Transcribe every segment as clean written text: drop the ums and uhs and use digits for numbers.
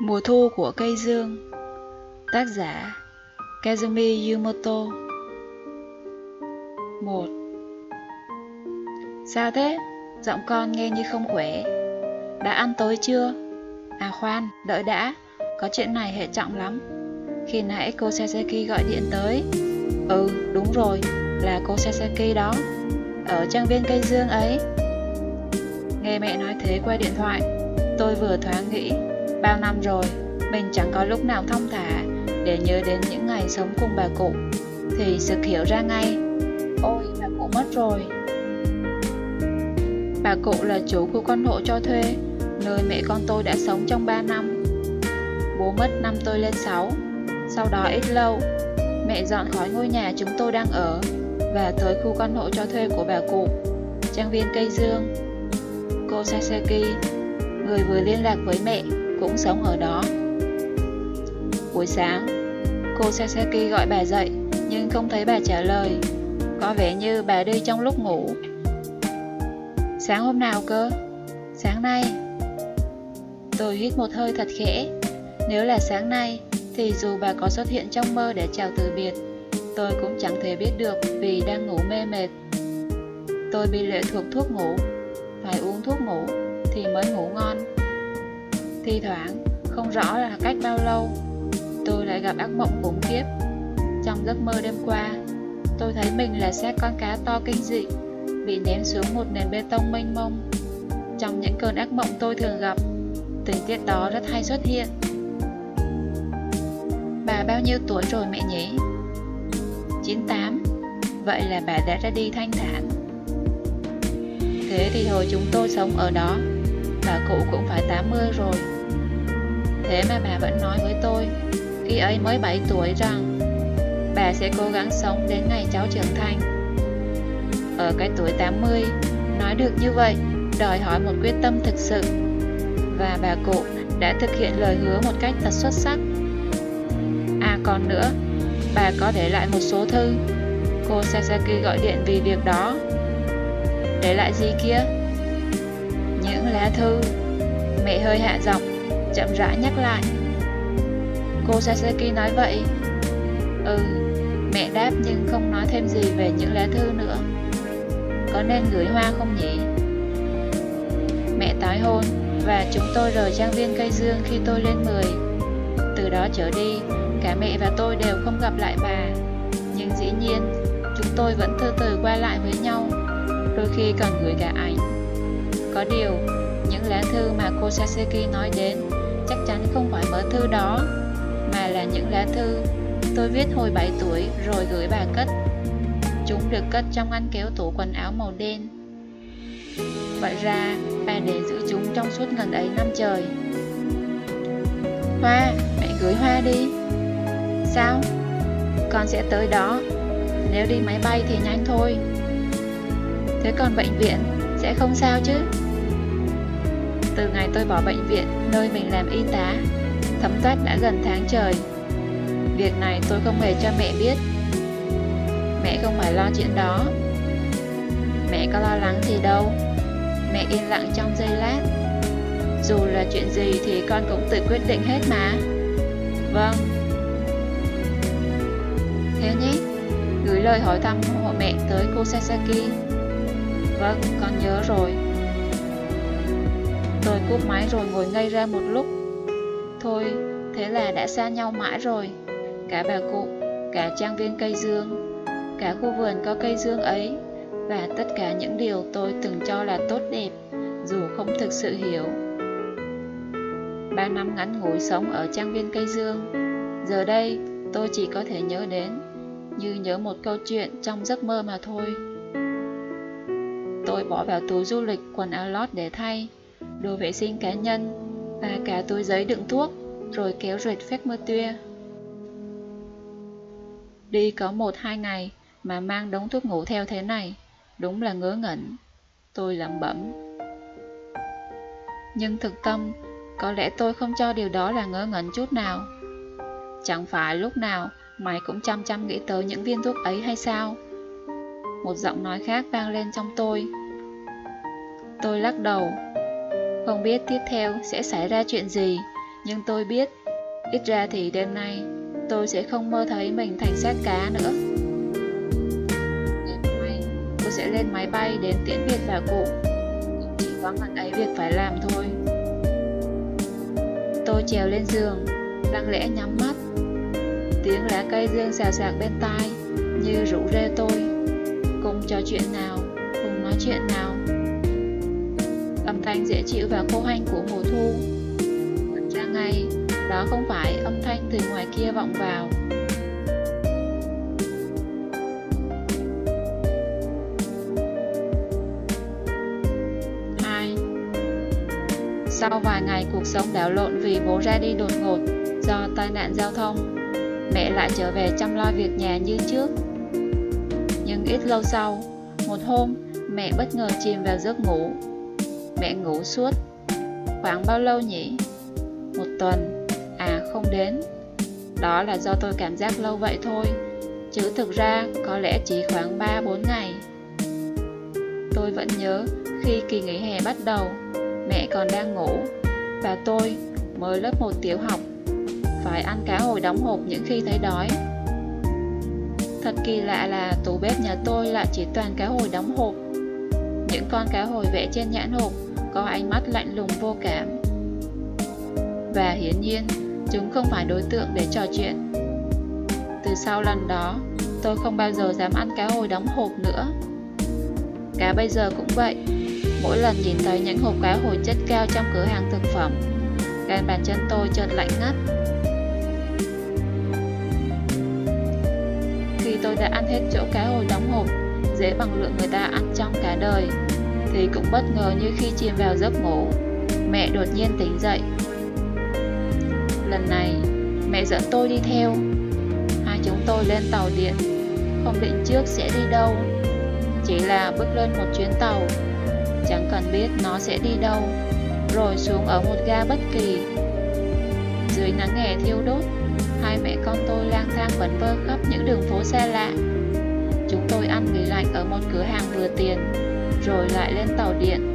Mùa thu của cây dương. Tác giả Kazumi Yumoto. 1. Sao thế? Giọng con nghe như không khỏe. Đã ăn tối chưa? À khoan, đợi đã. Có chuyện này hệ trọng lắm. Khi nãy cô Sasaki gọi điện tới. Đúng rồi, là cô Sasaki đó. Ở trang viên cây dương ấy. Nghe mẹ nói thế qua điện thoại, tôi vừa thoáng nghĩ, bao năm rồi, mình chẳng có lúc nào thong thả để nhớ đến những ngày sống cùng bà cụ. Thì sực hiểu ra ngay, ôi bà cụ mất rồi. Bà cụ là chủ khu căn hộ cho thuê, nơi mẹ con tôi đã sống trong 3 năm. Bố mất năm tôi lên 6. Sau đó ít lâu, mẹ dọn khỏi ngôi nhà chúng tôi đang ở và tới khu căn hộ cho thuê của bà cụ, trang viên cây dương. Cô Sasaki, người vừa liên lạc với mẹ, cũng sống ở đó. Buổi sáng, cô Sasaki gọi bà dậy, nhưng không thấy bà trả lời. Có vẻ như bà đi trong lúc ngủ. Sáng hôm nào cơ? Sáng nay. Tôi hít một hơi thật khẽ. Nếu là sáng nay, thì dù bà có xuất hiện trong mơ để chào từ biệt, tôi cũng chẳng thể biết được vì đang ngủ mê mệt. Tôi bị lệ thuộc thuốc ngủ, phải uống thuốc ngủ thì mới ngủ ngon. Thi thoảng, không rõ là cách bao lâu, tôi lại gặp ác mộng khủng khiếp. Trong giấc mơ đêm qua, tôi thấy mình là xác con cá to kinh dị, bị ném xuống một nền bê tông mênh mông. Trong những cơn ác mộng tôi thường gặp, tình tiết đó rất hay xuất hiện. Bà bao nhiêu tuổi rồi mẹ nhỉ? 98. Vậy là bà đã ra đi thanh thản. Thế thì hồi chúng tôi sống ở đó, bà cụ cũng phải 80 rồi. Thế mà bà vẫn nói với tôi, khi ấy mới 7 tuổi, rằng bà sẽ cố gắng sống đến ngày cháu trưởng thành. Ở cái tuổi 80, nói được như vậy đòi hỏi một quyết tâm thực sự. Và bà cụ đã thực hiện lời hứa một cách thật xuất sắc. À còn nữa, bà có để lại một số thư. Cô Sasaki gọi điện vì việc đó. Để lại gì kia? Những lá thư. Mẹ hơi hạ giọng, chậm rãi nhắc lại. Cô Sasaki nói vậy. Mẹ đáp nhưng không nói thêm gì về những lá thư nữa. Có nên gửi hoa không nhỉ? Mẹ tái hôn và chúng tôi rời trang viên cây dương khi tôi lên 10. Từ đó trở đi, cả mẹ và tôi đều không gặp lại bà. Nhưng dĩ nhiên, chúng tôi vẫn thư từ qua lại với nhau, đôi khi còn gửi cả ảnh. Có điều, những lá thư mà cô Sasaki nói đến chắc chắn không phải mớ thư đó, mà là những lá thư tôi viết hồi 7 tuổi rồi gửi bà cất. Chúng được cất trong ngăn kéo tủ quần áo màu đen. Vậy ra, bà để giữ chúng trong suốt ngần ấy năm trời. Hoa, mẹ gửi hoa đi. Sao? Con sẽ tới đó. Nếu đi máy bay thì nhanh thôi. Thế còn bệnh viện sẽ không sao chứ? Từ ngày tôi bỏ bệnh viện nơi mình làm y tá, thấm thoát đã gần tháng trời. Việc này tôi không hề cho mẹ biết. Mẹ không phải lo chuyện đó. Mẹ có lo lắng gì đâu. Mẹ yên lặng trong giây lát. Dù là chuyện gì thì con cũng tự quyết định hết mà. Vâng. Thế nhé, gửi lời hỏi thăm hộ mẹ tới cô Sasaki. Vâng, con nhớ rồi. Tôi cúp máy rồi ngồi ngây ra một lúc. Thôi, thế là đã xa nhau mãi rồi. Cả bà cụ, cả trang viên cây dương, cả khu vườn có cây dương ấy, và tất cả những điều tôi từng cho là tốt đẹp, dù không thực sự hiểu. 3 năm ngắn ngủi sống ở trang viên cây dương, giờ đây tôi chỉ có thể nhớ đến như nhớ một câu chuyện trong giấc mơ mà thôi. Tôi bỏ vào túi du lịch quần áo lót để thay, đồ vệ sinh cá nhân và cả túi giấy đựng thuốc, rồi kéo rệt phép mưa tuya. Đi có 1-2 ngày mà mang đống thuốc ngủ theo thế này, đúng là ngớ ngẩn. Tôi lẩm bẩm. Nhưng thực tâm, có lẽ tôi không cho điều đó là ngớ ngẩn chút nào. Chẳng phải lúc nào mày cũng chăm chăm nghĩ tới những viên thuốc ấy hay sao? Một giọng nói khác vang lên trong tôi. Tôi lắc đầu. Không biết tiếp theo sẽ xảy ra chuyện gì, Nhưng tôi biết, ít ra thì đêm nay tôi sẽ không mơ thấy mình thành xác cá nữa. Ngày mai tôi sẽ lên máy bay đến tiễn biệt bà cụ. Cũng chỉ có ngần ấy việc phải làm thôi. Tôi trèo lên giường, lặng lẽ nhắm mắt. Tiếng lá cây dương xào xạc bên tai như rủ rê tôi. Cùng trò chuyện nào, cùng nói chuyện nào. Âm thanh dễ chịu và khô hanh của mùa thu. Thật ra ngay, đó không phải âm thanh từ ngoài kia vọng vào. Sau vài ngày cuộc sống đảo lộn vì bố ra đi đột ngột do tai nạn giao thông, mẹ lại trở về chăm lo việc nhà như trước. Nhưng ít lâu sau, một hôm, mẹ bất ngờ chìm vào giấc ngủ. Mẹ ngủ suốt. Khoảng bao lâu nhỉ? 1 tuần. À không đến. Đó là do tôi cảm giác lâu vậy thôi, chứ thực ra có lẽ chỉ khoảng 3-4 ngày. Tôi vẫn nhớ khi kỳ nghỉ hè bắt đầu, mẹ còn đang ngủ, và tôi, mới lớp 1 tiểu học, phải ăn cá hồi đóng hộp những khi thấy đói. Thật kỳ lạ là tủ bếp nhà tôi lại chỉ toàn cá hồi đóng hộp. Những con cá hồi vẽ trên nhãn hộp có ánh mắt lạnh lùng vô cảm. Và hiển nhiên, chúng không phải đối tượng để trò chuyện. Từ sau lần đó, tôi không bao giờ dám ăn cá hồi đóng hộp nữa. Cá bây giờ cũng vậy. Mỗi lần nhìn thấy những hộp cá hồi chất cao trong cửa hàng thực phẩm, gan bàn chân tôi chợt lạnh ngắt. Khi tôi đã ăn hết chỗ cá hồi đóng hộp, dễ bằng lượng người ta ăn trong cả đời, thì cũng bất ngờ như khi chìm vào giấc ngủ, mẹ đột nhiên tỉnh dậy. Lần này, mẹ dẫn tôi đi theo. Hai chúng tôi lên tàu điện, không định trước sẽ đi đâu, chỉ là bước lên một chuyến tàu, chẳng cần biết nó sẽ đi đâu, rồi xuống ở một ga bất kỳ. Dưới nắng hè thiêu đốt, hai mẹ con tôi lang thang vẩn vơ khắp những đường phố xa lạ. Chúng tôi ăn mì lạnh ở một cửa hàng vừa tiền, rồi lại lên tàu điện.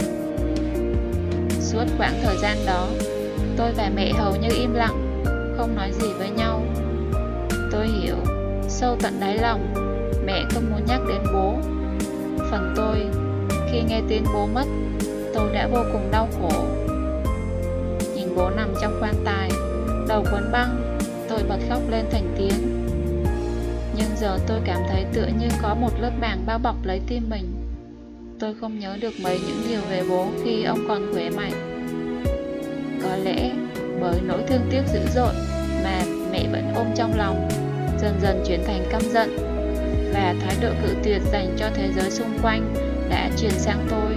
Suốt khoảng thời gian đó, tôi và mẹ hầu như im lặng, không nói gì với nhau. Tôi hiểu, sâu tận đáy lòng, mẹ không muốn nhắc đến bố. Phần tôi, khi nghe tin bố mất, tôi đã vô cùng đau khổ. Nhìn bố nằm trong quan tài, đầu quấn băng, tôi bật khóc lên thành tiếng. Nhưng giờ tôi cảm thấy tựa như có một lớp màng bao bọc lấy tim mình. Tôi không nhớ được mấy những điều về bố khi ông còn khỏe mạnh. Có lẽ bởi nỗi thương tiếc dữ dội mà mẹ vẫn ôm trong lòng, dần dần chuyển thành căm giận, và thái độ cự tuyệt dành cho thế giới xung quanh đã chuyển sang tôi.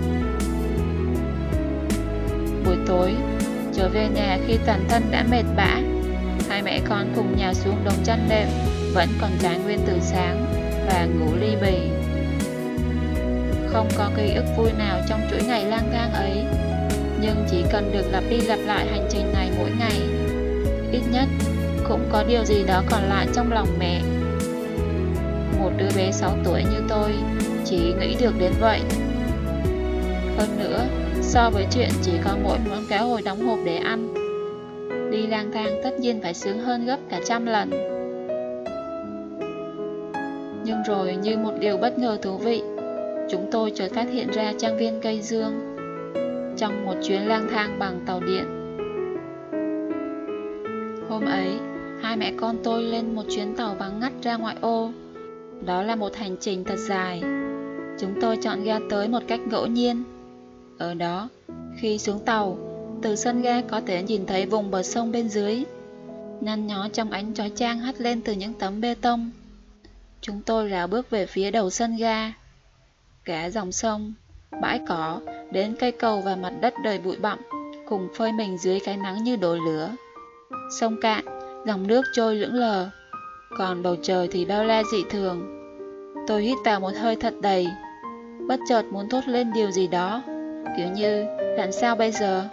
Buổi tối, trở về nhà khi toàn thân đã mệt bã, hai mẹ con cùng nhào xuống đống chăn đệm vẫn còn trải nguyên từ sáng và ngủ ly bì. Không có ký ức vui nào trong chuỗi ngày lang thang ấy, nhưng chỉ cần được lặp đi lặp lại hành trình này mỗi ngày, ít nhất cũng có điều gì đó còn lại trong lòng mẹ. Một đứa bé 6 tuổi như tôi chỉ nghĩ được đến vậy. Hơn nữa, so với chuyện chỉ có mỗi món cá hồi đóng hộp để ăn, đi lang thang tất nhiên phải sướng hơn gấp cả 100 lần. Nhưng rồi như một điều bất ngờ thú vị, chúng tôi chợt phát hiện ra trang viên cây dương trong một chuyến lang thang bằng tàu điện. Hôm ấy, hai mẹ con tôi lên một chuyến tàu vắng ngắt ra ngoại ô. Đó là một hành trình thật dài. Chúng tôi chọn ga tới một cách ngẫu nhiên. Ở đó, khi xuống tàu, từ sân ga có thể nhìn thấy vùng bờ sông bên dưới, nhăn nhó trong ánh chói chang hắt lên từ những tấm bê tông. Chúng tôi rảo bước về phía đầu sân ga. Cả dòng sông, bãi cỏ, đến cây cầu và mặt đất đầy bụi bặm cùng phơi mình dưới cái nắng như đổ lửa. Sông cạn, dòng nước trôi lững lờ, còn bầu trời thì bao la dị thường. Tôi hít vào một hơi thật đầy, bất chợt muốn thốt lên điều gì đó, kiểu như làm sao bây giờ?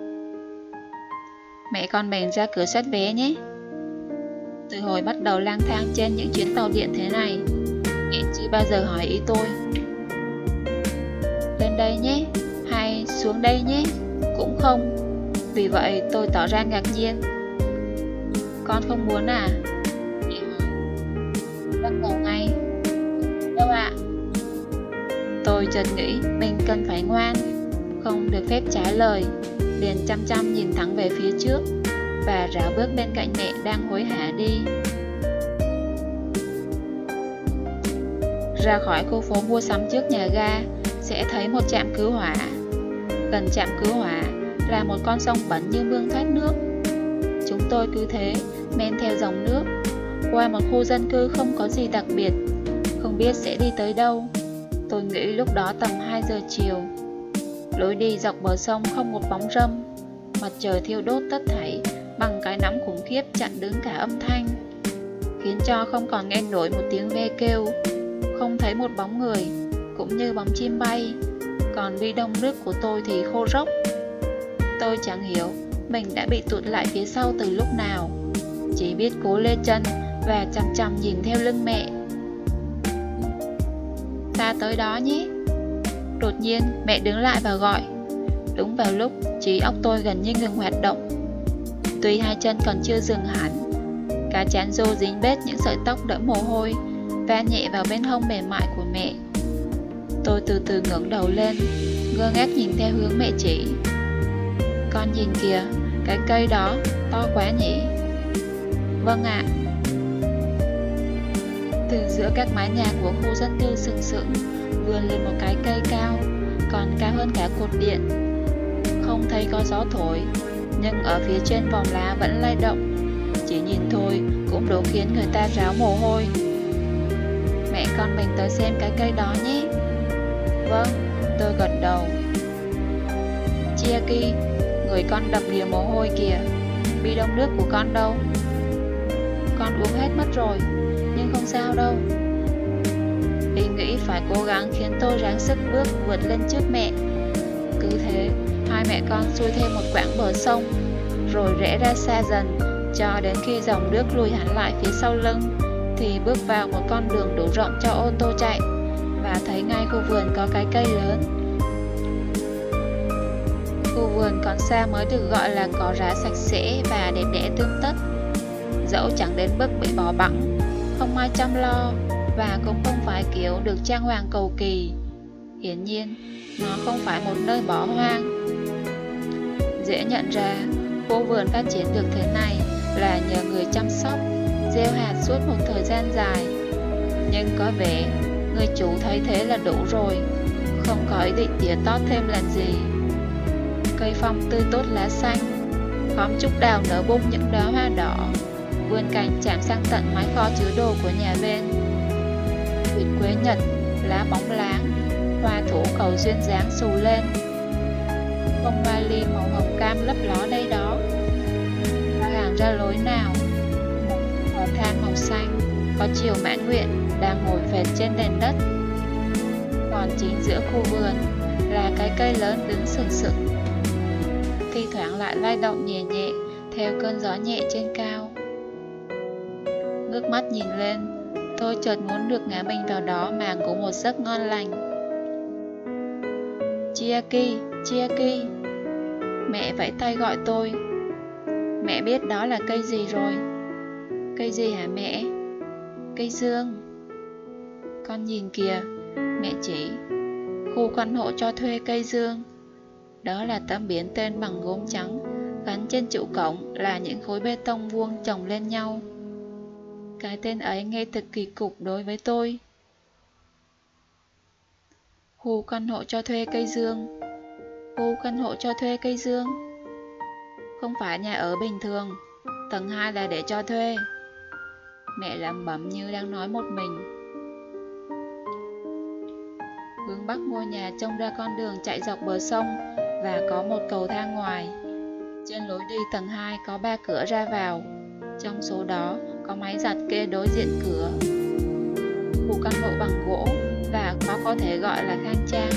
Mẹ con mình ra cửa soát vé nhé. Từ hồi bắt đầu lang thang trên những chuyến tàu điện thế này, mẹ chưa bao giờ hỏi ý tôi. Lên đây nhé, hay xuống đây nhé, cũng không. Vì vậy tôi tỏ ra ngạc nhiên. Con không muốn à? Mẹ hỏi. Lắc đầu ngay. Đâu ạ? Tôi chợt nghĩ mình cần phải ngoan, không được phép trái lời, liền chăm chăm nhìn thẳng về phía trước và rảo bước bên cạnh mẹ đang hối hả đi. Ra khỏi khu phố mua sắm trước nhà ga sẽ thấy một trạm cứu hỏa. Gần trạm cứu hỏa là một con sông bẩn như mương thoát nước. Chúng tôi cứ thế men theo dòng nước qua một khu dân cư không có gì đặc biệt, không biết sẽ đi tới đâu. Tôi nghĩ lúc đó tầm 2 giờ chiều. Lối đi dọc bờ sông không một bóng râm, mặt trời thiêu đốt tất thảy bằng cái nóng khủng khiếp chặn đứng cả âm thanh, khiến cho không còn nghe nổi một tiếng ve kêu, không thấy một bóng người, cũng như bóng chim bay. Còn bi đông nước của tôi thì khô rốc. Tôi chẳng hiểu mình đã bị tụt lại phía sau từ lúc nào, chỉ biết cố lê chân và chằm chằm nhìn theo lưng mẹ. Ta tới đó nhé. Đột nhiên mẹ đứng lại và gọi. Đúng vào lúc trí óc tôi gần như ngừng hoạt động. Tuy hai chân còn chưa dừng hẳn, cái trán rô dính bết những sợi tóc đẫm mồ hôi va nhẹ vào bên hông mềm mại của mẹ. Tôi từ từ ngẩng đầu lên, ngơ ngác nhìn theo hướng mẹ chỉ. Con nhìn kìa, cái cây đó to quá nhỉ? Vâng ạ. Từ giữa các mái nhà của khu dân cư sừng sững vươn lên một cái cây cao, còn cao hơn cả cột điện. Không thấy có gió thổi, nhưng ở phía trên vòng lá vẫn lay động. Chỉ nhìn thôi cũng đủ khiến người ta ráo mồ hôi. Mẹ con mình tới xem cái cây đó nhé. Vâng, tôi gật đầu. Chiaki, người con đập đìa mồ hôi kìa. Bi đông nước của con đâu? Con uống hết mất rồi, nhưng không sao đâu. Ý nghĩ phải cố gắng khiến tôi ráng sức bước vượt lên trước mẹ. Cứ thế, hai mẹ con xuôi thêm một quãng bờ sông, rồi rẽ ra xa dần, cho đến khi dòng nước lùi hẳn lại phía sau lưng, thì bước vào một con đường đủ rộng cho ô tô chạy, và thấy ngay khu vườn có cái cây lớn. Khu vườn còn xa mới được gọi là cỏ rá sạch sẽ và đẹp đẽ tươm tất. Dẫu chẳng đến mức bị bỏ bẵng, không ai chăm lo, và cũng không phải kiểu được trang hoàng cầu kỳ. Hiển nhiên, nó không phải một nơi bỏ hoang. Dễ nhận ra, khu vườn phát triển được thế này là nhờ người chăm sóc, gieo hạt suốt một thời gian dài. Nhưng có vẻ, người chủ thấy thế là đủ rồi, không có ý định tỉa tót thêm lần gì. Cây phong tươi tốt lá xanh, khóm trúc đào nở bung những đóa hoa đỏ, vươn cành chạm sang tận mái kho chứa đồ của nhà bên. Nguyệt quế nhật, lá bóng láng, hoa thủ cầu duyên dáng xù lên. Bông vali màu hồng cam lấp ló đây đó. Và hàng ra lối nào, một bậc thang màu xanh, có chiều mãn nguyện đang ngồi phệt trên nền đất. Còn chính giữa khu vườn là cái cây lớn đứng sừng sững, thi thoảng lại lay động nhẹ nhẹ theo cơn gió nhẹ trên cao. Ngước mắt nhìn lên, tôi chợt muốn được ngã mình vào đó mà ngủ một giấc ngon lành. Chiaki, Chiaki. Mẹ vẫy tay gọi tôi. Mẹ biết đó là cây gì rồi? Cây gì hả mẹ? Cây dương. Con nhìn kìa, mẹ chỉ. Khu căn hộ cho thuê cây dương. Đó là tấm biển tên bằng gốm trắng, gắn trên trụ cổng là những khối bê tông vuông chồng lên nhau. Cái tên ấy nghe thật kỳ cục đối với tôi. Khu căn hộ cho thuê cây dương. Khu căn hộ cho thuê cây dương. Không phải nhà ở bình thường, tầng 2 là để cho thuê. Mẹ lẩm bẩm như đang nói một mình. Hướng bắc ngôi nhà trông ra con đường chạy dọc bờ sông và có một cầu thang ngoài. Trên lối đi tầng 2 có 3 cửa ra vào. Trong số đó có máy giặt kê đối diện cửa. Khu căn hộ bằng gỗ và có thể gọi là khang trang.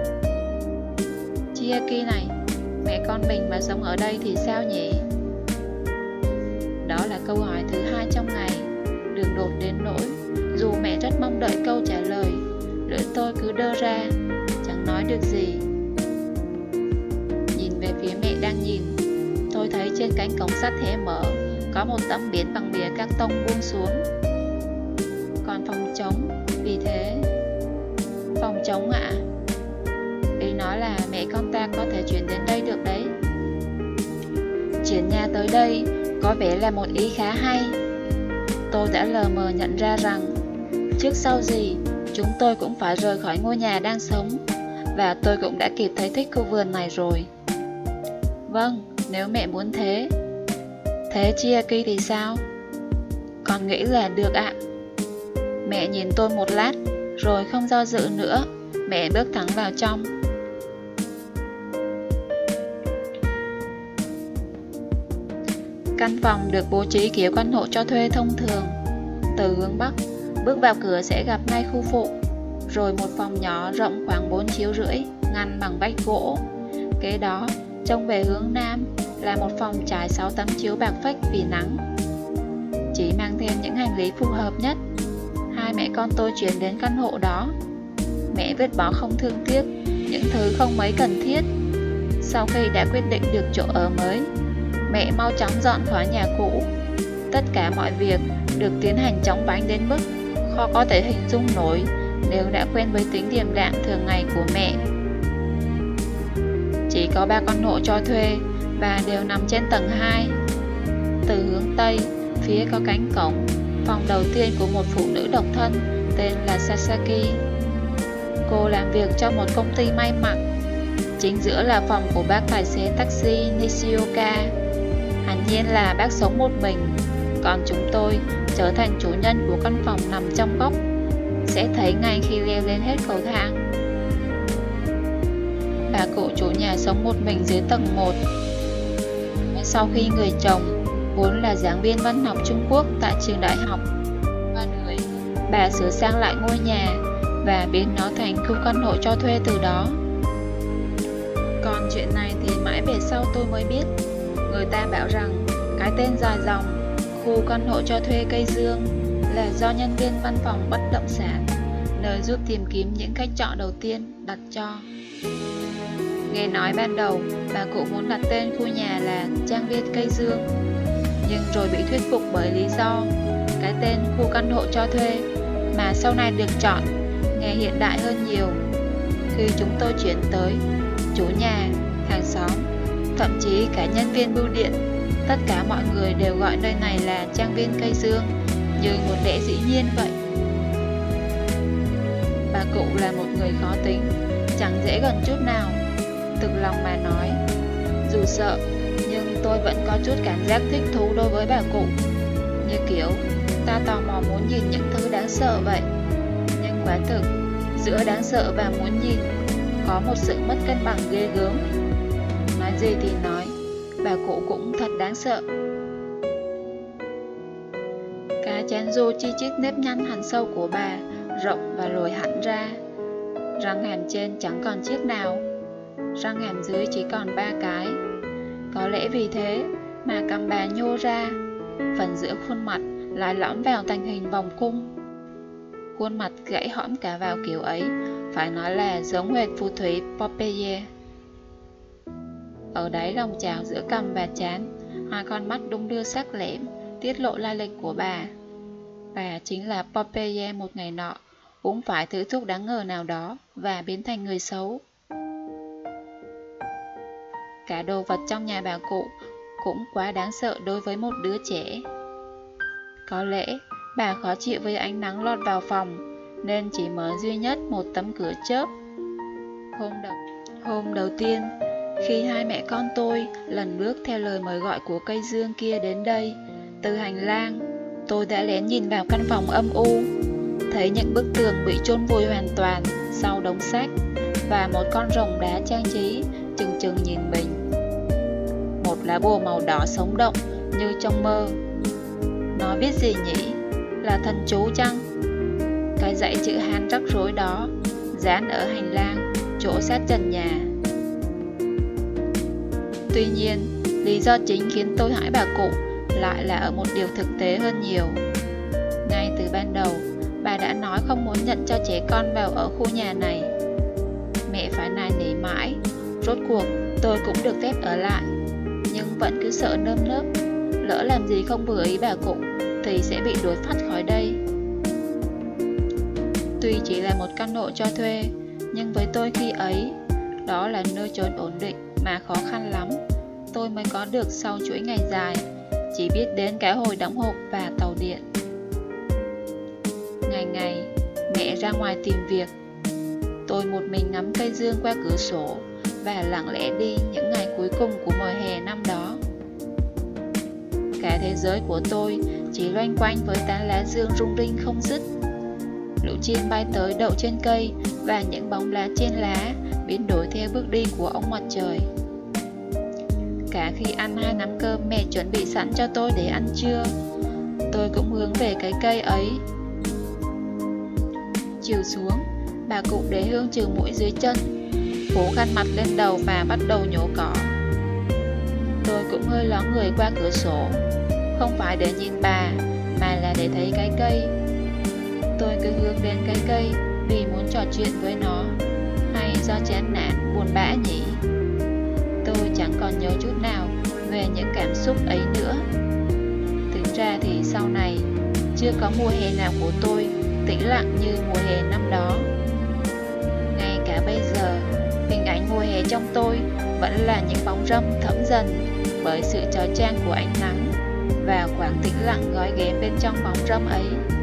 Chiaki này, mẹ con mình mà sống ở đây thì sao nhỉ? Đó là câu hỏi thứ 2 trong ngày, đường đột đến nỗi dù mẹ rất mong đợi câu trả lời, lưỡi tôi cứ đơ ra, chẳng nói được gì. Nhìn về phía mẹ đang nhìn, cánh cổng sắt hé mở, có một tấm biển bằng bìa các tông buông xuống. Còn phòng trống, vì thế... Phòng trống ạ? Ý nói là mẹ con ta có thể chuyển đến đây được đấy. Chuyển nhà tới đây có vẻ là một ý khá hay. Tôi đã lờ mờ nhận ra rằng trước sau gì chúng tôi cũng phải rời khỏi ngôi nhà đang sống, và tôi cũng đã kịp thấy thích khu vườn này rồi. Vâng, nếu mẹ muốn thế. Thế Chiaki thì sao? Con nghĩ là được ạ. Mẹ nhìn tôi một lát, rồi không do dự nữa, mẹ bước thẳng vào trong. Căn phòng được bố trí kiểu căn hộ cho thuê thông thường. Từ hướng Bắc, bước vào cửa sẽ gặp ngay khu phụ, rồi một phòng nhỏ rộng khoảng 4,5 chiếu, ngăn bằng vách gỗ. Kế đó, trông về hướng Nam là một phòng trải 6 tấm chiếu bạc phách vì nắng. Chỉ mang thêm những hành lý phù hợp nhất, hai mẹ con tôi chuyển đến căn hộ đó. Mẹ vứt bỏ không thương tiếc những thứ không mấy cần thiết. Sau khi đã quyết định được chỗ ở mới, mẹ mau chóng dọn khỏi nhà cũ. Tất cả mọi việc được tiến hành chóng vánh đến mức khó có thể hình dung nổi nếu đã quen với tính điềm đạm thường ngày của mẹ. Chỉ có 3 căn hộ cho thuê và đều nằm trên tầng 2. Từ hướng Tây, phía có cánh cổng, phòng đầu tiên của một phụ nữ độc thân tên là Sasaki. Cô làm việc cho một công ty may mặc. Chính giữa là phòng của bác tài xế taxi Nishioka. Hẳn nhiên là bác sống một mình, còn chúng tôi trở thành chủ nhân của căn phòng nằm trong góc, sẽ thấy ngay khi leo lên hết cầu thang. Bà cụ chủ nhà sống một mình dưới tầng 1. Sau khi người chồng, vốn là giảng viên văn học Trung Quốc tại trường đại học, qua đời, bà sửa sang lại ngôi nhà và biến nó thành khu căn hộ cho thuê từ đó. Còn chuyện này thì mãi về sau tôi mới biết. Người ta bảo rằng cái tên dài dòng khu căn hộ cho thuê Cây Dương là do nhân viên văn phòng bất động sản, nơi giúp tìm kiếm những khách trọ đầu tiên, đặt cho. Nghe nói ban đầu bà cụ muốn đặt tên khu nhà là Trang viên Cây Dương, nhưng rồi bị thuyết phục bởi lý do cái tên khu căn hộ cho thuê mà sau này được chọn nghe hiện đại hơn nhiều. Khi chúng tôi chuyển tới, chủ nhà, hàng xóm, thậm chí cả nhân viên bưu điện, tất cả mọi người đều gọi nơi này là Trang viên Cây Dương như một lẽ dĩ nhiên vậy. Bà cụ là một người khó tính, chẳng dễ gần chút nào. Thực lòng mà nói, dù sợ, nhưng tôi vẫn có chút cảm giác thích thú đối với bà cụ. Như kiểu, ta tò mò muốn nhìn những thứ đáng sợ vậy. Nhưng quả thực, giữa đáng sợ và muốn nhìn, có một sự mất cân bằng ghê gớm. Nói gì thì nói, bà cụ cũng thật đáng sợ. Cái chén rô chi chít nếp nhăn hằn sâu của bà rộng và lồi hẳn ra. Răng hàm trên chẳng còn chiếc nào, răng hàm dưới chỉ còn 3 cái. Có lẽ vì thế mà cằm bà nhô ra, phần giữa khuôn mặt lại lõm vào thành hình vòng cung. Khuôn mặt gãy hõm cả vào kiểu ấy, phải nói là giống hệt phù thủy Popeye. Ở đáy lòng chảo giữa cằm và trán, hai con mắt đung đưa sắc lẻm, tiết lộ lai lịch của bà. Bà chính là Popeye một ngày nọ uống phải thứ thuốc đáng ngờ nào đó và biến thành người xấu. Cả đồ vật trong nhà bà cụ cũng quá đáng sợ đối với một đứa trẻ. Có lẽ bà khó chịu với ánh nắng lọt vào phòng, nên chỉ mở duy nhất một tấm cửa chớp. Hôm đầu tiên, khi hai mẹ con tôi lần bước theo lời mời gọi của Cây Dương kia đến đây, từ hành lang, tôi đã lén nhìn vào căn phòng âm u, thấy những bức tường bị chôn vùi hoàn toàn sau đống sách, và một con rồng đá trang trí chừng chừng nhìn mình. Một lá bùa màu đỏ sống động như trong mơ. Nó viết gì nhỉ? Là thần chú chăng? Cái dãy chữ Hán rắc rối đó dán ở hành lang, chỗ sát trần nhà. Tuy nhiên, lý do chính khiến tôi hãi bà cụ lại là ở một điều thực tế hơn nhiều. Ngay từ ban đầu, bà đã nói không muốn nhận cho trẻ con vào ở khu nhà này. Mẹ phải nài nỉ mãi, rốt cuộc tôi cũng được phép ở lại. Nhưng nhưng vẫn cứ sợ nơm nớp. Lỡ làm gì không vừa ý bà cụ thì sẽ bị đuổi phắt khỏi đây. Tuy chỉ là một căn hộ cho thuê, nhưng với tôi khi ấy, đó là nơi trốn ổn định mà khó khăn lắm tôi mới có được sau chuỗi ngày dài chỉ biết đến cá hồi đóng hộp và tàu điện. Ngày ngày, mẹ ra ngoài tìm việc. Tôi một mình ngắm cây dương qua cửa sổ và lặng lẽ đi những ngày cuối cùng của mùa hè năm đó. Cả thế giới của tôi chỉ loanh quanh với tán lá dương rung rinh không dứt. Lũ chim bay tới đậu trên cây và những bóng lá trên lá biến đổi theo bước đi của ông mặt trời. Cả khi ăn 2 nắm cơm mẹ chuẩn bị sẵn cho tôi để ăn trưa, tôi cũng hướng về cái cây ấy. Chiều xuống, bà cụ để hương trừ mũi dưới chân, phủ khăn mặt lên đầu và bắt đầu nhổ cỏ. Tôi cũng hơi ló người qua cửa sổ, không phải để nhìn bà mà là để thấy cái cây. Tôi cứ hướng đến cái cây vì muốn trò chuyện với nó, hay do chán nản, buồn bã nhỉ? Tôi chẳng còn nhớ chút nào về những cảm xúc ấy nữa. Thực ra thì sau này, chưa có mùa hè nào của tôi tĩnh lặng như mùa hè năm đó. Ngay cả bây giờ, hình ảnh mùa hè trong tôi vẫn là những bóng râm thẫm dần bởi sự chói chang của ánh nắng và khoảng tĩnh lặng gói ghém bên trong bóng râm ấy.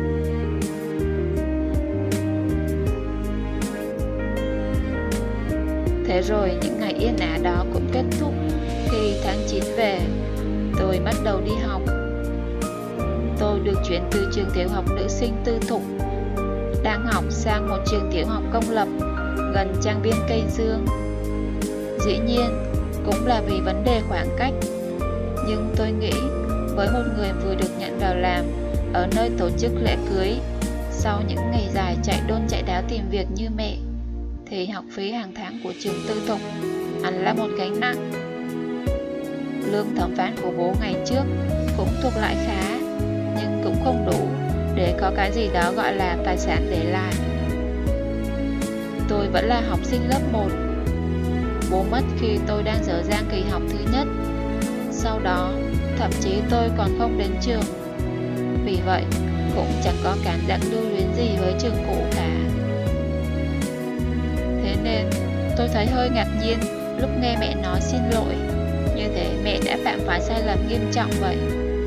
Thế rồi những ngày yên ả đó cũng kết thúc khi tháng 9 về. Tôi bắt đầu đi học. Tôi được chuyển từ trường tiểu học nữ sinh tư thục đang học sang một trường tiểu học công lập gần trang viên cây dương. Dĩ nhiên, cũng là vì vấn đề khoảng cách. Nhưng tôi nghĩ với một người vừa được nhận vào làm ở nơi tổ chức lễ cưới sau những ngày dài chạy đôn chạy đáo tìm việc như mẹ, thì học phí hàng tháng của trường tư thục hẳn là một gánh nặng. Lương thẩm phán của bố ngày trước cũng thuộc lại khá, nhưng cũng không đủ để có cái gì đó gọi là tài sản để lại. Tôi vẫn là học sinh lớp 1. Bố mất khi tôi đang dở dang kỳ học thứ nhất. Sau đó, thậm chí tôi còn không đến trường. Vì vậy, cũng chẳng có cảm giác lưu luyến gì với trường cũ cả. Thế nên, tôi thấy hơi ngạc nhiên lúc nghe mẹ nói xin lỗi. Như thế mẹ đã phạm phải sai lầm nghiêm trọng vậy.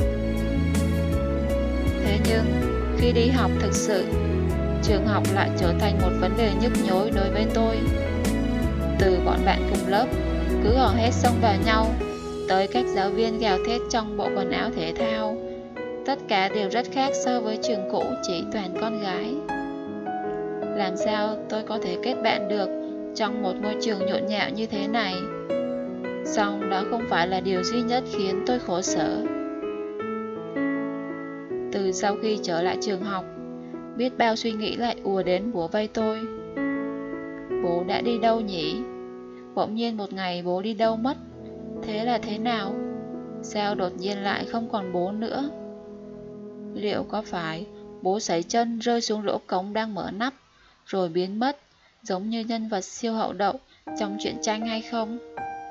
Thế nhưng, khi đi học thực sự, trường học lại trở thành một vấn đề nhức nhối đối với tôi. Từ bọn bạn cùng lớp cứ hò hét xông vào nhau, tới cách giáo viên gào thét trong bộ quần áo thể thao, tất cả đều rất khác so với trường cũ chỉ toàn con gái. Làm sao tôi có thể kết bạn được trong một ngôi trường nhộn nhạo như thế này? Song đó không phải là điều duy nhất khiến tôi khổ sở. Từ sau khi trở lại trường học, biết bao suy nghĩ lại ùa đến bủa vây tôi. Bố đã đi đâu nhỉ? Bỗng nhiên một ngày bố đi đâu mất. Thế là thế nào? Sao đột nhiên lại không còn bố nữa? Liệu có phải bố sẩy chân rơi xuống lỗ cống đang mở nắp rồi biến mất, giống như nhân vật siêu hậu đậu trong truyện tranh hay không?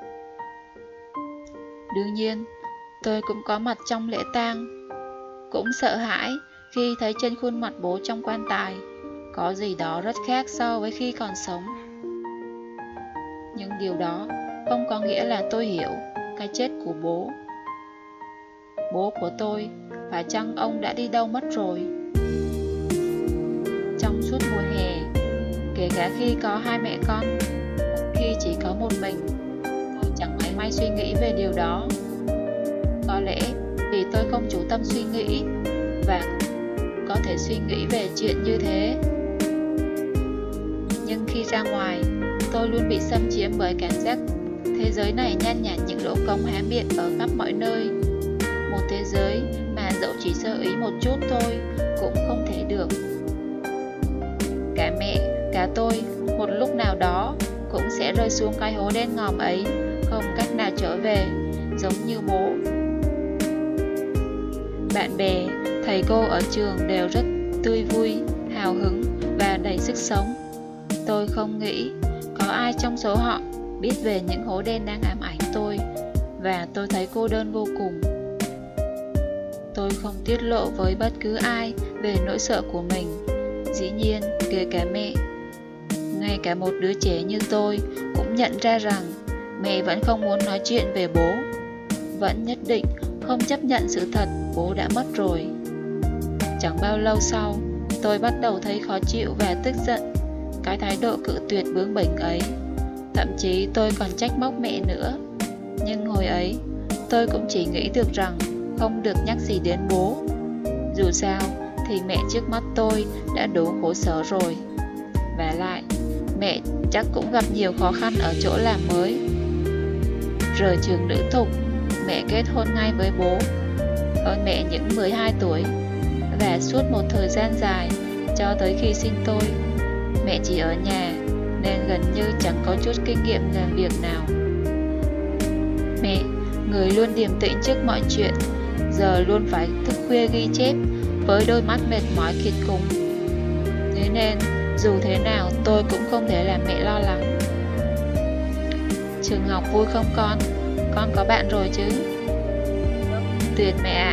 Đương nhiên, tôi cũng có mặt trong lễ tang. Cũng sợ hãi khi thấy trên khuôn mặt bố trong quan tài có gì đó rất khác so với khi còn sống. Nhưng điều đó không có nghĩa là tôi hiểu cái chết của bố. Bố của tôi, phải chăng ông đã đi đâu mất rồi? Trong suốt mùa hè, kể cả khi có hai mẹ con, khi chỉ có một mình, tôi chẳng mảy may suy nghĩ về điều đó. Có lẽ vì tôi không chủ tâm suy nghĩ và có thể suy nghĩ về chuyện như thế. Nhưng khi ra ngoài, tôi luôn bị xâm chiếm bởi cảm giác thế giới này nhan nhản những lỗ cống há miệng ở khắp mọi nơi. Một thế giới mà dẫu chỉ sơ ý một chút thôi cũng không thể được. Cả mẹ, cả tôi, một lúc nào đó cũng sẽ rơi xuống cái hố đen ngòm ấy, không cách nào trở về, giống như bố. Bạn bè, thầy cô ở trường đều rất tươi vui, hào hứng và đầy sức sống. Tôi không nghĩ có ai trong số họ biết về những hố đen đang ám ảnh tôi và tôi thấy cô đơn vô cùng. Tôi không tiết lộ với bất cứ ai về nỗi sợ của mình, dĩ nhiên kể cả mẹ. Ngay cả một đứa trẻ như tôi cũng nhận ra rằng mẹ vẫn không muốn nói chuyện về bố, vẫn nhất định không chấp nhận sự thật bố đã mất rồi. Chẳng bao lâu sau, tôi bắt đầu thấy khó chịu và tức giận cái thái độ cự tuyệt bướng bỉnh ấy. Thậm chí tôi còn trách móc mẹ nữa. Nhưng hồi ấy, tôi cũng chỉ nghĩ được rằng không được nhắc gì đến bố. Dù sao thì mẹ trước mắt tôi đã đủ khổ sở rồi. Và lại, mẹ chắc cũng gặp nhiều khó khăn ở chỗ làm mới. Rời trường nữ thục, mẹ kết hôn ngay với bố, hơn mẹ những 12 tuổi. Và suốt một thời gian dài, cho tới khi sinh tôi, mẹ chỉ ở nhà nên gần như chẳng có chút kinh nghiệm làm việc nào. Mẹ, người luôn điềm tĩnh trước mọi chuyện, giờ luôn phải thức khuya ghi chép với đôi mắt mệt mỏi kiệt cùng. Thế nên, dù thế nào tôi cũng không thể làm mẹ lo lắng. Trường học vui không con? Con có bạn rồi chứ? Tuyệt mẹ ạ.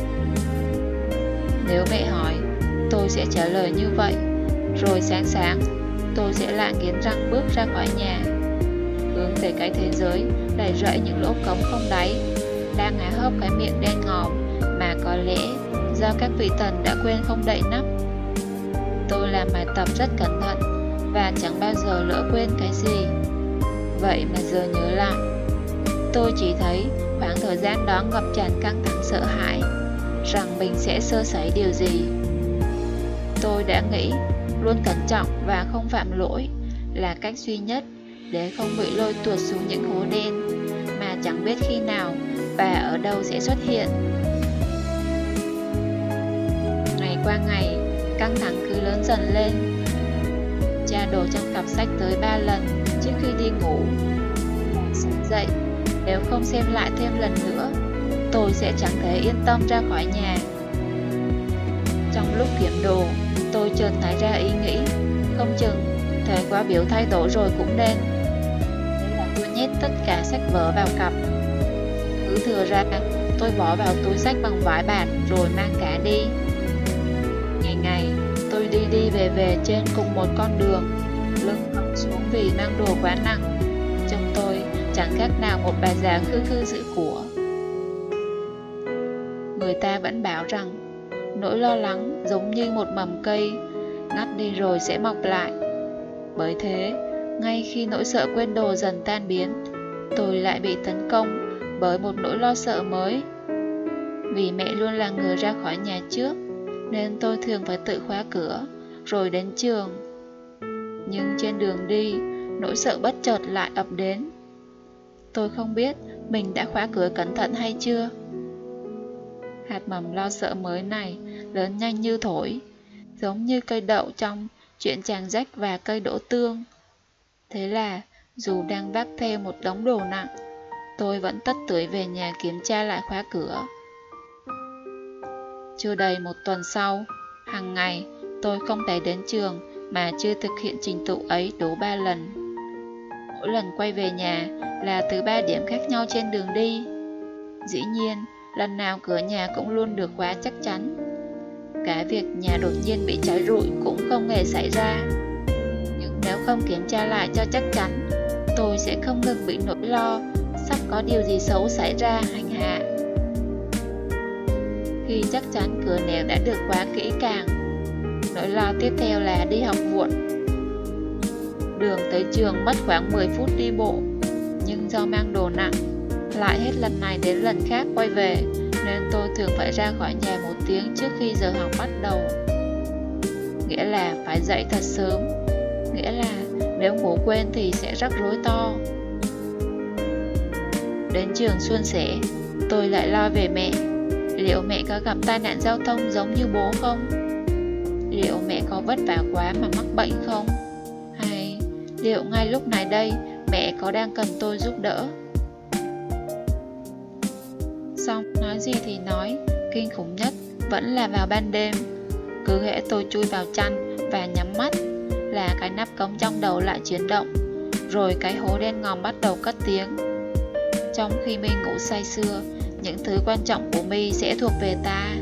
Nếu mẹ hỏi, tôi sẽ trả lời như vậy. Rồi sáng sáng, tôi sẽ lại nghiến răng bước ra khỏi nhà, hướng về cái thế giới đầy rẫy những lỗ cống không đáy, đang há hốc cái miệng đen ngòm mà có lẽ do các vị thần đã quên không đậy nắp. Tôi làm bài tập rất cẩn thận và chẳng bao giờ lỡ quên cái gì. Vậy mà giờ nhớ lại, tôi chỉ thấy khoảng thời gian đó ngập tràn căng thẳng sợ hãi rằng mình sẽ sơ sẩy điều gì. Tôi đã nghĩ luôn cẩn trọng và không phạm lỗi là cách duy nhất để không bị lôi tuột xuống những hố đen mà chẳng biết khi nào và ở đâu sẽ xuất hiện. Ngày qua ngày, căng thẳng cứ lớn dần lên. Tra đồ trong cặp sách tới 3 lần trước khi đi ngủ. Sáng dậy, nếu không xem lại thêm lần nữa, tôi sẽ chẳng thể yên tâm ra khỏi nhà. Trong lúc kiểm đồ, tôi chợt nảy ra ý nghĩ, không chừng thời khóa biểu thay đổi rồi cũng nên. Thế là tôi nhét tất cả sách vở vào cặp. Cứ thừa ra, tôi bỏ vào túi sách bằng vải bạt rồi mang cả đi. Ngày ngày, tôi đi về trên cùng một con đường, lưng thõng xuống vì mang đồ quá nặng. Trông tôi chẳng khác nào một bà già khư khư giữ của. Người ta vẫn bảo rằng nỗi lo lắng giống như một mầm cây, ngắt đi rồi sẽ mọc lại. Bởi thế, ngay khi nỗi sợ quên đồ dần tan biến, tôi lại bị tấn công bởi một nỗi lo sợ mới. Vì mẹ luôn là người ra khỏi nhà trước, nên tôi thường phải tự khóa cửa, rồi đến trường. Nhưng trên đường đi, nỗi sợ bất chợt lại ập đến. Tôi không biết mình đã khóa cửa cẩn thận hay chưa. Hạt mầm lo sợ mới này lớn nhanh như thổi, giống như cây đậu trong chuyện chàng rách và cây đỗ tương. Thế là, dù đang vác theo một đống đồ nặng, tôi vẫn tất tưởi về nhà kiểm tra lại khóa cửa. Chưa đầy một tuần sau, hàng ngày tôi không thể đến trường mà chưa thực hiện trình tự ấy đủ 3 lần. Mỗi lần quay về nhà là từ 3 điểm khác nhau trên đường đi. Dĩ nhiên, lần nào cửa nhà cũng luôn được khóa chắc chắn. Cả việc nhà đột nhiên bị cháy rụi cũng không hề xảy ra. Nhưng nếu không kiểm tra lại cho chắc chắn, tôi sẽ không ngừng bị nỗi lo sắp có điều gì xấu xảy ra hành hạ. Khi chắc chắn cửa nẻo đã được khóa kỹ càng, nỗi lo tiếp theo là đi học muộn. Đường tới trường mất khoảng 10 phút đi bộ, nhưng do mang đồ nặng, lại hết lần này đến lần khác quay về, nên tôi thường phải ra khỏi nhà 1 tiếng trước khi giờ học bắt đầu. Nghĩa là phải dậy thật sớm, nghĩa là nếu ngủ quên thì sẽ rắc rối to. Đến trường suôn sẻ, tôi lại lo về mẹ. Liệu mẹ có gặp tai nạn giao thông giống như bố không? Liệu mẹ có vất vả quá mà mắc bệnh không? Hay liệu ngay lúc này đây mẹ có đang cần tôi giúp đỡ? Xong nói gì thì nói, kinh khủng nhất vẫn là vào ban đêm. Cứ hễ tôi chui vào chăn và nhắm mắt là cái nắp cống trong đầu lại chuyển động, rồi cái hố đen ngòm bắt đầu cất tiếng. Trong khi My ngủ say sưa, những thứ quan trọng của My sẽ thuộc về ta.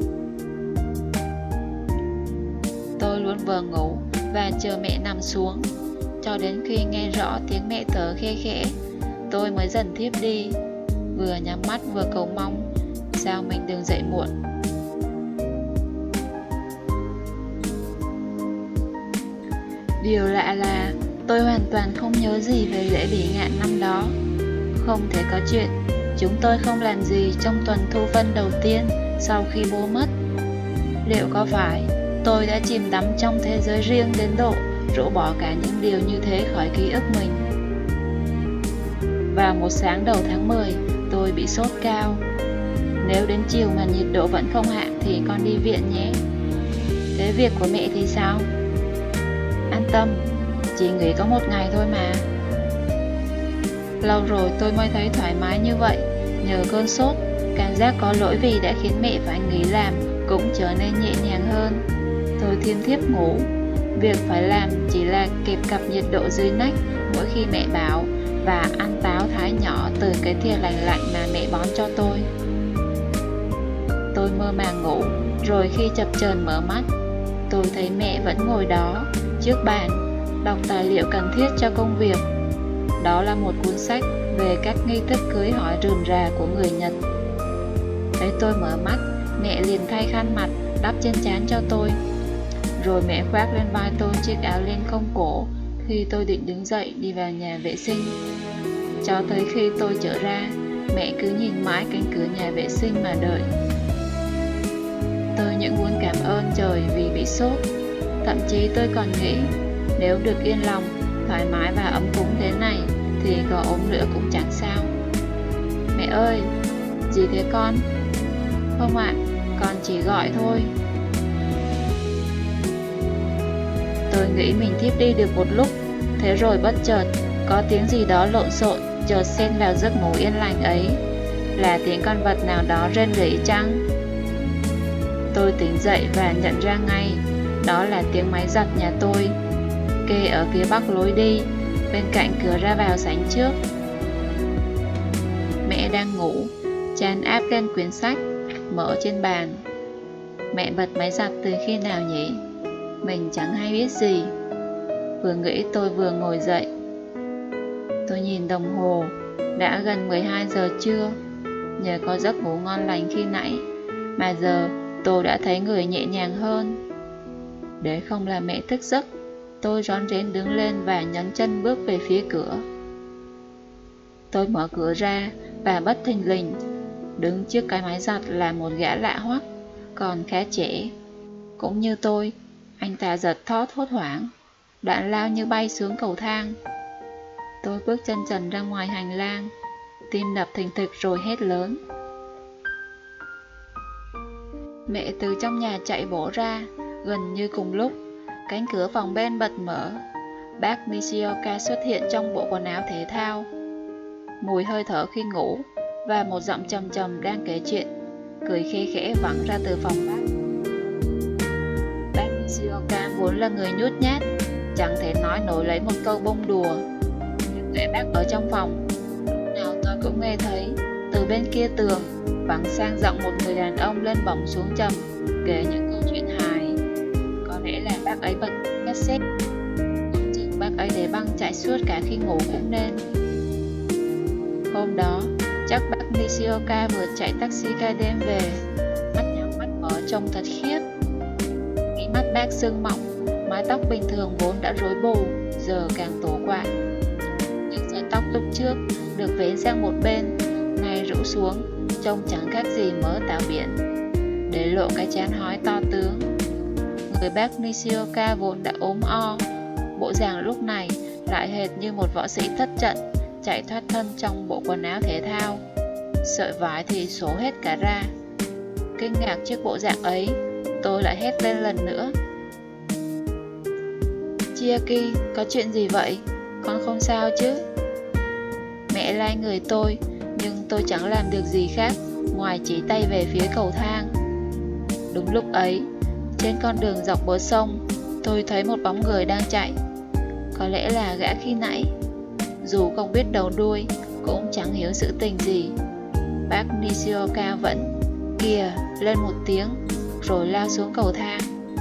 Tôi luôn vờ ngủ và chờ mẹ nằm xuống, cho đến khi nghe rõ tiếng mẹ thở khe khẽ, tôi mới dần thiếp đi, vừa nhắm mắt vừa cầu mong sao mình đừng dậy muộn. Điều lạ là tôi hoàn toàn không nhớ gì về lễ bỉ ngạn năm đó. Không thể có chuyện chúng tôi không làm gì trong tuần thu phân đầu tiên sau khi bố mất. Liệu có phải tôi đã chìm đắm trong thế giới riêng đến độ rũ bỏ cả những điều như thế khỏi ký ức mình? Vào một sáng đầu tháng 10, tôi bị sốt cao. Nếu đến chiều mà nhiệt độ vẫn không hạ thì con đi viện nhé. Thế việc của mẹ thì sao? An tâm, chỉ nghỉ có một ngày thôi mà. Lâu rồi tôi mới thấy thoải mái như vậy. Nhờ cơn sốt, cảm giác có lỗi vì đã khiến mẹ phải nghỉ làm cũng trở nên nhẹ nhàng hơn. Tôi thiêm thiếp ngủ. Việc phải làm chỉ là kẹp cặp nhiệt độ dưới nách mỗi khi mẹ bảo và ăn táo thái nhỏ từ cái thìa lành lạnh mà mẹ bón cho tôi. Tôi mơ màng ngủ, rồi khi chập chờn mở mắt, tôi thấy mẹ vẫn ngồi đó, trước bàn, đọc tài liệu cần thiết cho công việc. Đó là một cuốn sách về các nghi thức cưới hỏi rườm rà của người Nhật. Thấy tôi mở mắt, mẹ liền thay khăn mặt, đắp trên trán cho tôi. Rồi mẹ khoác lên vai tôi chiếc áo len không cổ khi tôi định đứng dậy đi vào nhà vệ sinh. Cho tới khi tôi trở ra, mẹ cứ nhìn mãi cánh cửa nhà vệ sinh mà đợi. Tôi những muốn cảm ơn trời vì bị sốt. Thậm chí tôi còn nghĩ, nếu được yên lòng, thoải mái và ấm cúng thế này thì có ốm nữa cũng chẳng sao. Mẹ ơi, gì thế con? Không ạ, con chỉ gọi thôi. Tôi nghĩ mình thiếp đi được một lúc, thế rồi bất chợt có tiếng gì đó lộn xộn chợt xen vào giấc ngủ yên lành ấy. Là tiếng con vật nào đó rên rỉ chăng? Tôi tỉnh dậy và nhận ra ngay, đó là tiếng máy giặt nhà tôi, kê ở phía bắc lối đi, bên cạnh cửa ra vào sảnh trước. Mẹ đang ngủ, tràn áp lên quyển sách mở trên bàn. Mẹ bật máy giặt từ khi nào nhỉ? Mình chẳng hay biết gì. Vừa nghĩ tôi vừa ngồi dậy. Tôi nhìn đồng hồ, đã gần 12 giờ trưa. Nhờ có giấc ngủ ngon lành khi nãy mà giờ tôi đã thấy người nhẹ nhàng hơn. Để không làm mẹ thức giấc, tôi rón rén đứng lên và nhấn chân bước về phía cửa. Tôi mở cửa ra và bất thình lình, đứng trước cái máy giặt là một gã lạ hoắc, còn khá trẻ. Cũng như tôi, anh ta giật thót hốt hoảng, đoạn lao như bay xuống cầu thang. Tôi bước chân trần ra ngoài hành lang, tim đập thình thịch rồi hét lớn. Mẹ từ trong nhà chạy bổ ra, gần như cùng lúc, cánh cửa phòng bên bật mở. Bác Nishioka xuất hiện trong bộ quần áo thể thao, mùi hơi thở khi ngủ và một giọng trầm trầm đang kể chuyện, cười khe khẽ vẳng ra từ phòng bác. Bác Nishioka vốn là người nhút nhát, chẳng thể nói nổi lấy một câu bông đùa. Nhưng để bác ở trong phòng, lúc nào tôi cũng nghe thấy từ bên kia tường vẳng sang giọng một người đàn ông lên bổng xuống trầm, kể những câu chuyện hài. Có lẽ là bác ấy bật cassette, không chừng bác ấy để băng chạy suốt cả khi ngủ cũng nên. Hôm đó, chắc bác Nishioka vừa chạy taxi ca đêm về, mắt nhắm mắt mở trông thật khiếp. Mí mắt bác sưng mọng, mái tóc bình thường vốn đã rối bù, giờ càng tổ quạ. Những sợi tóc lúc trước được vén sang một bên, nay rũ xuống, trông chẳng khác gì mớ tảo biển, để lộ cái trán hói to tướng. Người bác Nishioka vốn đã ốm o, bộ dạng lúc này lại hệt như một võ sĩ thất trận, chạy thoát thân trong bộ quần áo thể thao. Sợi vải thì xổ hết cả ra. Kinh ngạc trước bộ dạng ấy, tôi lại hét lên lần nữa. Chiaki, có chuyện gì vậy? Con không sao chứ? Mẹ lai người tôi, nhưng tôi chẳng làm được gì khác ngoài chỉ tay về phía cầu thang. Đúng lúc ấy, trên con đường dọc bờ sông, tôi thấy một bóng người đang chạy. Có lẽ là gã khi nãy. Dù không biết đầu đuôi, cũng chẳng hiểu sự tình gì. Bác Nishioka vẫn kìa lên một tiếng rồi lao xuống cầu thang.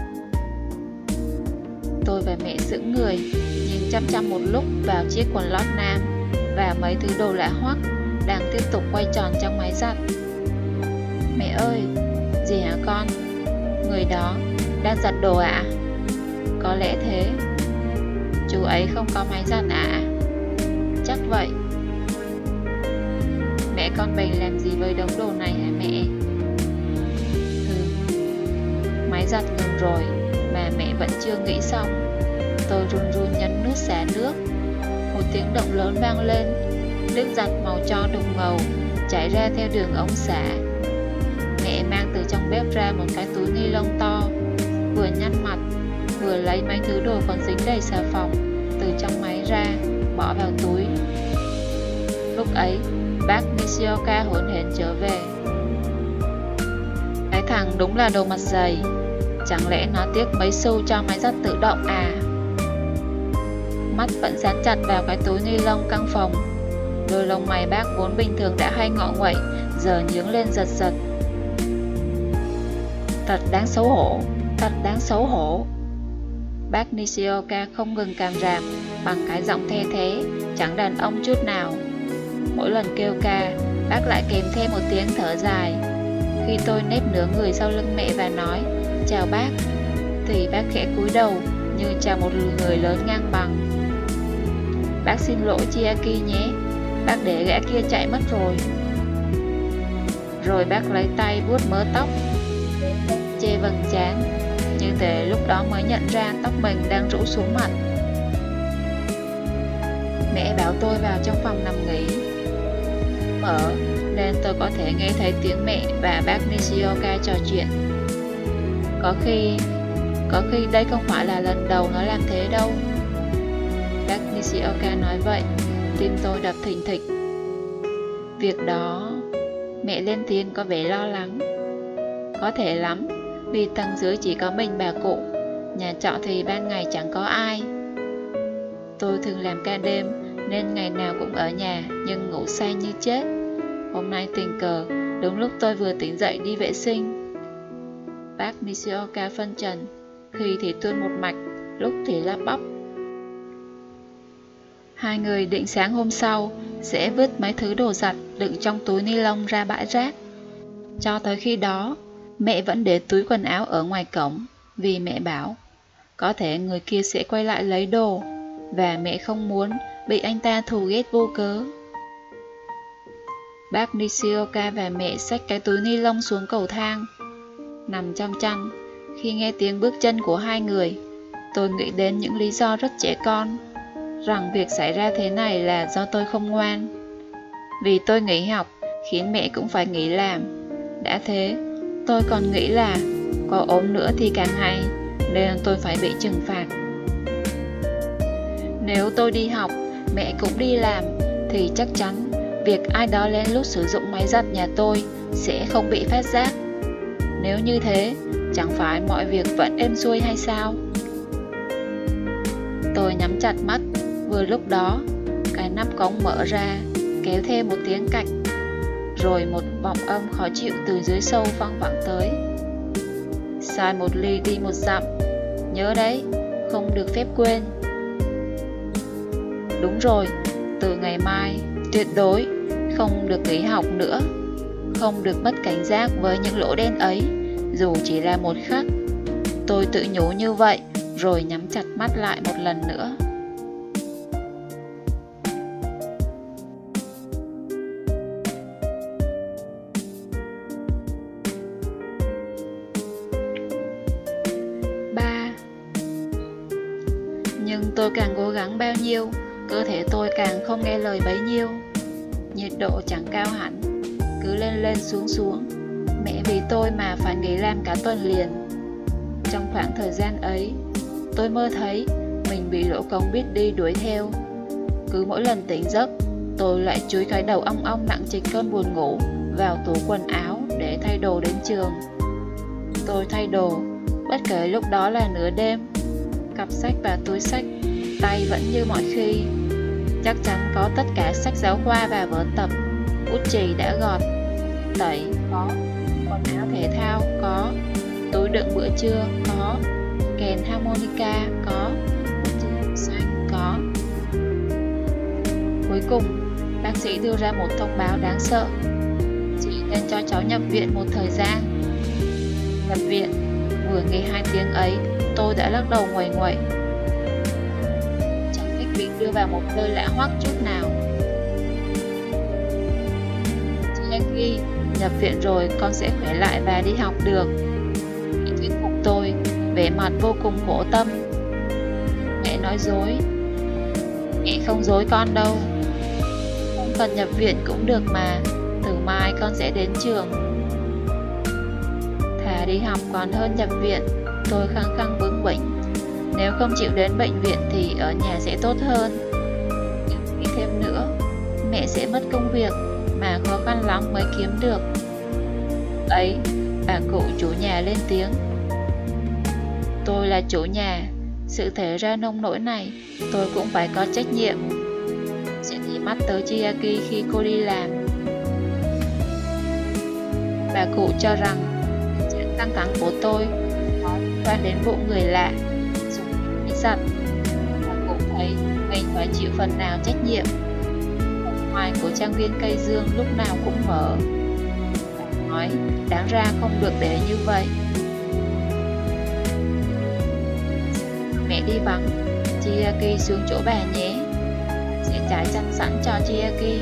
Tôi và mẹ sững người, nhìn chăm chăm một lúc vào chiếc quần lót nam và mấy thứ đồ lạ hoắc đang tiếp tục quay tròn trong máy giặt. Mẹ ơi, gì hả con? Người đó đang giặt đồ ạ? Có lẽ thế. Chú ấy không có máy giặt ạ? Chắc vậy. Mẹ con bèn làm gì với đống đồ này hả mẹ? Máy giặt ngừng rồi mà mẹ vẫn chưa nghĩ xong. Tôi run run nhấn nút xả nước. Một tiếng động lớn vang lên. Nước giặt màu tro đục ngầu chảy ra theo đường ống xả. Mẹ mang từ trong bếp ra một cái túi ni lông to, vừa nhăn mặt vừa lấy mấy thứ đồ còn dính đầy xà phòng từ trong máy ra, bỏ vào túi. Lúc ấy, bác Nishioka hỗn hển trở về. Cái thằng đúng là đồ mặt dày. Chẳng lẽ nó tiếc mấy xu cho máy giặt tự động à? Mắt vẫn dán chặt vào cái túi ni lông căng phòng. Đôi lông mày bác vốn bình thường đã hay ngọ nguậy, giờ nhướng lên giật giật. Thật đáng xấu hổ, thật đáng xấu hổ. Bác Nishioka không ngừng càm ràm bằng cái giọng the thế, chẳng đàn ông chút nào. Mỗi lần kêu ca, bác lại kèm thêm một tiếng thở dài. Khi tôi nép nửa người sau lưng mẹ và nói chào bác, thì bác khẽ cúi đầu như chào một người lớn ngang bằng. Bác xin lỗi Chiaki nhé, bác để gã kia chạy mất rồi. Rồi bác lấy tay vuốt mớ tóc, che vầng trán. Như thế lúc đó mới nhận ra tóc mình đang rũ xuống mặt. Mẹ bảo tôi vào trong phòng nằm nghỉ, mở nên tôi có thể nghe thấy tiếng mẹ và bác Nishioka trò chuyện. Có khi đây không phải là lần đầu nó làm thế đâu. Bác Nishioka nói vậy, tim tôi đập thình thịch. Việc đó, mẹ lên tiếng có vẻ lo lắng. Có thể lắm, vì tầng dưới chỉ có mình bà cụ, nhà trọ thì ban ngày chẳng có ai. Tôi thường làm ca đêm nên ngày nào cũng ở nhà nhưng ngủ say như chết. Hôm nay tình cờ, đúng lúc tôi vừa tỉnh dậy đi vệ sinh. Bác Nishioka phân trần, khi thì tuôn một mạch, lúc thì lắp bắp. Hai người định sáng hôm sau sẽ vứt mấy thứ đồ giặt đựng trong túi ni lông ra bãi rác. Cho tới khi đó, mẹ vẫn để túi quần áo ở ngoài cổng, vì mẹ bảo có thể người kia sẽ quay lại lấy đồ, và mẹ không muốn bị anh ta thù ghét vô cớ. Bác Nishioka và mẹ xách cái túi ni lông xuống cầu thang. Nằm trong chăn, khi nghe tiếng bước chân của hai người, tôi nghĩ đến những lý do rất trẻ con, rằng việc xảy ra thế này là do tôi không ngoan. Vì tôi nghỉ học, khiến mẹ cũng phải nghỉ làm. Đã thế, tôi còn nghĩ là có ốm nữa thì càng hay, nên tôi phải bị trừng phạt. Nếu tôi đi học, mẹ cũng đi làm, thì chắc chắn việc ai đó lén lút sử dụng máy giặt nhà tôi sẽ không bị phát giác. Nếu như thế, chẳng phải mọi việc vẫn êm xuôi hay sao? Tôi nhắm chặt mắt, vừa lúc đó, cái nắp cống mở ra, kéo theo một tiếng cạch, rồi một vọng âm khó chịu từ dưới sâu văng vẳng tới. Sai một ly đi một dặm, nhớ đấy, không được phép quên. Đúng rồi, từ ngày mai, tuyệt đối không được nghỉ học nữa, không được mất cảnh giác với những lỗ đen ấy, dù chỉ là một khắc. Tôi tự nhủ như vậy, rồi nhắm chặt mắt lại một lần nữa. Nhưng tôi càng cố gắng bao nhiêu, cơ thể tôi càng không nghe lời bấy nhiêu. Nhiệt độ chẳng cao hẳn, cứ lên lên xuống xuống. Mẹ vì tôi mà phải nghỉ làm cả tuần liền. Trong khoảng thời gian ấy, tôi mơ thấy mình bị lỗ cống biết đi đuổi theo. Cứ mỗi lần tỉnh giấc, tôi lại chúi cái đầu ong ong nặng trịch cơn buồn ngủ vào tủ quần áo để thay đồ đến trường. Tôi thay đồ, bất kể lúc đó là nửa đêm. Cặp sách và túi sách, tay vẫn như mọi khi. Chắc chắn có tất cả sách giáo khoa và vở tập. Bút chì đã gọt, tẩy, có. Quần áo thể thao, có. Túi đựng bữa trưa, có. Kèn harmonica, có. Bút chì xanh, có. Cuối cùng, bác sĩ đưa ra một thông báo đáng sợ. Chỉ nên cho cháu nhập viện một thời gian. Nhập viện, vừa nghe 2 tiếng ấy, tôi đã lắc đầu nguầy nguậy. Chẳng thích bị đưa vào một nơi lạ hoắc chút nào. Jackie, nhập viện rồi con sẽ khỏe lại và đi học được. Mẹ thuyết phục tôi, vẻ mặt vô cùng khổ tâm. Mẹ nói dối. Mẹ không dối con đâu. Không cần nhập viện cũng được mà. Từ mai con sẽ đến trường. Thà đi học còn hơn nhập viện. Tôi khăng khăng bướng bỉnh. Nếu không chịu đến bệnh viện thì ở nhà sẽ tốt hơn. Nhưng nghĩ thêm nữa, mẹ sẽ mất công việc mà khó khăn lắm mới kiếm được. Ấy, bà cụ chủ nhà lên tiếng. Tôi là chủ nhà, sự thể ra nông nỗi này tôi cũng phải có trách nhiệm. Sẽ để mắt tới Chiaki khi cô đi làm. Bà cụ cho rằng trạng căng thẳng của tôi có liên quan đến vụ người lạ dùng bí giật. Bà cụ thấy mình phải chịu phần nào trách nhiệm. Ngoài của trang viên cây dương lúc nào cũng mở. Bà nói đáng ra không được để như vậy. Mẹ đi vắng, Chiaki xuống chỗ bà nhé. Sẽ trải chăn sẵn cho Chiaki.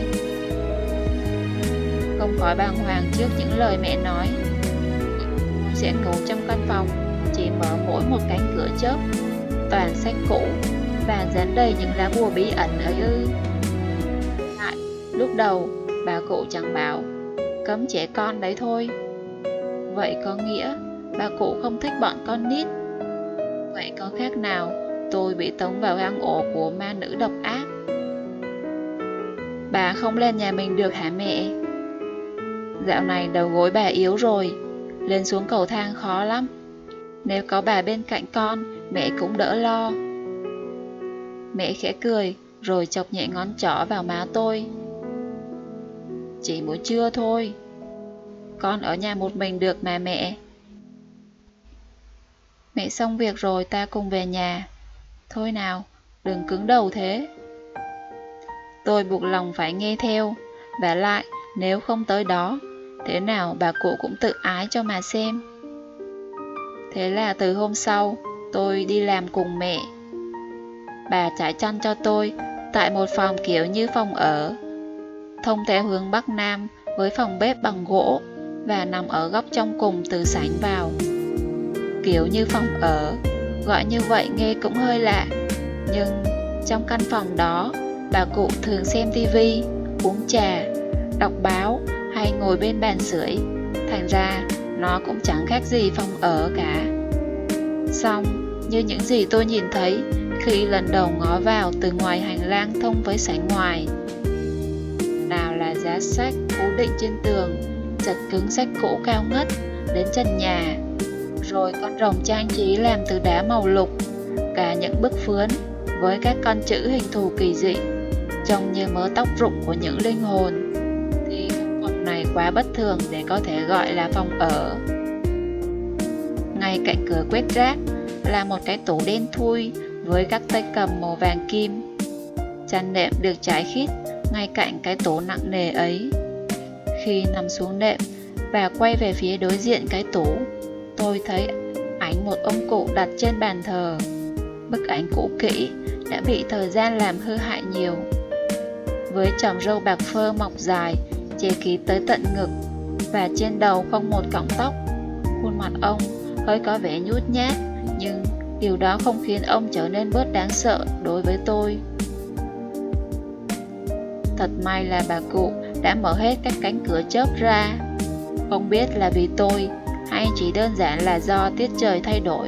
Không khỏi bàng hoàng trước những lời mẹ nói. Tôi sẽ ngủ trong căn phòng, chỉ mở mỗi một cánh cửa chớp, toàn sách cũ và dán đầy những lá bùa bí ẩn ấy ư. Lại, lúc đầu bà cụ chẳng bảo cấm trẻ con đấy thôi. Vậy có nghĩa bà cụ không thích bọn con nít. Vậy có khác nào tôi bị tống vào hang ổ của ma nữ độc ác? Bà không lên nhà mình được hả mẹ? Dạo này đầu gối bà yếu rồi, lên xuống cầu thang khó lắm. Nếu có bà bên cạnh con, mẹ cũng đỡ lo. Mẹ khẽ cười, rồi chọc nhẹ ngón trỏ vào má tôi. Chỉ buổi trưa thôi. Con ở nhà một mình được mà mẹ. Mẹ xong việc rồi ta cùng về nhà. Thôi nào, đừng cứng đầu thế. Tôi buộc lòng phải nghe theo. Và lại, nếu không tới đó, thế nào bà cụ cũng tự ái cho mà xem. Thế là từ hôm sau, tôi đi làm cùng mẹ. Bà trải chăn cho tôi tại một phòng kiểu như phòng ở, thông theo hướng Bắc Nam với phòng bếp bằng gỗ và nằm ở góc trong cùng từ sảnh vào. Kiểu như phòng ở, gọi như vậy nghe cũng hơi lạ. Nhưng trong căn phòng đó, bà cụ thường xem tivi, uống trà, đọc báo hay ngồi bên bàn sưởi. Thành ra nó cũng chẳng khác gì phòng ở cả. Xong, như những gì tôi nhìn thấy khi lần đầu ngó vào từ ngoài hành lang thông với sảnh ngoài. Nào là giá sách cố định trên tường, chật cứng sách cũ cao ngất đến trần nhà, rồi con rồng trang trí làm từ đá màu lục, cả những bức phướn với các con chữ hình thù kỳ dị, trông như mớ tóc rụng của những linh hồn, thì phòng này quá bất thường để có thể gọi là phòng ở. Ngay cạnh cửa quét rác là một cái tủ đen thui với các tay cầm màu vàng kim. Chăn nệm được trải khít ngay cạnh cái tủ nặng nề ấy. Khi nằm xuống nệm và quay về phía đối diện cái tủ, tôi thấy ảnh một ông cụ đặt trên bàn thờ. Bức ảnh cũ kỹ đã bị thời gian làm hư hại nhiều. Với chòm râu bạc phơ mọc dài che kín tới tận ngực và trên đầu không một cọng tóc, khuôn mặt ông hơi có vẻ nhút nhát, nhưng điều đó không khiến ông trở nên bớt đáng sợ đối với tôi. Thật may là bà cụ đã mở hết các cánh cửa chớp ra. Không biết là vì tôi hay chỉ đơn giản là do tiết trời thay đổi.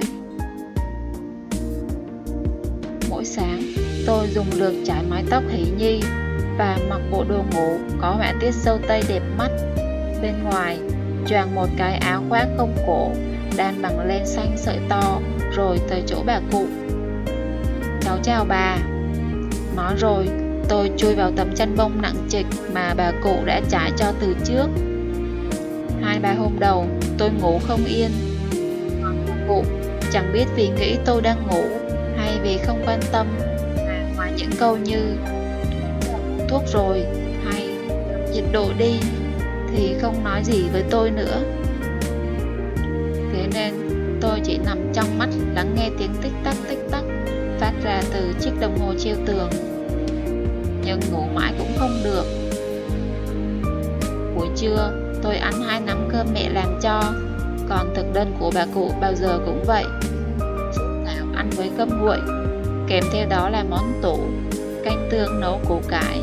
Mỗi sáng, tôi dùng lược chải mái tóc hỷ nhi và mặc bộ đồ ngủ có họa tiết sâu tây đẹp mắt. Bên ngoài, choàng một cái áo khoác không cổ đan bằng len xanh sợi to, rồi tới chỗ bà cụ. Cháu chào bà. Nói rồi, tôi chui vào tấm chăn bông nặng trịch mà bà cụ đã trải cho từ trước. 2-3 hôm đầu, tôi ngủ không yên. Bà cụ chẳng biết vì nghĩ tôi đang ngủ hay vì không quan tâm, mà ngoài những câu như thuốc rồi hay nhiệt độ đi thì không nói gì với tôi nữa. Thế nên tôi chỉ nằm trong mắt lắng nghe tiếng tích tắc phát ra từ chiếc đồng hồ treo tường. Nhưng ngủ mãi cũng không được. Buổi trưa tôi ăn 2 nắm cơm mẹ làm cho, còn thực đơn của bà cụ bao giờ cũng vậy: súp tảo ăn với cơm nguội, kèm theo đó là món tủ, canh tương nấu củ cải.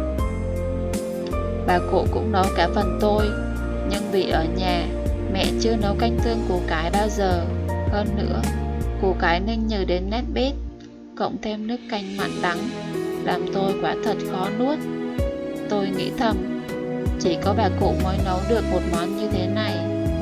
Bà cụ cũng nấu cả phần tôi, nhưng vì ở nhà mẹ chưa nấu canh tương củ cải bao giờ. Hơn nữa, củ cải ninh nhừ đến nát bét, cộng thêm nước canh mặn đắng, làm tôi quả thật khó nuốt. Tôi nghĩ thầm, chỉ có bà cụ mới nấu được một món như thế này.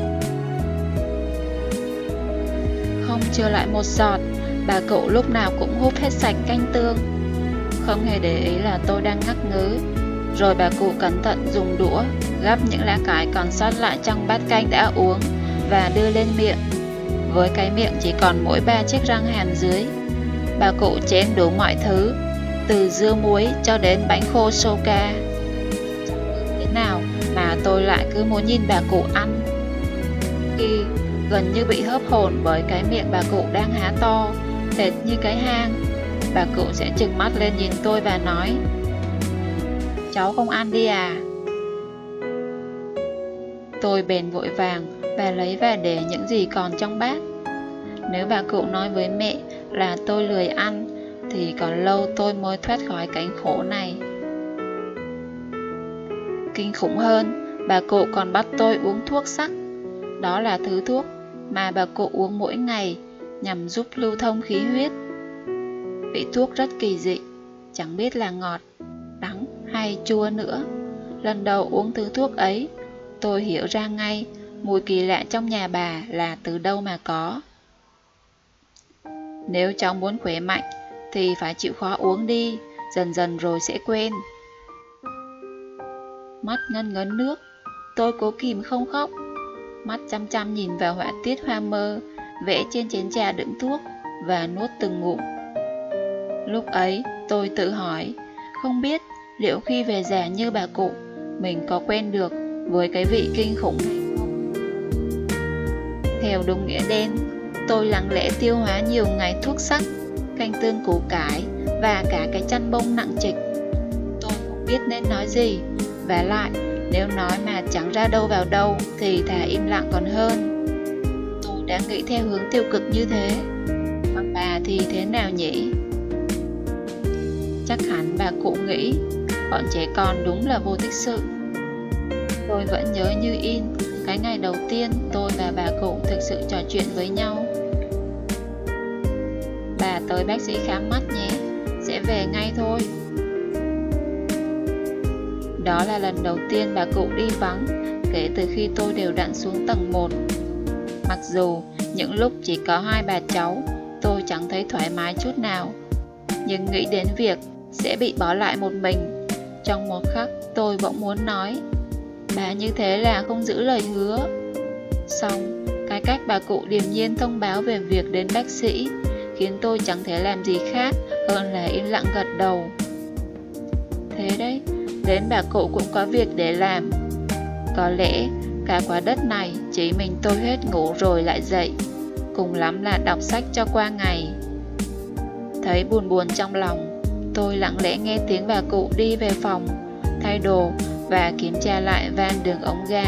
Không chừa lại một giọt, bà cụ lúc nào cũng húp hết sạch canh tương, không hề để ý là tôi đang ngắc ngứ. Rồi bà cụ cẩn thận dùng đũa gắp những lá cải còn sót lại trong bát canh đã uống và đưa lên miệng. Với cái miệng chỉ còn mỗi 3 chiếc răng hàm dưới, bà cụ chén đủ mọi thứ, từ dưa muối cho đến bánh khô Soka. Thế nào mà tôi lại cứ muốn nhìn bà cụ ăn. Khi gần như bị hớp hồn bởi cái miệng bà cụ đang há to, hệt như cái hang, bà cụ sẽ trừng mắt lên nhìn tôi và nói: "Cháu không ăn đi à?" Tôi bèn vội vàng và lấy và để những gì còn trong bát. Nếu bà cụ nói với mẹ là tôi lười ăn, thì còn lâu tôi mới thoát khỏi cảnh khổ này. Kinh khủng hơn, bà cụ còn bắt tôi uống thuốc sắc. Đó là thứ thuốc mà bà cụ uống mỗi ngày nhằm giúp lưu thông khí huyết. Vị thuốc rất kỳ dị, chẳng biết là ngọt, đắng hay chua nữa. Lần đầu uống thứ thuốc ấy, tôi hiểu ra ngay mùi kỳ lạ trong nhà bà là từ đâu mà có. Nếu cháu muốn khỏe mạnh thì phải chịu khó uống đi, dần dần rồi sẽ quen. Mắt ngân ngấn nước, tôi cố kìm không khóc, mắt chăm chăm nhìn vào họa tiết hoa mơ vẽ trên chén trà đựng thuốc và nuốt từng ngụm. Lúc ấy tôi tự hỏi, không biết liệu khi về già như bà cụ, mình có quen được với cái vị kinh khủng này không? Theo đúng nghĩa đen, tôi lặng lẽ tiêu hóa nhiều ngày thuốc sắc, canh tương củ cải và cả cái chăn bông nặng trịch. Tôi không biết nên nói gì, và lại nếu nói mà chẳng ra đâu vào đâu thì thà im lặng còn hơn. Tôi đã nghĩ theo hướng tiêu cực như thế, còn bà thì thế nào nhỉ? Chắc hẳn bà cụ nghĩ bọn trẻ con đúng là vô tích sự. Tôi vẫn nhớ như in cái ngày đầu tiên tôi và bà cụ thực sự trò chuyện với nhau. Bà tới bác sĩ khám mắt nhé, sẽ về ngay thôi. Đó là lần đầu tiên bà cụ đi vắng kể từ khi tôi đều đặn xuống tầng 1. Mặc dù những lúc chỉ có 2 bà cháu, tôi chẳng thấy thoải mái chút nào, nhưng nghĩ đến việc sẽ bị bỏ lại một mình, trong một khắc tôi bỗng muốn nói: bà như thế là không giữ lời hứa. Xong, cái cách bà cụ điềm nhiên thông báo về việc đến bác sĩ khiến tôi chẳng thể làm gì khác hơn là im lặng gật đầu. Thế đấy, đến bà cụ cũng có việc để làm. Có lẽ cả quả đất này chỉ mình tôi hết ngủ rồi lại dậy, cùng lắm là đọc sách cho qua ngày. Thấy buồn buồn trong lòng, tôi lặng lẽ nghe tiếng bà cụ đi về phòng, thay đồ và kiểm tra lại van đường ống ga.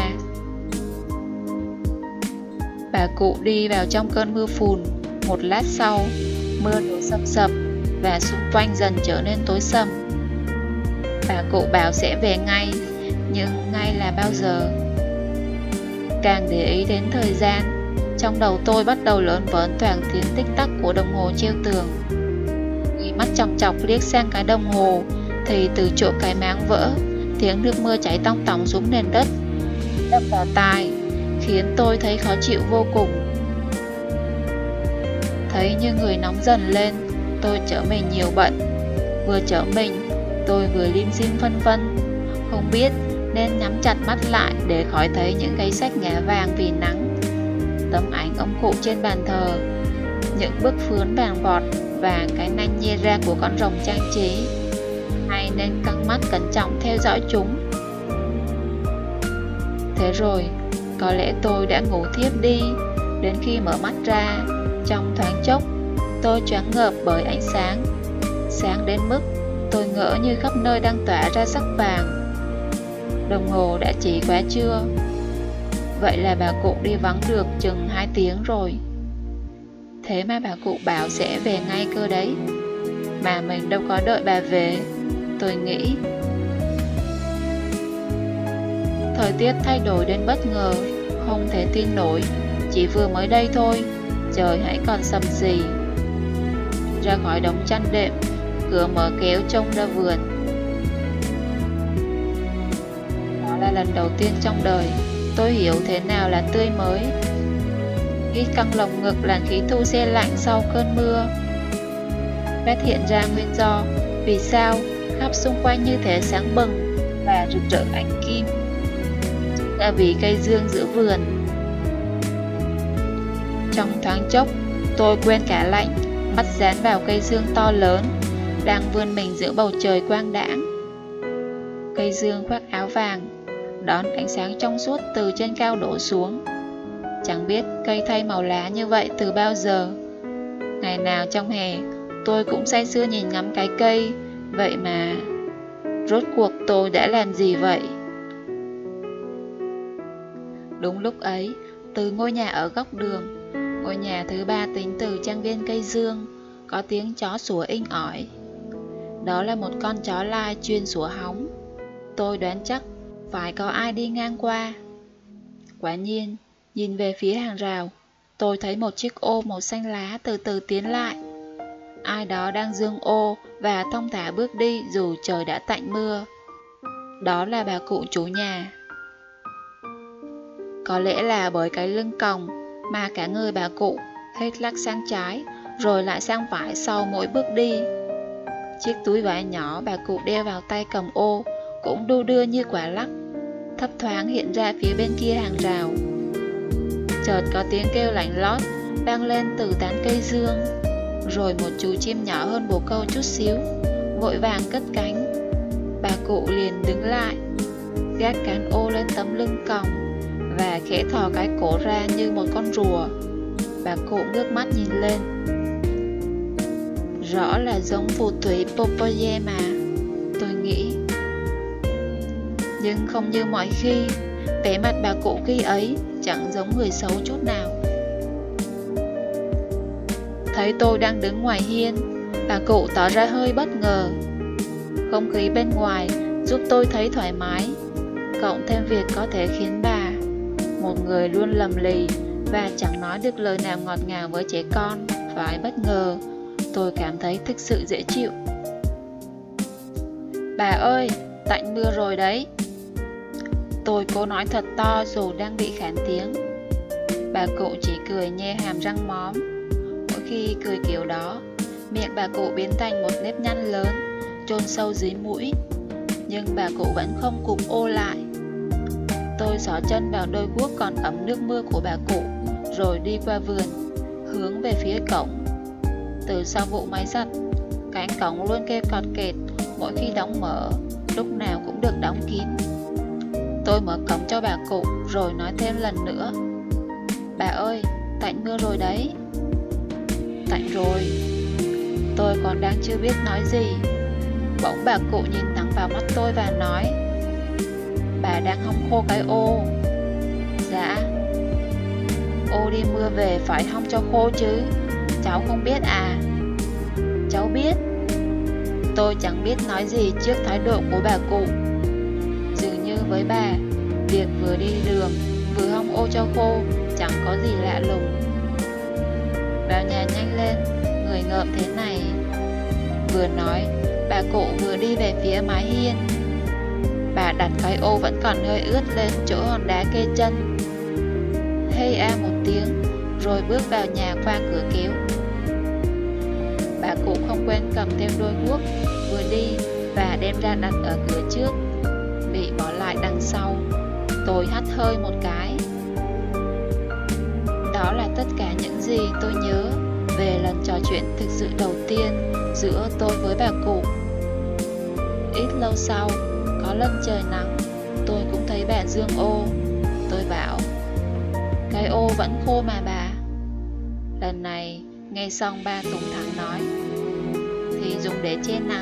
Bà cụ đi vào trong cơn mưa phùn. Một lát sau, mưa đổ sầm sập và xung quanh dần trở nên tối sầm. Bà cụ bảo sẽ về ngay, nhưng ngay là bao giờ? Càng để ý đến thời gian, trong đầu tôi bắt đầu lởn vởn toàn tiếng tích tắc của đồng hồ treo tường. Khi mắt chòng chọc liếc sang cái đồng hồ, thì từ chỗ cái máng vỡ, tiếng nước mưa chảy tong tỏng xuống nền đất, đập vào tai, khiến tôi thấy khó chịu vô cùng. Thấy như người nóng dần lên, tôi chở mình nhiều bận. Vừa chở mình, Tôi vừa lim dim phân vân, không biết nên nhắm chặt mắt lại để khỏi thấy những cây sách ngả vàng vì nắng, tấm ảnh ông cụ trên bàn thờ, những bức phướn vàng vọt và cái nanh nhê ra của con rồng trang trí, hay nên căng mắt cẩn trọng theo dõi chúng. Thế rồi, có lẽ tôi đã ngủ thiếp đi. Đến khi mở mắt ra, trong thoáng chốc, tôi choáng ngợp bởi ánh sáng. Sáng đến mức tôi ngỡ như khắp nơi đang tỏa ra sắc vàng. Đồng hồ đã chỉ quá trưa. Vậy là bà cụ đi vắng được chừng 2 tiếng rồi. Thế mà bà cụ bảo sẽ về ngay cơ đấy. Mà mình đâu có đợi bà về, tôi nghĩ. Thời tiết thay đổi đến bất ngờ, không thể tin nổi. Chỉ vừa mới đây thôi, trời hãy còn sầm sì. Ra khỏi đống chăn đệm, cửa mở kéo trông ra vườn. Đó là lần đầu tiên trong đời tôi hiểu thế nào là tươi mới. Hít căng lồng ngực làn khí thu se lạnh sau cơn mưa. Phát hiện ra nguyên do vì sao khắp xung quanh như thể sáng bừng và rực rỡ ánh kim. Là vì cây dương giữa vườn. Trong thoáng chốc, tôi quên cả lạnh, mắt dán vào cây dương to lớn đang vươn mình giữa bầu trời quang đãng. Cây dương khoác áo vàng, đón ánh sáng trong suốt từ trên cao đổ xuống. Chẳng biết cây thay màu lá như vậy từ bao giờ. Ngày nào trong hè, tôi cũng say sưa nhìn ngắm cái cây. Vậy mà, rốt cuộc tôi đã làm gì vậy? Đúng lúc ấy, từ ngôi nhà ở góc đường, ngôi nhà thứ 3 tính từ trang viên cây dương, có tiếng chó sủa inh ỏi. Đó là một con chó lai chuyên sủa hóng. Tôi đoán chắc phải có ai đi ngang qua. Quả nhiên, nhìn về phía hàng rào, tôi thấy một chiếc ô màu xanh lá từ từ tiến lại. Ai đó đang giương ô và thong thả bước đi dù trời đã tạnh mưa. Đó là bà cụ chủ nhà. Có lẽ là bởi cái lưng còng mà cả người bà cụ hết lắc sang trái rồi lại sang phải sau mỗi bước đi. Chiếc túi vải nhỏ bà cụ đeo vào tay cầm ô cũng đu đưa như quả lắc, thấp thoáng hiện ra phía bên kia hàng rào. Chợt có tiếng kêu lạnh lót vang lên từ tán cây dương, rồi một chú chim nhỏ hơn bồ câu chút xíu vội vàng cất cánh. Bà cụ liền đứng lại, gác cán ô lên tấm lưng còng và khẽ thò cái cổ ra như một con rùa. Bà cụ ngước mắt nhìn lên. Rõ là giống phù thủy Popoye mà, tôi nghĩ. Nhưng không như mọi khi, vẻ mặt bà cụ khi ấy chẳng giống người xấu chút nào. Thấy tôi đang đứng ngoài hiên, bà cụ tỏ ra hơi bất ngờ. Không khí bên ngoài giúp tôi thấy thoải mái, cộng thêm việc có thể khiến bà, một người luôn lầm lì và chẳng nói được lời nào ngọt ngào với trẻ con, phải bất ngờ. Tôi cảm thấy thực sự dễ chịu. Bà ơi, tạnh mưa rồi đấy. Tôi cố nói thật to dù đang bị khản tiếng. Bà cụ chỉ cười nhe hàm răng móm. Mỗi khi cười kiểu đó, miệng bà cụ biến thành một nếp nhăn lớn, chôn sâu dưới mũi. Nhưng bà cụ vẫn không cụp ô lại. Tôi xỏ chân vào đôi guốc còn ấm nước mưa của bà cụ, rồi đi qua vườn, hướng về phía cổng. Từ sau vụ máy giặt, cánh cổng luôn kêu cọt kẹt mỗi khi đóng mở, lúc nào cũng được đóng kín. Tôi mở cổng cho bà cụ rồi nói thêm lần nữa. Bà ơi, tạnh mưa rồi đấy. Tạnh rồi. Tôi còn đang chưa biết nói gì, bỗng bà cụ nhìn thẳng vào mắt tôi và nói. Bà đang hong khô cái ô. Dạ. Ô đi mưa về phải hong cho khô chứ, cháu không biết à? Cháu biết. Tôi chẳng biết nói gì trước thái độ của bà cụ. Dường như với bà, việc vừa đi đường vừa hong ô cho khô chẳng có gì lạ lùng. Vào nhà nhanh lên, người ngợm thế này. Vừa nói, bà cụ vừa đi về phía mái hiên. Bà đặt cái ô vẫn còn hơi ướt lên chỗ hòn đá kê chân. Hey a một tiếng, rồi bước vào nhà qua cửa kéo. Bà cụ không quên cầm theo đôi guốc, vừa đi và đem ra đặt ở cửa trước, bị bỏ lại đằng sau. Tôi hắt hơi một cái. Đó là tất cả những gì tôi nhớ về lần trò chuyện thực sự đầu tiên giữa tôi với bà cụ. Ít lâu sau, có lần trời nắng, tôi cũng thấy bà dương ô. Tôi bảo, cái ô vẫn khô mà bà. Lần này, nghe xong bà Tùng thẳng nói, thì dùng để che nắng.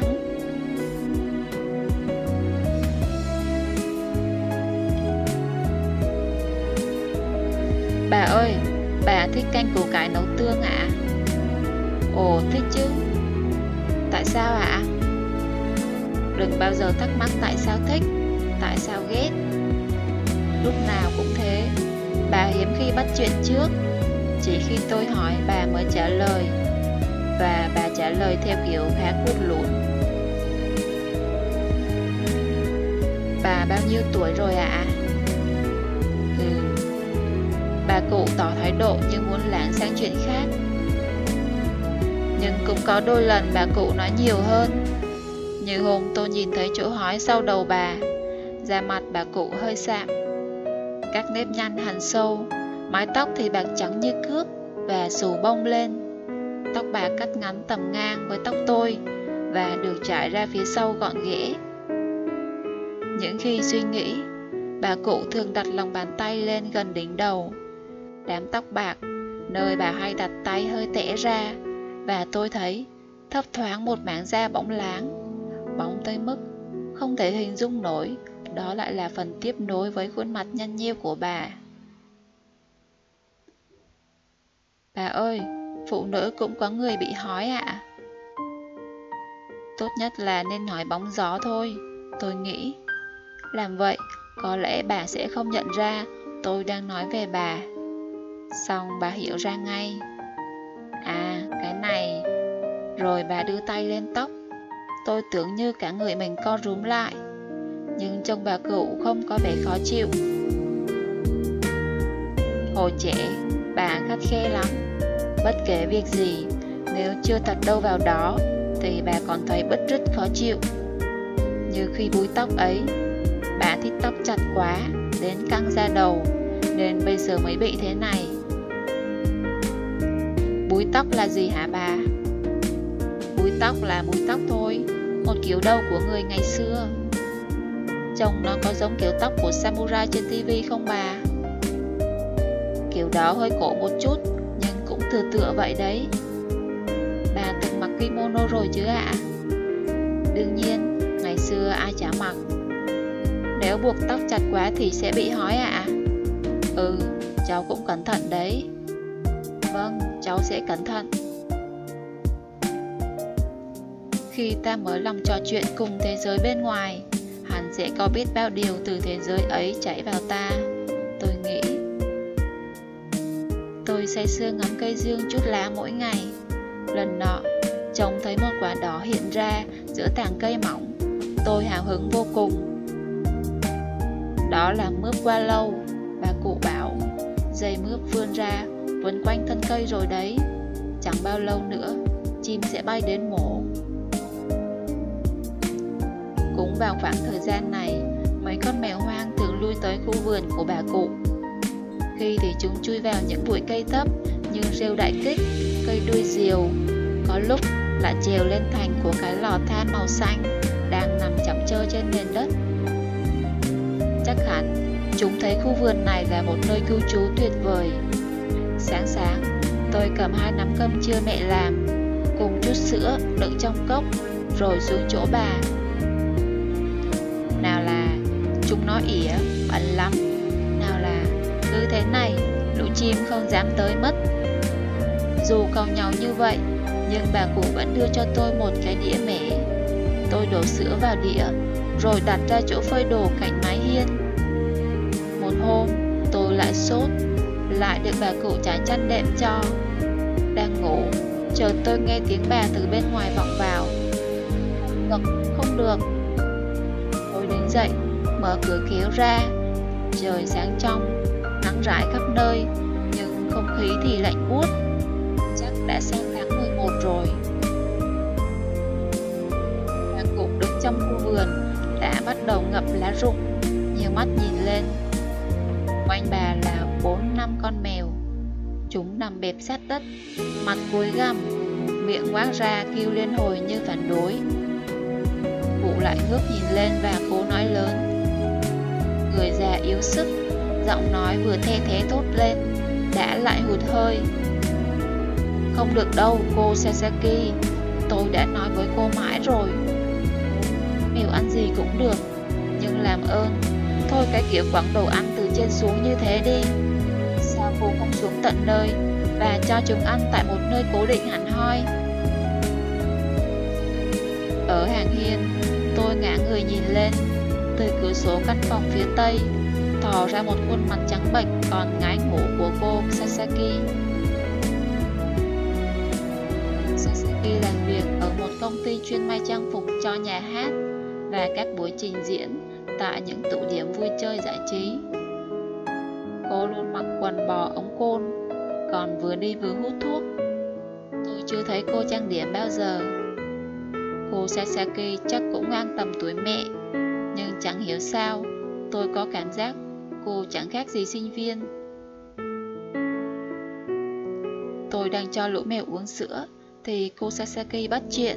Bà ơi, bà thích canh củ cải nấu tương ạ? Ồ, thích chứ. Tại sao ạ? Đừng bao giờ thắc mắc tại sao thích, tại sao ghét. Lúc nào cũng thế, bà hiếm khi bắt chuyện trước. Chỉ khi tôi hỏi bà mới trả lời, và bà trả lời theo kiểu khá cuột lún. Bà bao nhiêu tuổi rồi ạ? Bà cụ tỏ thái độ như muốn lảng sang chuyện khác. Nhưng cũng có đôi lần bà cụ nói nhiều hơn. Như hôm tôi nhìn thấy chỗ hói sau đầu bà, da mặt bà cụ hơi sạm, các nếp nhăn hằn sâu, mái tóc thì bạc trắng như cước và xù bông lên. Tóc bà cắt ngắn tầm ngang với tóc tôi và được trải ra phía sau gọn ghẽ. Những khi suy nghĩ, bà cụ thường đặt lòng bàn tay lên gần đỉnh đầu. Đám tóc bạc, nơi bà hay đặt tay hơi tẻ ra, và tôi thấy thấp thoáng một mảng da bóng láng, bóng tới mức không thể hình dung nổi đó lại là phần tiếp nối với khuôn mặt nhăn nheo của bà. Bà ơi, phụ nữ cũng có người bị hói ạ? Tốt nhất là nên nói bóng gió thôi, tôi nghĩ. Làm vậy, có lẽ bà sẽ không nhận ra tôi đang nói về bà. Xong bà hiểu ra ngay. À, cái này. Rồi bà đưa tay lên tóc. Tôi tưởng như cả người mình co rúm lại. Nhưng trông bà cụ không có vẻ khó chịu. Hồi trẻ, bà khắt khe lắm. Bất kể việc gì, nếu chưa thật đâu vào đó, thì bà còn thấy bứt rứt khó chịu. Như khi búi tóc ấy, bà thích tóc chặt quá, đến căng da đầu, nên bây giờ mới bị thế này. Búi tóc là gì hả bà? Búi tóc là búi tóc thôi, một kiểu đầu của người ngày xưa. Trông nó có giống kiểu tóc của samurai trên tivi không bà? Kiểu đó hơi cổ một chút, nhưng cũng tựa tựa vậy đấy. Bà từng mặc kimono rồi chứ ạ? Đương nhiên, ngày xưa ai chả mặc. Nếu buộc tóc chặt quá thì sẽ bị hói ạ? Ừ, cháu cũng cẩn thận đấy. Vâng, cháu sẽ cẩn thận. Khi ta mở lòng trò chuyện cùng thế giới bên ngoài, hẳn sẽ có biết bao điều từ thế giới ấy chảy vào ta, tôi nghĩ. Tôi say sưa ngắm cây dương chút lá mỗi ngày. Lần nọ, trông thấy một quả đỏ hiện ra giữa tàng cây mỏng. Tôi hào hứng vô cùng. Đó là mướp qua lâu, bà cụ bảo. Dây mướp vươn ra, quấn quanh thân cây rồi đấy. Chẳng bao lâu nữa, chim sẽ bay đến mổ. Cũng vào khoảng thời gian này, mấy con mèo hoang thường lui tới khu vườn của bà cụ. Khi thì chúng chui vào những bụi cây thấp như rêu đại kích, cây đuôi diều. Có lúc lại trèo lên thành của cái lò than màu xanh đang nằm chậm chơ trên nền đất. Chắc hẳn chúng thấy khu vườn này là một nơi cư trú tuyệt vời. Sáng sáng, tôi cầm 2 nắm cơm trưa mẹ làm, cùng chút sữa đựng trong cốc, rồi xuống chỗ bà. Nào là chúng nó ỉa, bẩn lắm. Nào là cứ thế này, lũ chim không dám tới mất. Dù cầu nhau như vậy, nhưng bà cụ vẫn đưa cho tôi một cái đĩa mẻ. Tôi đổ sữa vào đĩa, rồi đặt ra chỗ phơi đồ cạnh mái hiên. Một hôm, tôi lại sốt, lại được bà cụ trải chăn đệm cho. Đang ngủ, chợt tôi nghe tiếng bà từ bên ngoài vọng vào. Không được. Tôi đứng dậy, mở cửa kéo ra. Trời sáng trong, nắng rải khắp nơi, nhưng không khí thì lạnh buốt. Chắc đã sang tháng 11 rồi. Bà cụ đứng trong vườn đã bắt đầu ngập lá rụng, nhiều mắt nhìn lên. Quanh bà là 4-5 con mèo. Chúng nằm bẹp sát đất, mặt cúi gằm, miệng ngoác ra kêu liên hồi như phản đối. Cụ lại ngước nhìn lên và cố nói lớn. Người già yếu sức, giọng nói vừa the thé thốt lên, đã lại hụt hơi. Không được đâu cô Sasaki, tôi đã nói với cô mãi rồi. Mèo ăn gì cũng được, nhưng làm ơn, thôi cái kiểu quẳng đồ ăn từ trên xuống như thế đi. Sao cô không xuống tận nơi và cho chúng ăn tại một nơi cố định hẳn hoi? Ở hàng hiên, tôi ngã người nhìn lên. Từ cửa sổ căn phòng phía tây thò ra một khuôn mặt trắng bệch còn ngái ngủ của cô Sasaki. Sasaki làm việc ở một công ty chuyên may trang phục cho nhà hát và các buổi trình diễn tại những tụ điểm vui chơi giải trí. Cô luôn mặc quần bò ống côn, còn vừa đi vừa hút thuốc. Tôi chưa thấy cô trang điểm bao giờ. Cô Sasaki chắc cũng ngang tầm tuổi mẹ, nhưng chẳng hiểu sao tôi có cảm giác cô chẳng khác gì sinh viên. Tôi đang cho lũ mèo uống sữa thì cô Sasaki bắt chuyện.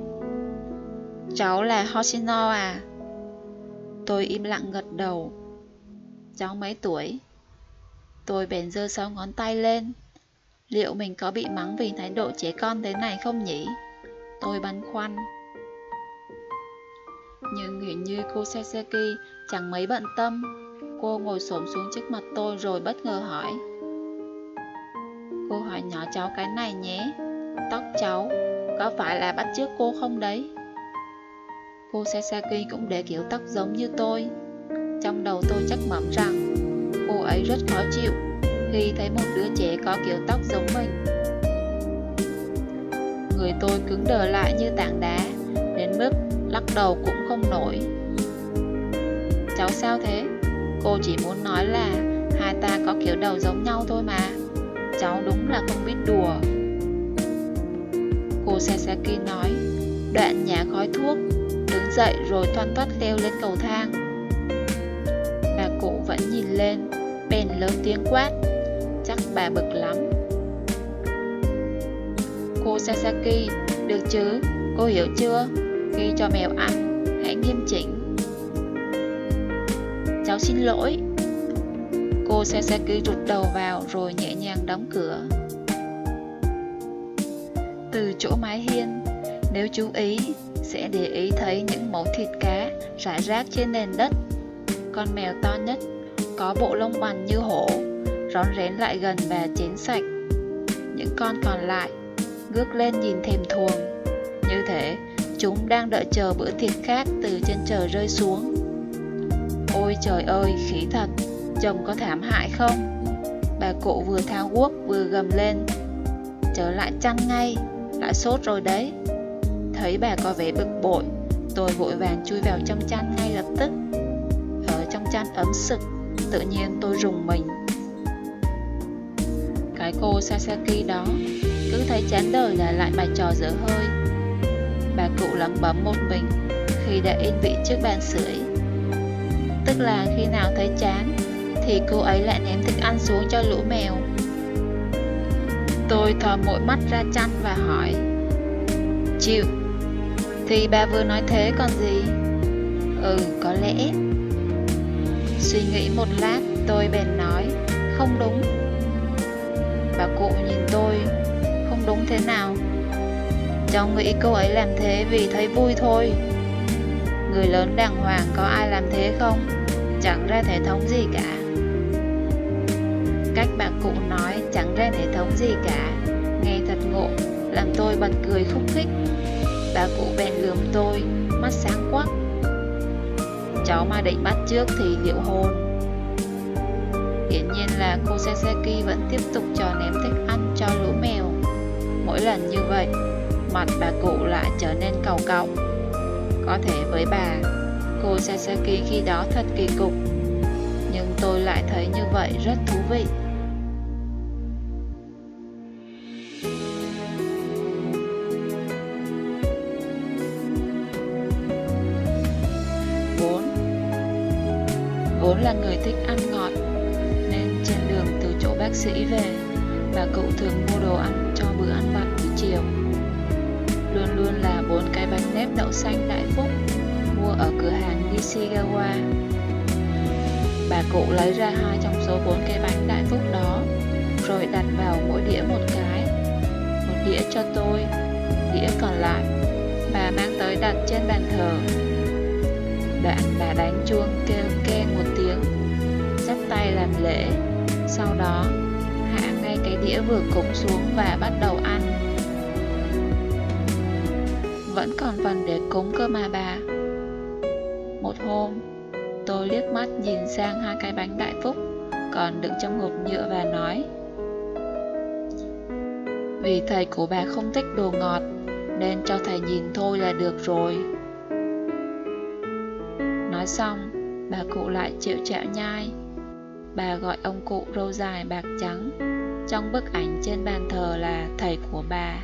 Cháu là Hoshino à? Tôi im lặng gật đầu. Cháu mấy tuổi? Tôi bèn giơ 6 ngón tay lên. Liệu mình có bị mắng vì thái độ trẻ con thế này không nhỉ? Tôi băn khoăn. Nhưng hình như cô Sasaki chẳng mấy bận tâm. Cô ngồi xổm xuống trước mặt tôi rồi bất ngờ hỏi. Cô hỏi nhỏ cháu cái này nhé. Tóc cháu có phải là bắt chước cô không đấy? Cô Sasaki cũng để kiểu tóc giống như tôi. Trong đầu tôi chắc mẩm rằng cô ấy rất khó chịu khi thấy một đứa trẻ có kiểu tóc giống mình. Người tôi cứng đờ lại như tảng đá, đến mức lắc đầu cũng không nổi. Cháu sao thế? Cô chỉ muốn nói là hai ta có kiểu đầu giống nhau thôi mà. Cháu đúng là không biết đùa. Cô Sasaki nói, đoạn nhả khói thuốc, đứng dậy rồi thoăn thoắt leo lên cầu thang. Bà cụ vẫn nhìn lên, bèn lớn tiếng quát. Chắc bà bực lắm. Cô Sasaki, được chứ, cô hiểu chưa? Khi cho mèo ăn, hãy nghiêm chỉnh. Cháu xin lỗi. Cô Sasaki rụt đầu vào rồi nhẹ nhàng đóng cửa. Từ chỗ mái hiên, nếu chú ý, sẽ để ý thấy những mẩu thịt cá rải rác trên nền đất. Con mèo to nhất, có bộ lông bằn như hổ, rón rén lại gần và chén sạch. Những con còn lại ngước lên nhìn thèm thuồng. Như thế, chúng đang đợi chờ bữa thịt khác từ trên trời rơi xuống. Ôi trời ơi, khí thật, chồng có thảm hại không? Bà cụ vừa tháo guốc vừa gầm lên. Trở lại chăn ngay, lại sốt rồi đấy. Thấy bà có vẻ bực bội, tôi vội vàng chui vào trong chăn ngay lập tức. Ở trong chăn ấm sực, tự nhiên tôi rùng mình. Cái cô Sasaki đó cứ thấy chán đời là lại bày trò dở hơi. Bà cụ lẩm bẩm một mình khi đã yên vị trước bàn sưởi. Tức là khi nào thấy chán thì cô ấy lại ném thức ăn xuống cho lũ mèo. Tôi thò mỗi mắt ra chăn và hỏi. Chịu. Thì bà vừa nói thế còn gì? Ừ, có lẽ. Suy nghĩ một lát, tôi bèn nói. Không đúng. Bà cụ nhìn tôi. Không đúng thế nào? Cháu nghĩ cô ấy làm thế vì thấy vui thôi. Người lớn đàng hoàng có ai làm thế không? Chẳng ra thể thống gì cả. Cách bà cụ nói chẳng ra thể thống gì cả, nghe thật ngộ, làm tôi bật cười khúc khích. Bà cụ bèn lườm tôi, mắt sáng quắc. Cháu mà định bắt chước thì liệu hồn. Hiển nhiên là cô Sasaki vẫn tiếp tục trò ném thức ăn cho lũ mèo. Mỗi lần như vậy, mặt bà cụ lại trở nên cau cau. Có thể với bà, cô Sasaki khi đó thật kỳ cục, nhưng tôi lại thấy như vậy rất thú vị. vốn là người thích ăn ngọt, nên trên đường từ chỗ bác sĩ về, bà cụ thường mua đồ ăn cho bữa ăn vặt buổi chiều. Luôn luôn là 4 cái bánh nếp đậu xanh Đại Phúc, mua ở cửa hàng Nishigawa. Bà cụ lấy ra 2 trong số 4 cái bánh Đại Phúc đó, rồi đặt vào mỗi đĩa một cái. Một đĩa cho tôi, đĩa còn lại bà mang tới đặt trên bàn thờ. Đoạn bà đánh chuông kêu keng một tiếng, chắp tay làm lễ. Sau đó hạ ngay cái đĩa vừa cúng xuống và bắt đầu ăn. Vẫn còn phần để cúng cơ mà bà. Một hôm, tôi liếc mắt nhìn sang 2 cái bánh Đại Phúc còn đựng trong hộp nhựa và nói: vì thầy của bà không thích đồ ngọt, nên cho thầy nhìn thôi là được rồi. Nói xong, bà cụ lại chịu chạo nhai. Bà gọi ông cụ râu dài bạc trắng trong bức ảnh trên bàn thờ là thầy của bà.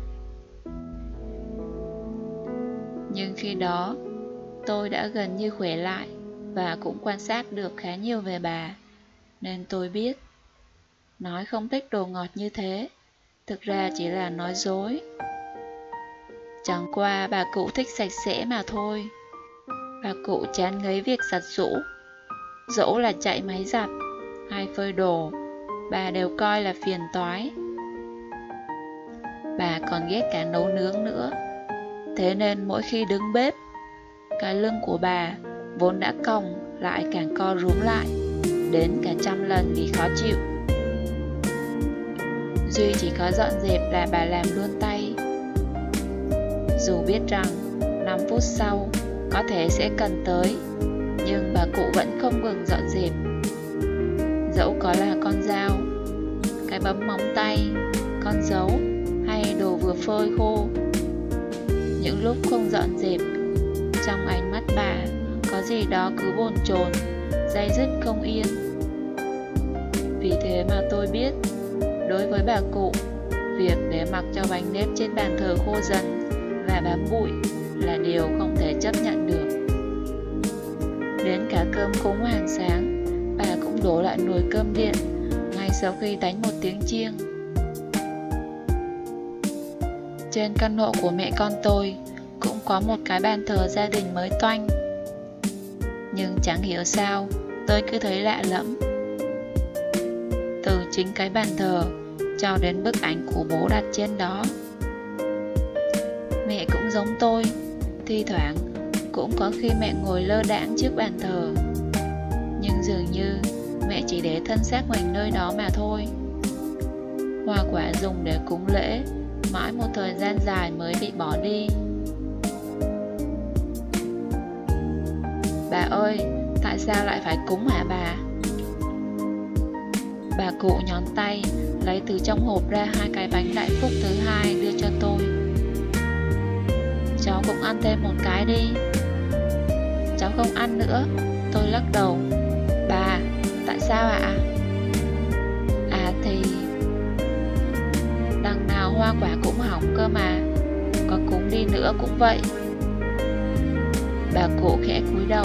Nhưng khi đó, tôi đã gần như khỏe lại và cũng quan sát được khá nhiều về bà, nên tôi biết nói không thích đồ ngọt như thế thực ra chỉ là nói dối. Chẳng qua bà cụ thích sạch sẽ mà thôi. Bà cụ chán ngấy việc giặt giũ. Dẫu là chạy máy giặt hay phơi đồ, bà đều coi là phiền toái. Bà còn ghét cả nấu nướng nữa. Thế nên mỗi khi đứng bếp, cái lưng của bà vốn đã còng lại càng co rúm lại, đến cả 100 lần vì khó chịu. Duy chỉ có dọn dẹp là bà làm luôn tay. Dù biết rằng 5 phút sau có thể sẽ cần tới, nhưng bà cụ vẫn không ngừng dọn dẹp. Dẫu có là con dao, cái bấm móng tay, con dấu hay đồ vừa phơi khô, những lúc không dọn dẹp, trong ánh mắt bà có gì đó cứ bồn chồn, day dứt không yên. Vì thế mà tôi biết, đối với bà cụ, việc để mặc cho bánh nếp trên bàn thờ khô dần và bám bụi là điều không thể chấp nhận được. Đến cả cơm cúng hàng sáng, bà cũng đổ lại nồi cơm điện ngay sau khi đánh một tiếng chiêng. Trên căn hộ của mẹ con tôi cũng có một cái bàn thờ gia đình mới toanh. Nhưng chẳng hiểu sao, tôi cứ thấy lạ lẫm. Từ chính cái bàn thờ cho đến bức ảnh của bố đặt trên đó. Mẹ cũng giống tôi, thi thoảng cũng có khi mẹ ngồi lơ đãng trước bàn thờ. Nhưng dường như mẹ chỉ để thân xác mình nơi đó mà thôi. Hoa quả dùng để cúng lễ mãi một thời gian dài mới bị bỏ đi. Bà ơi, tại sao lại phải cúng hả bà? Bà cụ nhón tay lấy từ trong hộp ra 2 cái bánh Đại Phúc thứ 2 đưa cho tôi. Cháu cũng ăn thêm một cái đi. Cháu không ăn nữa. Tôi lắc đầu. Bà, tại sao ạ? À thì đằng nào hoa quả cũng hỏng cơ mà, có cúng đi nữa cũng vậy. Bà cụ khẽ cúi đầu.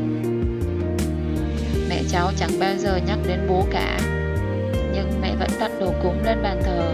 Mẹ cháu chẳng bao giờ nhắc đến bố cả, nhưng mẹ vẫn đặt đồ cúng lên bàn thờ.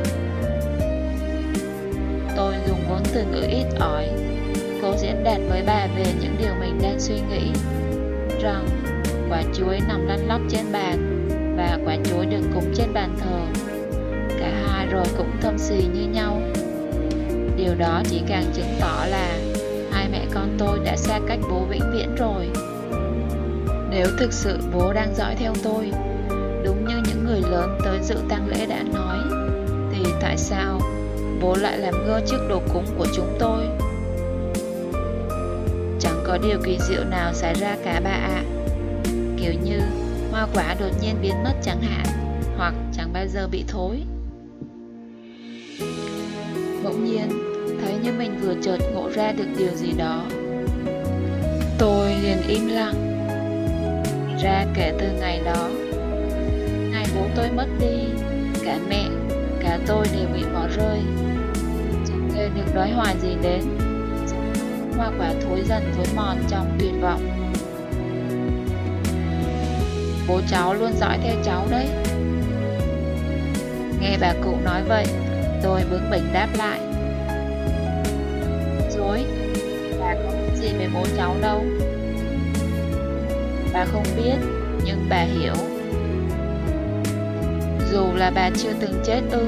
Tôi dùng vốn từ ngữ ít ỏi, cố diễn đạt với bà về những điều mình đang suy nghĩ, rằng quả chuối nằm lăn lóc trên bàn và quả chuối được cúng trên bàn thờ, cả hai rồi cũng thâm xì như nhau. Điều đó chỉ càng chứng tỏ là hai mẹ con tôi đã xa cách bố vĩnh viễn rồi. Nếu thực sự bố đang dõi theo tôi, đúng như những người lớn tới dự tang lễ đã nói, thì tại sao bố lại làm ngơ trước đồ cúng của chúng tôi? Chẳng có điều kỳ diệu nào xảy ra cả bà ạ. Kiểu như hoa quả đột nhiên biến mất chẳng hạn, hoặc chẳng bao giờ bị thối. Bỗng nhiên thấy như mình vừa chợt ngộ ra được điều gì đó. Tôi liền im lặng. Ra kể từ ngày đó, ngày bố tôi mất đi, cả mẹ, cả tôi đều bị bỏ rơi. Chẳng hề được đói hoài gì đến. Hoa quả thối dần thối mòn trong tuyệt vọng. bố cháu luôn dõi theo cháu đấy. Nghe bà cụ nói vậy, tôi bướng bỉnh đáp lại. Dối, bà không biết gì về bố cháu đâu. Bà không biết, nhưng bà hiểu. Dù là bà chưa từng chết ư?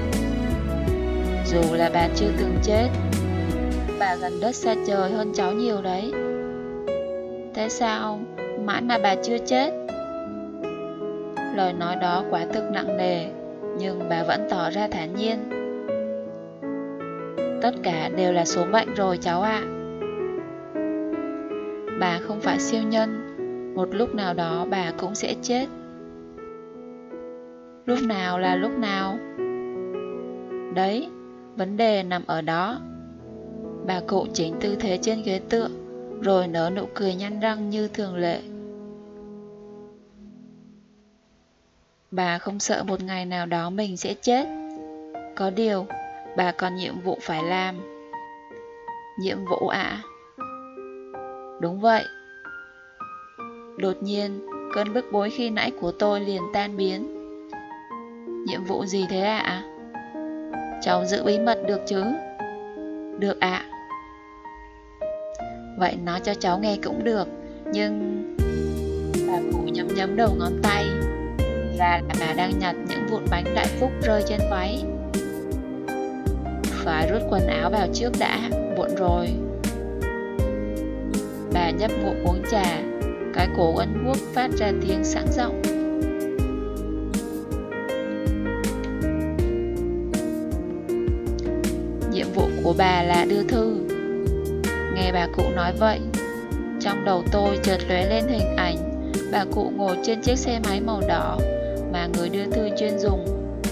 Dù là bà chưa từng chết, bà gần đất xa trời hơn cháu nhiều đấy. Thế sao mãi mà bà chưa chết? Lời nói đó quả thực nặng nề, nhưng bà vẫn tỏ ra thản nhiên. Tất cả đều là số mệnh rồi cháu ạ. Bà không phải siêu nhân, một lúc nào đó bà cũng sẽ chết. Lúc nào là lúc nào? Đấy, vấn đề nằm ở đó. Bà cụ chỉnh tư thế trên ghế tựa, rồi nở nụ cười nhăn răng như thường lệ. Bà không sợ một ngày nào đó mình sẽ chết. Có điều, bà còn nhiệm vụ phải làm. Nhiệm vụ ạ? Đúng vậy. Đột nhiên, cơn bức bối khi nãy của tôi liền tan biến. Nhiệm vụ gì thế ạ? Cháu giữ bí mật được chứ? Được ạ. Vậy nói cho cháu nghe cũng được, nhưng... Bà cụ nhấm đầu ngón tay. Ra là bà đang nhặt những vụn bánh đại phúc rơi trên váy. Phải rút quần áo vào trước đã, muộn rồi. Bà nhấp ngụm uống trà, cái cổ ấn guốc phát ra tiếng sẵn giọng. Nhiệm vụ của bà là đưa thư. Nghe bà cụ nói vậy, trong đầu tôi chợt lóe lên hình ảnh bà cụ ngồi trên chiếc xe máy màu đỏ mà người đưa thư chuyên dùng.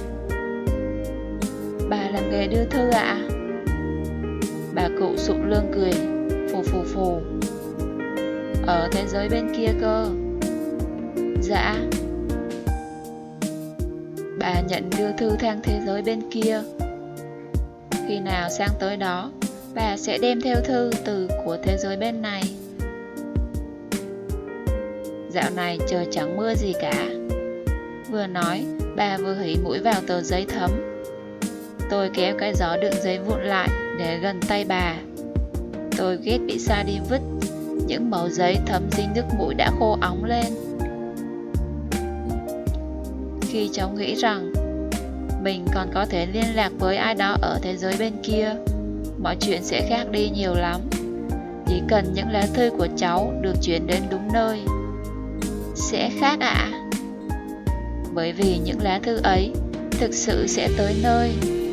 Bà làm nghề đưa thư ạ? Bà cụ sụm lưng cười, phù phù phù. Ở thế giới bên kia cơ. Dạ. Bà nhận đưa thư sang thế giới bên kia. Khi nào sang tới đó, bà sẽ đem theo thư từ của thế giới bên này. Dạo này trời chẳng mưa gì cả. Vừa nói, bà vừa hỉ mũi vào tờ giấy thấm. Tôi kéo cái giỏ đựng giấy vụn lại để gần tay bà. Tôi ghét bị sa đi vứt. Những mẩu giấy thấm dính nước mũi đã khô óng lên. Khi cháu nghĩ rằng mình còn có thể liên lạc với ai đó ở thế giới bên kia, mọi chuyện sẽ khác đi nhiều lắm. Chỉ cần những lá thư của cháu được chuyển đến đúng nơi. Sẽ khác ạ? Bởi vì những lá thư ấy thực sự sẽ tới nơi.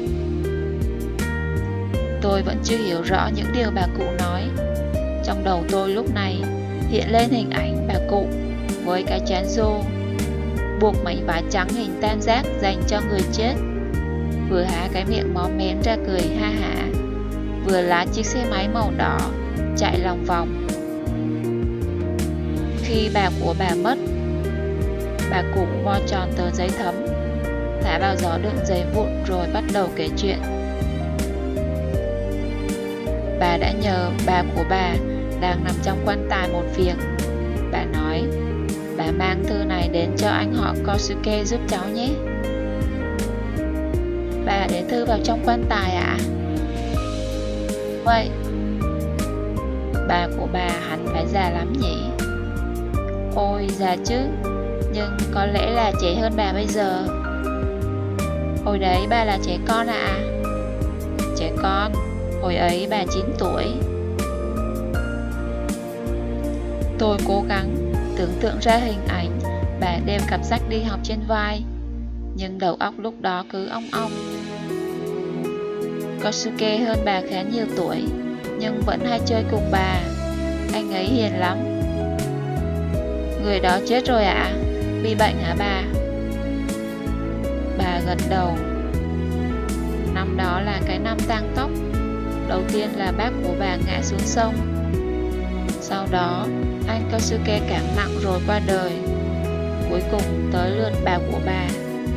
Tôi vẫn chưa hiểu rõ những điều bà cụ nói. Trong đầu tôi lúc này hiện lên hình ảnh bà cụ với cái chán rô, buộc mảnh vải trắng hình tam giác dành cho người chết, vừa há cái miệng móm mém ra cười ha hả, vừa lái chiếc xe máy màu đỏ chạy lòng vòng. Khi bà của bà mất, bà cụ vo tròn tờ giấy thấm, thả vào giỏ đựng giấy vụn rồi bắt đầu kể chuyện. Bà đã nhờ bà của bà đang nằm trong quan tài một việc. Bà nói, bà mang thư này đến cho anh họ Kosuke giúp cháu nhé. Bà để thư vào trong quan tài ạ? Vậy, bà của bà hẳn phải già lắm nhỉ? Ôi, già chứ, nhưng có lẽ là trẻ hơn bà bây giờ. Hồi đấy bà là trẻ con ạ? Trẻ con, hồi ấy bà 9 tuổi. Tôi cố gắng tưởng tượng ra hình ảnh bà đeo cặp sách đi học trên vai, nhưng đầu óc lúc đó cứ ong ong. Kosuke hơn bà khá nhiều tuổi, nhưng vẫn hay chơi cùng bà. Anh ấy hiền lắm. Người đó chết rồi ạ? Bị bệnh hả bà? Bà gật đầu. Năm đó là cái năm tang tóc. Đầu tiên là bác của bà ngã xuống sông. Sau đó, anh Kosuke cảm nặng rồi qua đời. Cuối cùng tới lượt bà của bà.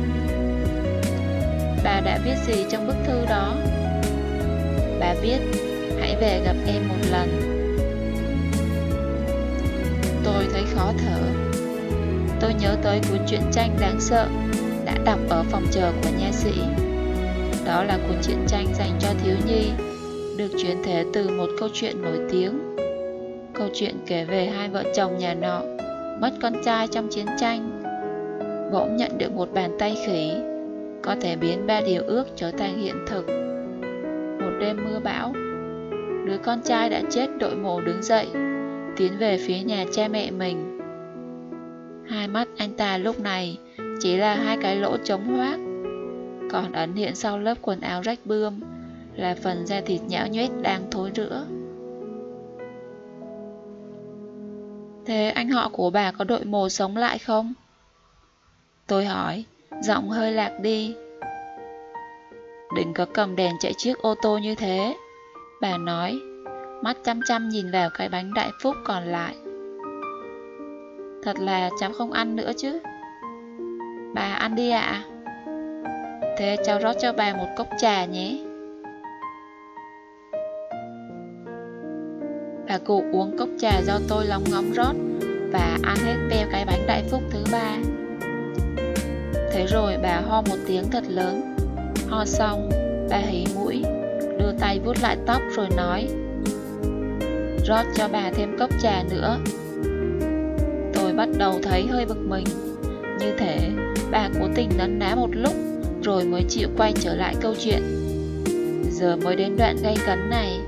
Bà đã viết gì trong bức thư đó? Bà viết, hãy về gặp em một lần. Tôi thấy khó thở. tôi nhớ tới cuốn truyện tranh đáng sợ đã đọc ở phòng chờ của nha sĩ. Đó là cuốn truyện tranh dành cho thiếu nhi, được chuyển thể từ một câu chuyện nổi tiếng. Câu chuyện kể về hai vợ chồng nhà nọ mất con trai trong chiến tranh, bỗng nhận được một bàn tay khỉ có thể biến 3 điều ước trở thành hiện thực. Một đêm mưa bão, đứa con trai đã chết đội mồ đứng dậy, tiến về phía nhà cha mẹ mình. Hai mắt anh ta lúc này chỉ là hai cái lỗ trống hoác, còn ẩn hiện sau lớp quần áo rách bươm là phần da thịt nhão nhoét đang thối rữa. Thế anh họ của bà có đội mồ sống lại không? Tôi hỏi, giọng hơi lạc đi. Đừng có cầm đèn chạy chiếc ô tô như thế, bà nói, mắt chăm chăm nhìn vào cái bánh đại phúc còn lại. Thật là cháu không ăn nữa chứ. Bà ăn đi ạ. Thế cháu rót cho bà một cốc trà nhé. Bà cụ uống cốc trà do tôi lóng ngóng rót và ăn hết beo cái bánh đại phúc thứ 3. Thế rồi bà ho một tiếng thật lớn. Ho xong, bà hí mũi, đưa tay vuốt lại tóc rồi nói, rót cho bà thêm cốc trà nữa. Tôi bắt đầu thấy hơi bực mình. Như thể bà cố tình nấn ná một lúc rồi mới chịu quay trở lại câu chuyện. Giờ mới đến đoạn gay cấn này.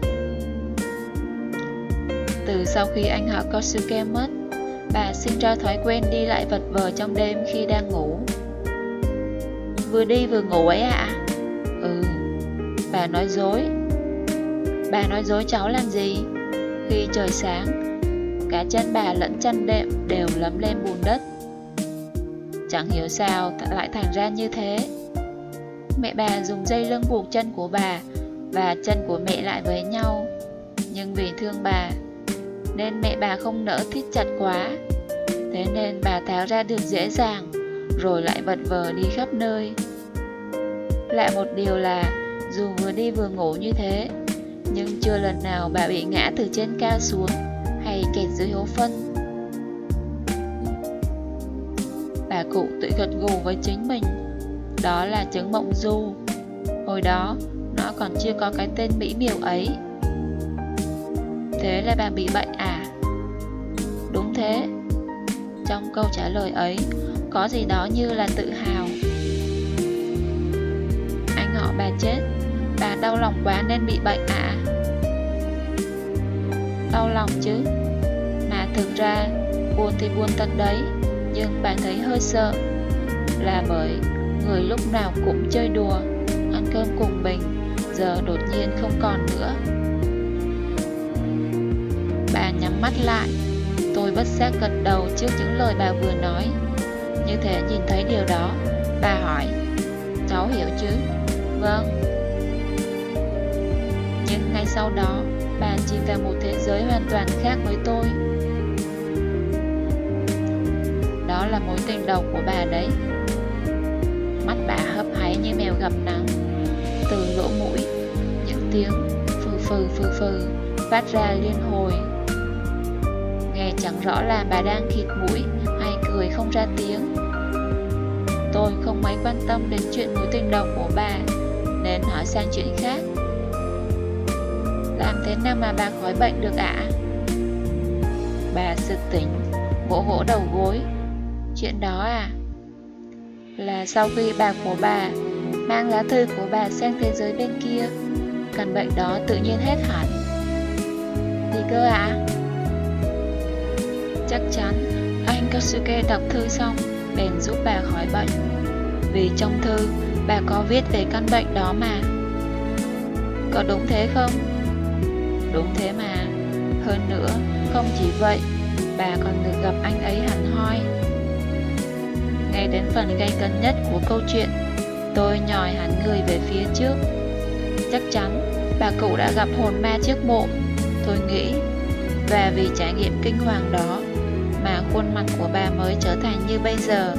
Từ sau khi anh họ Kosuke mất, bà sinh ra thói quen đi lại vật vờ trong đêm khi đang ngủ. Vừa đi vừa ngủ ấy ạ? Ừ. Bà nói dối. Bà nói dối cháu làm gì? Khi trời sáng, cả chân bà lẫn chân đệm đều lấm lên bùn đất. Chẳng hiểu sao lại thành ra như thế. Mẹ bà dùng dây lưng buộc chân của bà và chân của mẹ lại với nhau. Nhưng vì thương bà nên mẹ bà không nỡ thít chặt quá. Thế nên bà tháo ra được dễ dàng, rồi lại vật vờ đi khắp nơi. Lạ một điều là dù vừa đi vừa ngủ như thế, nhưng chưa lần nào bà bị ngã từ trên cao xuống hay kẹt dưới hố phân. Bà cụ tự gật gù với chính mình. Đó là chứng mộng du. Hồi đó nó còn chưa có cái tên mỹ miều ấy. Thế là bà bị bệnh à? Đúng thế. Trong câu trả lời ấy có gì đó như là tự hào. Anh họ bà chết, bà đau lòng quá nên bị bệnh à? Đau lòng chứ. Mà thực ra buồn thì buồn thật đấy, nhưng bà thấy hơi sợ. Là bởi người lúc nào cũng chơi đùa, ăn cơm cùng mình, giờ đột nhiên không còn nữa. Bà nhắm mắt lại. Tôi bất giác gật đầu trước những lời bà vừa nói. Như thể nhìn thấy điều đó, bà hỏi, cháu hiểu chứ? Vâng. Nhưng ngay sau đó, bà chìm vào một thế giới hoàn toàn khác với tôi. Đó là mối tình đầu của bà đấy. Mắt bà hấp háy như mèo gặp nắng. Từ lỗ mũi, những tiếng phừ phừ phừ phừ phát ra liên hồi. Nghe chẳng rõ là bà đang khịt mũi hay cười không ra tiếng. Tôi không mấy quan tâm đến chuyện mối tình đầu của bà, nên hỏi sang chuyện khác. Làm thế nào mà bà khỏi bệnh được ạ? Bà sực tỉnh, vỗ vỗ đầu gối. Chuyện đó à? Là sau khi bà của bà mang lá thư của bà sang thế giới bên kia, căn bệnh đó tự nhiên hết hẳn. Gì cơ ạ? Chắc chắn anh Kosuke đọc thư xong bèn giúp bà khỏi bệnh. Vì trong thư bà có viết về căn bệnh đó mà. Có đúng thế không? Đúng thế mà. Hơn nữa, không chỉ vậy, bà còn được gặp anh ấy hẳn hoi. Ngay đến phần gay cấn nhất của câu chuyện, tôi nhòi hẳn người về phía trước. Chắc chắn bà cụ đã gặp hồn ma trước mộ, tôi nghĩ. Và vì trải nghiệm kinh hoàng đó mà khuôn mặt của bà mới trở thành như bây giờ.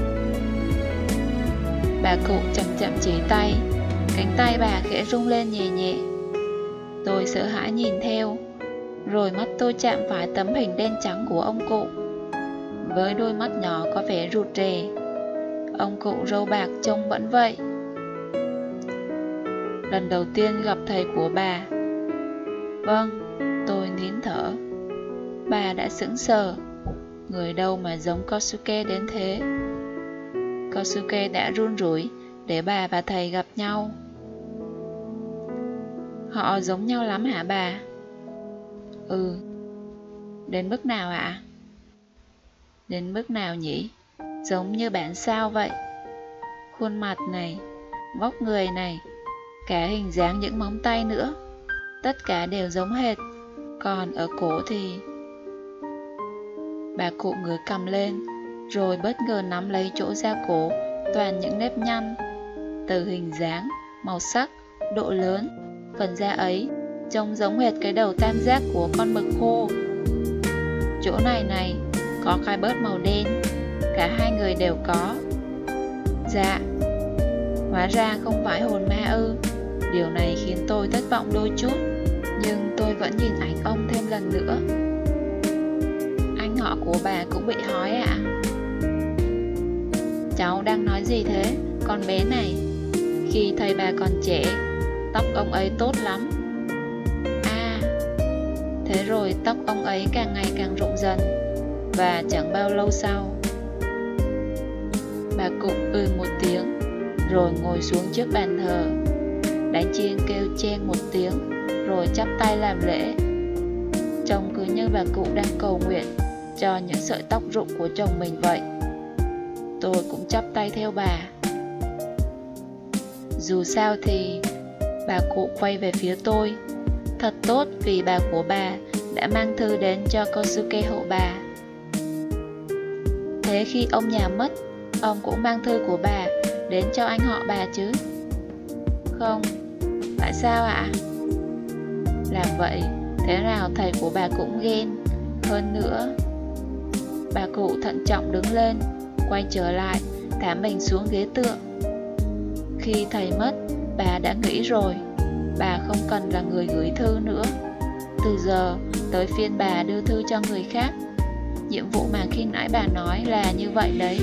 Bà cụ chậm chậm chỉ tay, cánh tay bà khẽ rung lên nhẹ nhẹ. Tôi sợ hãi nhìn theo, rồi mắt tôi chạm phải tấm hình đen trắng của ông cụ. với đôi mắt nhỏ có vẻ rụt rè. Ông cụ râu bạc trông vẫn vậy. Lần đầu tiên gặp thầy của bà. Vâng, tôi nín thở. Bà đã sững sờ. Người đâu mà giống Kosuke đến thế. Kosuke đã run rủi để bà và thầy gặp nhau. Họ giống nhau lắm hả bà? Ừ. Đến mức nào ạ? Đến mức nào nhỉ? Giống như bản sao vậy. Khuôn mặt này, vóc người này, cả hình dáng những móng tay nữa, tất cả đều giống hệt. Còn ở cổ thì... Bà cụ ngửa cầm lên, rồi bất ngờ nắm lấy chỗ da cổ toàn những nếp nhăn. Từ hình dáng, màu sắc, độ lớn, phần da ấy trông giống hệt cái đầu tam giác của con mực khô. Chỗ này có cái bớt màu đen. Cả hai người đều có. Dạ. Hóa ra không phải hồn ma ư? Điều này khiến tôi thất vọng đôi chút. Nhưng tôi vẫn nhìn ảnh ông thêm lần nữa. Anh họ của bà cũng bị hói ạ? Cháu đang nói gì thế, con bé này? Khi thầy bà còn trẻ, tóc ông ấy tốt lắm. À, thế rồi tóc ông ấy càng ngày càng rụng dần. Và chẳng bao lâu sau, bà cụ một tiếng, rồi ngồi xuống trước bàn thờ. Đánh chiêng kêu chen một tiếng, rồi chắp tay làm lễ. Trông cứ như bà cụ đang cầu nguyện cho những sợi tóc rụng của chồng mình vậy. Tôi cũng chắp tay theo bà. Dù sao thì... Bà cụ quay về phía tôi. Thật tốt vì bà của bà đã mang thư đến cho Kosuke hộ bà. Thế khi ông nhà mất, ông cũng mang thư của bà đến cho anh họ bà chứ? Không. Tại sao ạ? Làm vậy, thế nào thầy của bà cũng ghen. Hơn nữa... Bà cụ thận trọng đứng lên, quay trở lại, thả mình xuống ghế tựa. Khi thầy mất, bà đã nghĩ rồi. Bà không cần là người gửi thư nữa. Từ giờ, tới phiên bà đưa thư cho người khác. Nhiệm vụ mà khi nãy bà nói là như vậy đấy.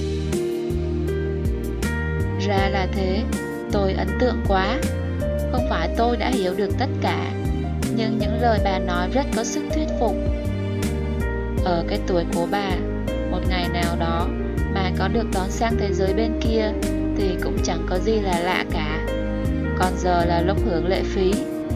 Ra là thế, tôi ấn tượng quá. Không phải tôi đã hiểu được tất cả, nhưng những lời bà nói rất có sức thuyết phục. Ở cái tuổi của bà, một ngày nào đó mà có được đón sang thế giới bên kia thì cũng chẳng có gì là lạ cả. Còn giờ là lúc hưởng lệ phí.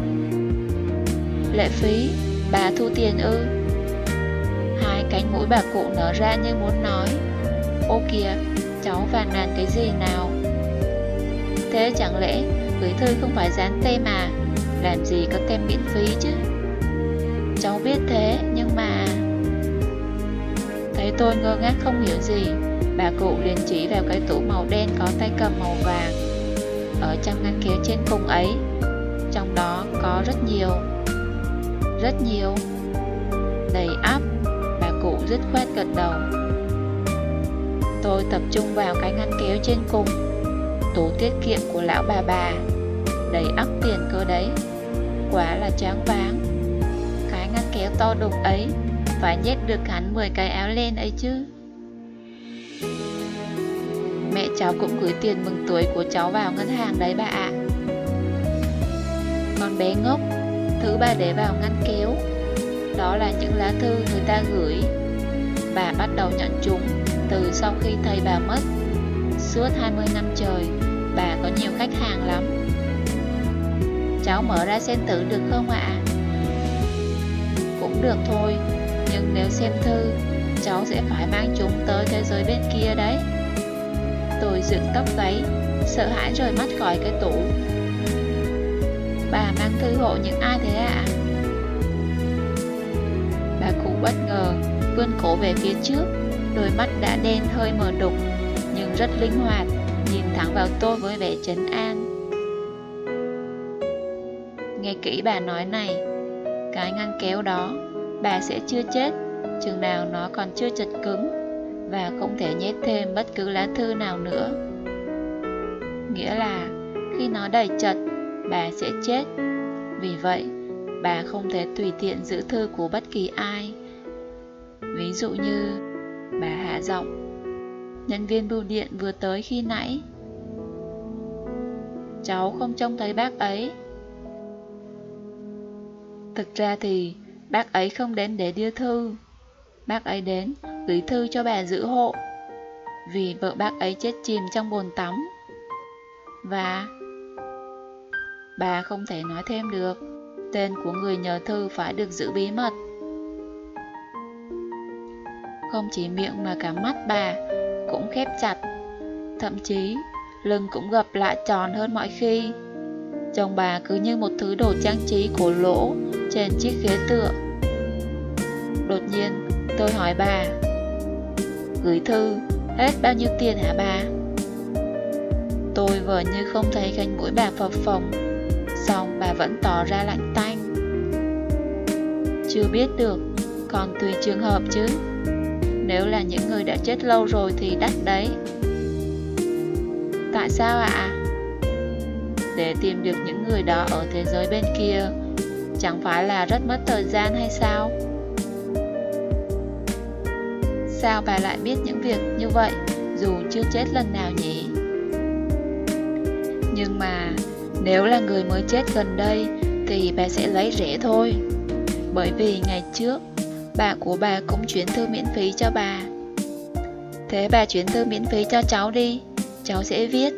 Lệ phí? Bà thu tiền ư? Hai cánh mũi bà cụ nở ra như muốn nói. Ô kìa, cháu phàn nàn cái gì nào? Thế chẳng lẽ gửi thư không phải dán tem à? Làm gì có tem miễn phí chứ? Cháu biết thế, nhưng mà... Thấy tôi ngơ ngác không hiểu gì, bà cụ liền chỉ vào cái tủ màu đen có tay cầm màu vàng. Ở trong ngăn kéo trên cùng ấy, trong đó có rất nhiều, đầy ắp. Bà cụ dứt khoát gật đầu. Tôi tập trung vào cái ngăn kéo trên cùng. Tủ tiết kiệm của lão bà, đầy ắp tiền cơ đấy. Quả là choáng váng. Cái ngăn kéo to đùng ấy phải nhét được hẳn 10 cái áo len ấy chứ. Mẹ cháu cũng gửi tiền mừng tuổi của cháu vào ngân hàng đấy bà ạ. Con bé ngốc, thứ bà để vào ngăn kéo, đó là những lá thư người ta gửi. Bà bắt đầu nhận chúng từ sau khi thầy bà mất. Suốt 20 năm trời, bà có nhiều khách hàng lắm. Cháu mở ra xem thử được không ạ? Cũng được thôi, nhưng nếu xem thư, cháu sẽ phải mang chúng tới thế giới bên kia đấy. Tôi dựng tóc gáy, sợ hãi rời mắt khỏi cái tủ. Bà mang thư hộ những ai thế ạ? Bà cụ bất ngờ, vươn cổ về phía trước. Đôi mắt đã đen hơi mờ đục, nhưng rất linh hoạt, nhìn thẳng vào tôi với vẻ trấn an. Nghe kỹ bà nói này, cái ngăn kéo đó, bà sẽ chưa chết, chừng nào nó còn chưa chật cứng, và không thể nhét thêm bất cứ lá thư nào nữa. Nghĩa là, khi nó đầy chật, bà sẽ chết. Vì vậy, bà không thể tùy tiện giữ thư của bất kỳ ai. Ví dụ như, bà hạ giọng. Nhân viên bưu điện vừa tới khi nãy. Cháu không trông thấy bác ấy. Thực ra thì bác ấy không đến để đưa thư. Bác ấy đến gửi thư cho bà giữ hộ, vì vợ bác ấy chết chìm trong bồn tắm. Và bà không thể nói thêm được. Tên của người nhờ thư phải được giữ bí mật. Không chỉ miệng mà cả mắt bà cũng khép chặt. Thậm chí lưng cũng gập lại tròn hơn mọi khi. Trông bà cứ như một thứ đồ trang trí cổ lỗ trên chiếc ghế tựa. Đột nhiên tôi hỏi bà, gửi thư hết bao nhiêu tiền hả bà? Tôi vờ như không thấy cánh mũi bà phập phồng, xong bà vẫn tỏ ra lạnh tanh. Chưa biết được, còn tùy trường hợp chứ. Nếu là những người đã chết lâu rồi thì đắt đấy. Tại sao ạ? Để tìm được những người đó ở thế giới bên kia, chẳng phải là rất mất thời gian hay sao? Sao bà lại biết những việc như vậy dù chưa chết lần nào nhỉ? Nhưng mà nếu là người mới chết gần đây thì bà sẽ lấy rẻ thôi. Bởi vì ngày trước bà của bà cũng chuyển thư miễn phí cho bà. Thế bà chuyển thư miễn phí cho cháu đi, cháu sẽ viết.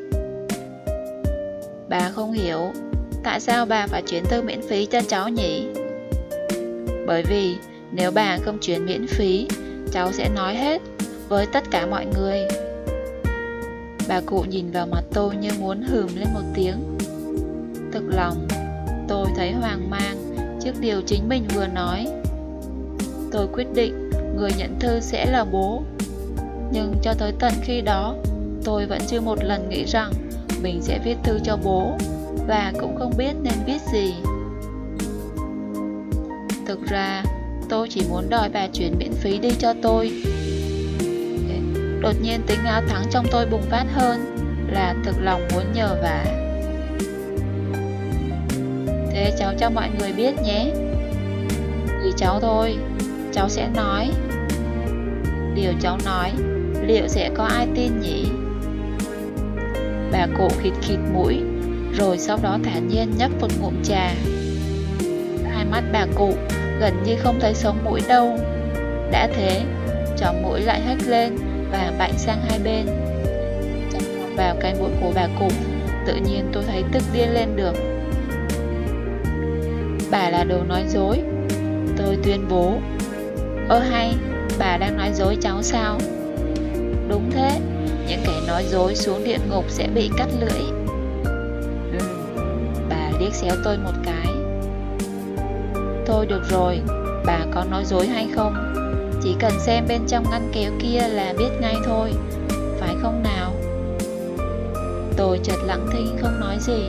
Bà không hiểu tại sao bà phải chuyển thư miễn phí cho cháu nhỉ? Bởi vì nếu bà không chuyển miễn phí, cháu sẽ nói hết với tất cả mọi người. Bà cụ nhìn vào mặt tôi như muốn hừm lên một tiếng. Thực lòng, tôi thấy hoang mang trước điều chính mình vừa nói. Tôi quyết định người nhận thư sẽ là bố. Nhưng cho tới tận khi đó, tôi vẫn chưa một lần nghĩ rằng mình sẽ viết thư cho bố, và cũng không biết nên viết gì. Thực ra, tôi chỉ muốn đòi bà chuyển miễn phí đi cho tôi. Đột nhiên tính áo thắng trong tôi bùng phát hơn, là thực lòng muốn nhờ vả. Thế cháu cho mọi người biết nhé. Vì cháu thôi, cháu sẽ nói. Điều cháu nói, liệu sẽ có ai tin nhỉ? Bà cụ khịt khịt mũi, rồi sau đó thản nhiên nhấp một ngụm trà. Hai mắt bà cụ gần như không thấy sống mũi đâu. Đã thế, tròng mũi lại hếch lên và bạnh sang hai bên. Chạm vào cái mũi của bà cụ, tự nhiên tôi thấy tức điên lên được. Bà là đồ nói dối, tôi tuyên bố. Hay, bà đang nói dối cháu sao? Đúng thế, những kẻ nói dối xuống địa ngục sẽ bị cắt lưỡi. Bà liếc xéo tôi một cái. Thôi được rồi, bà có nói dối hay không? Chỉ cần xem bên trong ngăn kéo kia là biết ngay thôi, phải không nào? Tôi chợt lặng thinh không nói gì.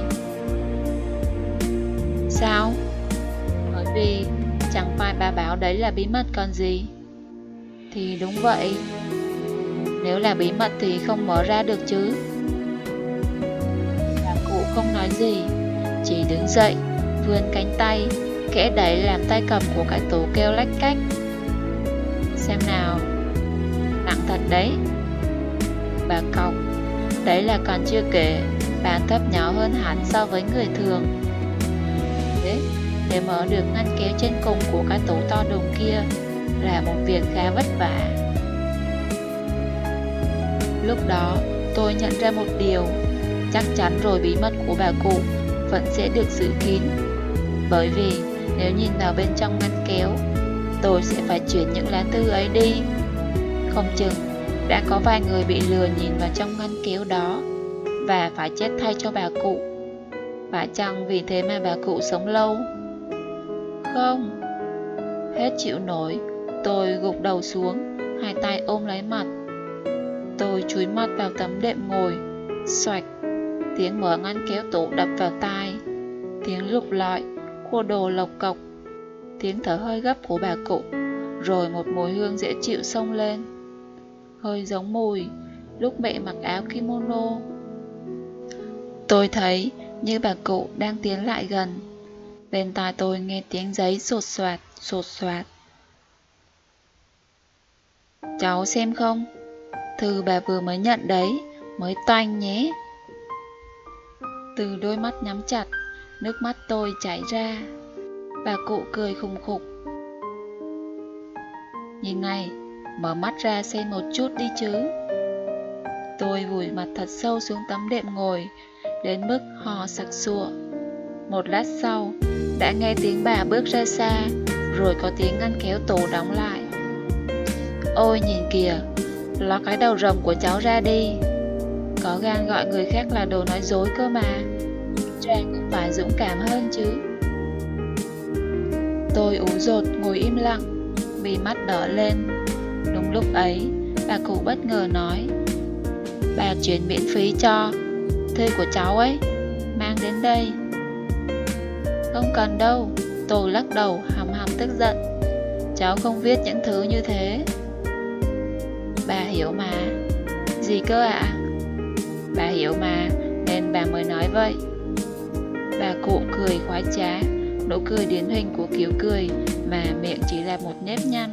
Sao? Bởi vì chẳng phải bà bảo đấy là bí mật còn gì. Thì đúng vậy. Nếu là bí mật thì không mở ra được chứ. Bà cụ không nói gì, chỉ đứng dậy, vươn cánh tay, khẽ đẩy làm tay cầm của cái tủ kêu lách cách. Xem nào, nặng thật đấy. Bà cọc, đấy là còn chưa kể, bà thấp nhỏ hơn hẳn so với người thường. Thế, để mở được ngăn kéo trên cùng của cái tủ to đùng kia là một việc khá vất vả. Lúc đó, tôi nhận ra một điều, chắc chắn rồi bí mật của bà cụ vẫn sẽ được giữ kín. Bởi vì nếu nhìn vào bên trong ngăn kéo, tôi sẽ phải chuyển những lá thư ấy đi. Không chừng đã có vài người bị lừa nhìn vào trong ngăn kéo đó và phải chết thay cho bà cụ. Phải chăng vì thế mà bà cụ sống lâu? Không. Hết chịu nổi, tôi gục đầu xuống, hai tay ôm lấy mặt. Tôi chúi mặt vào tấm đệm ngồi. Xoạch, tiếng mở ngăn kéo tủ đập vào tai. Tiếng lục lọi, khua đồ lộc cộc. Tiếng thở hơi gấp của bà cụ. Rồi một mùi hương dễ chịu xông lên, hơi giống mùi lúc mẹ mặc áo kimono. Tôi thấy như bà cụ đang tiến lại gần. Bên tai tôi nghe tiếng giấy sột soạt, sột soạt. Cháu xem không? Thư bà vừa mới nhận đấy, mới toanh nhé. Từ đôi mắt nhắm chặt, nước mắt tôi chảy ra. Bà cụ cười khùng khục. Nhìn này, mở mắt ra xem một chút đi chứ. Tôi vùi mặt thật sâu xuống tấm đệm ngồi, đến mức hò sặc sụa. Một lát sau, đã nghe tiếng bà bước ra xa, rồi có tiếng ngăn kéo tủ đóng lại. Ôi nhìn kìa, ló cái đầu rồng của cháu ra đi. Có gan gọi người khác là đồ nói dối cơ mà. Trang cũng phải dũng cảm hơn chứ. Tôi ú dột ngồi im lặng, vì mắt đỏ lên. Đúng lúc ấy, bà cụ bất ngờ nói: Bà chuyển miễn phí cho. Thư của cháu ấy, mang đến đây. Không cần đâu, tôi lắc đầu hầm hầm tức giận. Cháu không viết những thứ như thế. Bà hiểu mà. Gì cơ ạ? Bà hiểu mà, nên bà mới nói vậy. Bà cụ cười khoái trá, nụ cười điển hình của kiểu cười mà miệng chỉ là một nếp nhăn.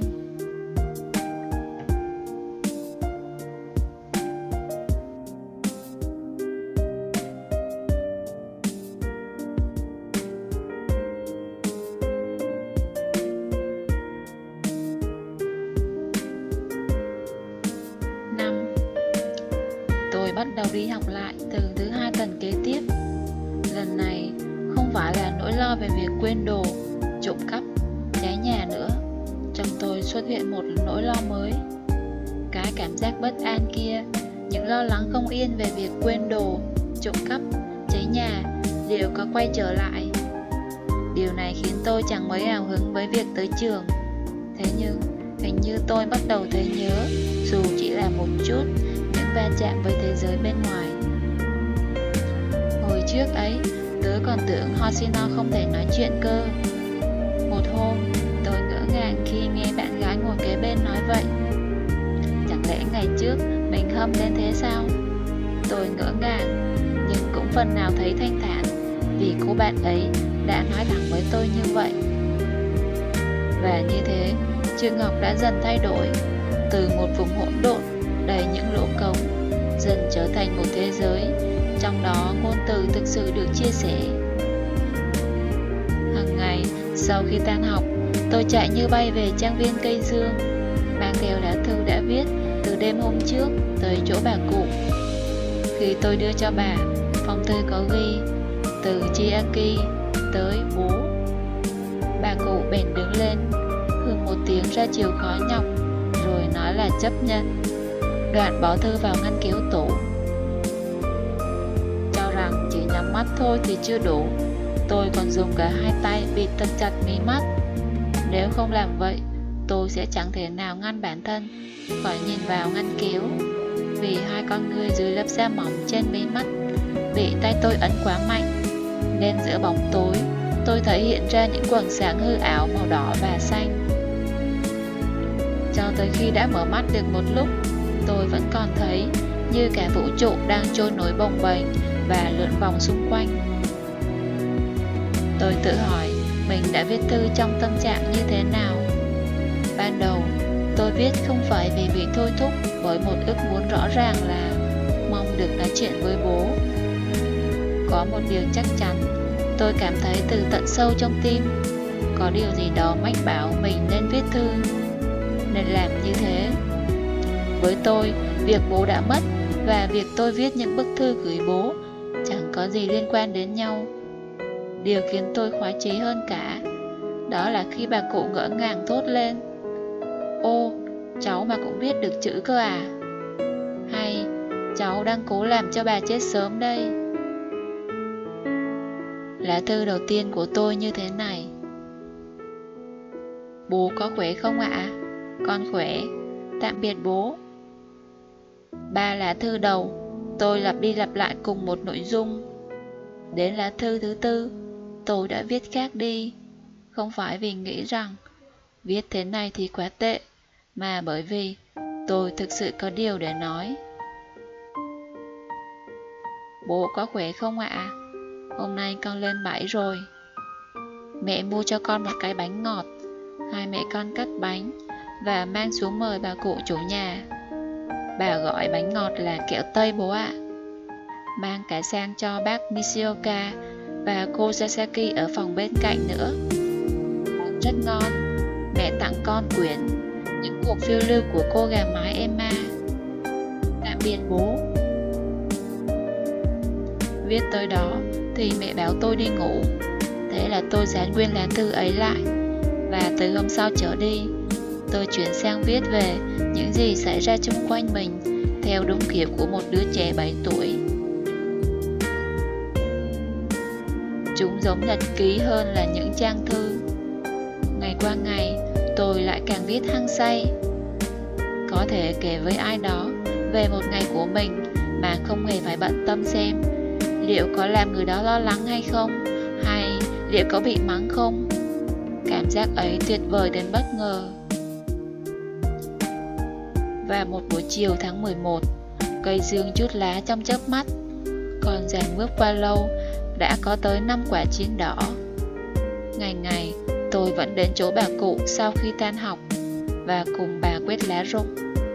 Tôi bắt đầu đi học lại từ thứ 2 tuần kế tiếp. Lần này không phải là nỗi lo về việc quên đồ, trộm cắp, cháy nhà nữa. Trong tôi xuất hiện một nỗi lo mới. Cái cảm giác bất an kia, những lo lắng không yên về việc quên đồ, trộm cắp, cháy nhà đều có quay trở lại. Điều này khiến tôi chẳng mấy hào hứng với việc tới trường. Thế nhưng hình như tôi bắt đầu thấy nhớ, dù chỉ là một chút, những va chạm với thế giới bên ngoài. Hồi trước ấy, tớ còn tưởng Hoshino không thể nói chuyện cơ. Một hôm, tôi ngỡ ngàng khi nghe bạn gái ngồi kế bên nói vậy. Chẳng lẽ ngày trước mình hâm lên thế sao? Tôi ngỡ ngàng, nhưng cũng phần nào thấy thanh thản, vì cô bạn ấy đã nói thẳng với tôi như vậy. Và như thế, trường học đã dần thay đổi, từ một vùng hỗn độn đầy những lỗ cống, dần trở thành một thế giới, trong đó ngôn từ thực sự được chia sẻ. Hằng ngày, sau khi tan học, tôi chạy như bay về trang viên cây dương, mang theo lá thư đã viết từ đêm hôm trước tới chỗ bà cụ. Khi tôi đưa cho bà, phong thư có ghi từ Chiaki tới bố. Bà cụ bèn đứng lên, hừ một tiếng ra chiều khó nhọc, rồi nói là chấp nhận. Đoạn bỏ thư vào ngăn kéo tủ. Cho rằng chỉ nhắm mắt thôi thì chưa đủ, tôi còn dùng cả hai tay bịt thật chặt mí mắt. Nếu không làm vậy, tôi sẽ chẳng thể nào ngăn bản thân khỏi nhìn vào ngăn kéo, vì hai con ngươi dưới lớp da mỏng trên mí mắt bị tay tôi ấn quá mạnh, nên giữa bóng tối tôi thấy hiện ra những quầng sáng hư ảo màu đỏ và xanh. Cho tới khi đã mở mắt được một lúc, tôi vẫn còn thấy như cả vũ trụ đang trôi nổi bồng bềnh và lượn vòng xung quanh. Tôi tự hỏi mình đã viết thư trong tâm trạng như thế nào. Ban đầu, tôi viết không phải vì bị thôi thúc bởi một ước muốn rõ ràng là mong được nói chuyện với bố. Có một điều chắc chắn, tôi cảm thấy từ tận sâu trong tim, có điều gì đó mách bảo mình nên viết thư, nên làm như thế. Với tôi, việc bố đã mất và việc tôi viết những bức thư gửi bố chẳng có gì liên quan đến nhau. Điều khiến tôi khoái chí hơn cả, đó là khi bà cụ ngỡ ngàng thốt lên: Ô, cháu mà cũng viết được chữ cơ à? Hay cháu đang cố làm cho bà chết sớm đây? Lá thư đầu tiên của tôi như thế này: Bố có khỏe không ạ? Con khỏe, tạm biệt bố. 3 lá thư đầu, tôi lặp đi lặp lại cùng một nội dung. Đến lá thư thứ 4, tôi đã viết khác đi, không phải vì nghĩ rằng viết thế này thì quá tệ, mà bởi vì tôi thực sự có điều để nói. Bố có khỏe không ạ? Hôm nay con lên 7 rồi. Mẹ mua cho con một cái bánh ngọt. Hai mẹ con cắt bánh và mang xuống mời bà cụ chủ nhà. Bà gọi bánh ngọt là kẹo Tây bố ạ. Mang cả sang cho bác Nishioka và cô Sasaki ở phòng bên cạnh nữa. Bánh rất ngon. Mẹ tặng con quyển Những cuộc phiêu lưu của cô gà mái Emma. Tạm biệt bố. Viết tới đó thì mẹ bảo tôi đi ngủ. Thế là tôi dán nguyên lá thư ấy lại. Và từ hôm sau trở đi, tôi chuyển sang viết về những gì xảy ra xung quanh mình theo đúng kiểu của một đứa trẻ 7 tuổi. Chúng giống nhật ký hơn là những trang thư. Ngày qua ngày, tôi lại càng viết hăng say. Có thể kể với ai đó về một ngày của mình mà không hề phải bận tâm xem liệu có làm người đó lo lắng hay không, hay liệu có bị mắng không. Cảm giác ấy tuyệt vời đến bất ngờ. Và một buổi chiều tháng 11, cây dương chút lá trong chớp mắt. Còn dàn bước qua lâu, đã có tới 5 quả chín đỏ. Ngày ngày, tôi vẫn đến chỗ bà cụ sau khi tan học và cùng bà quét lá rụng.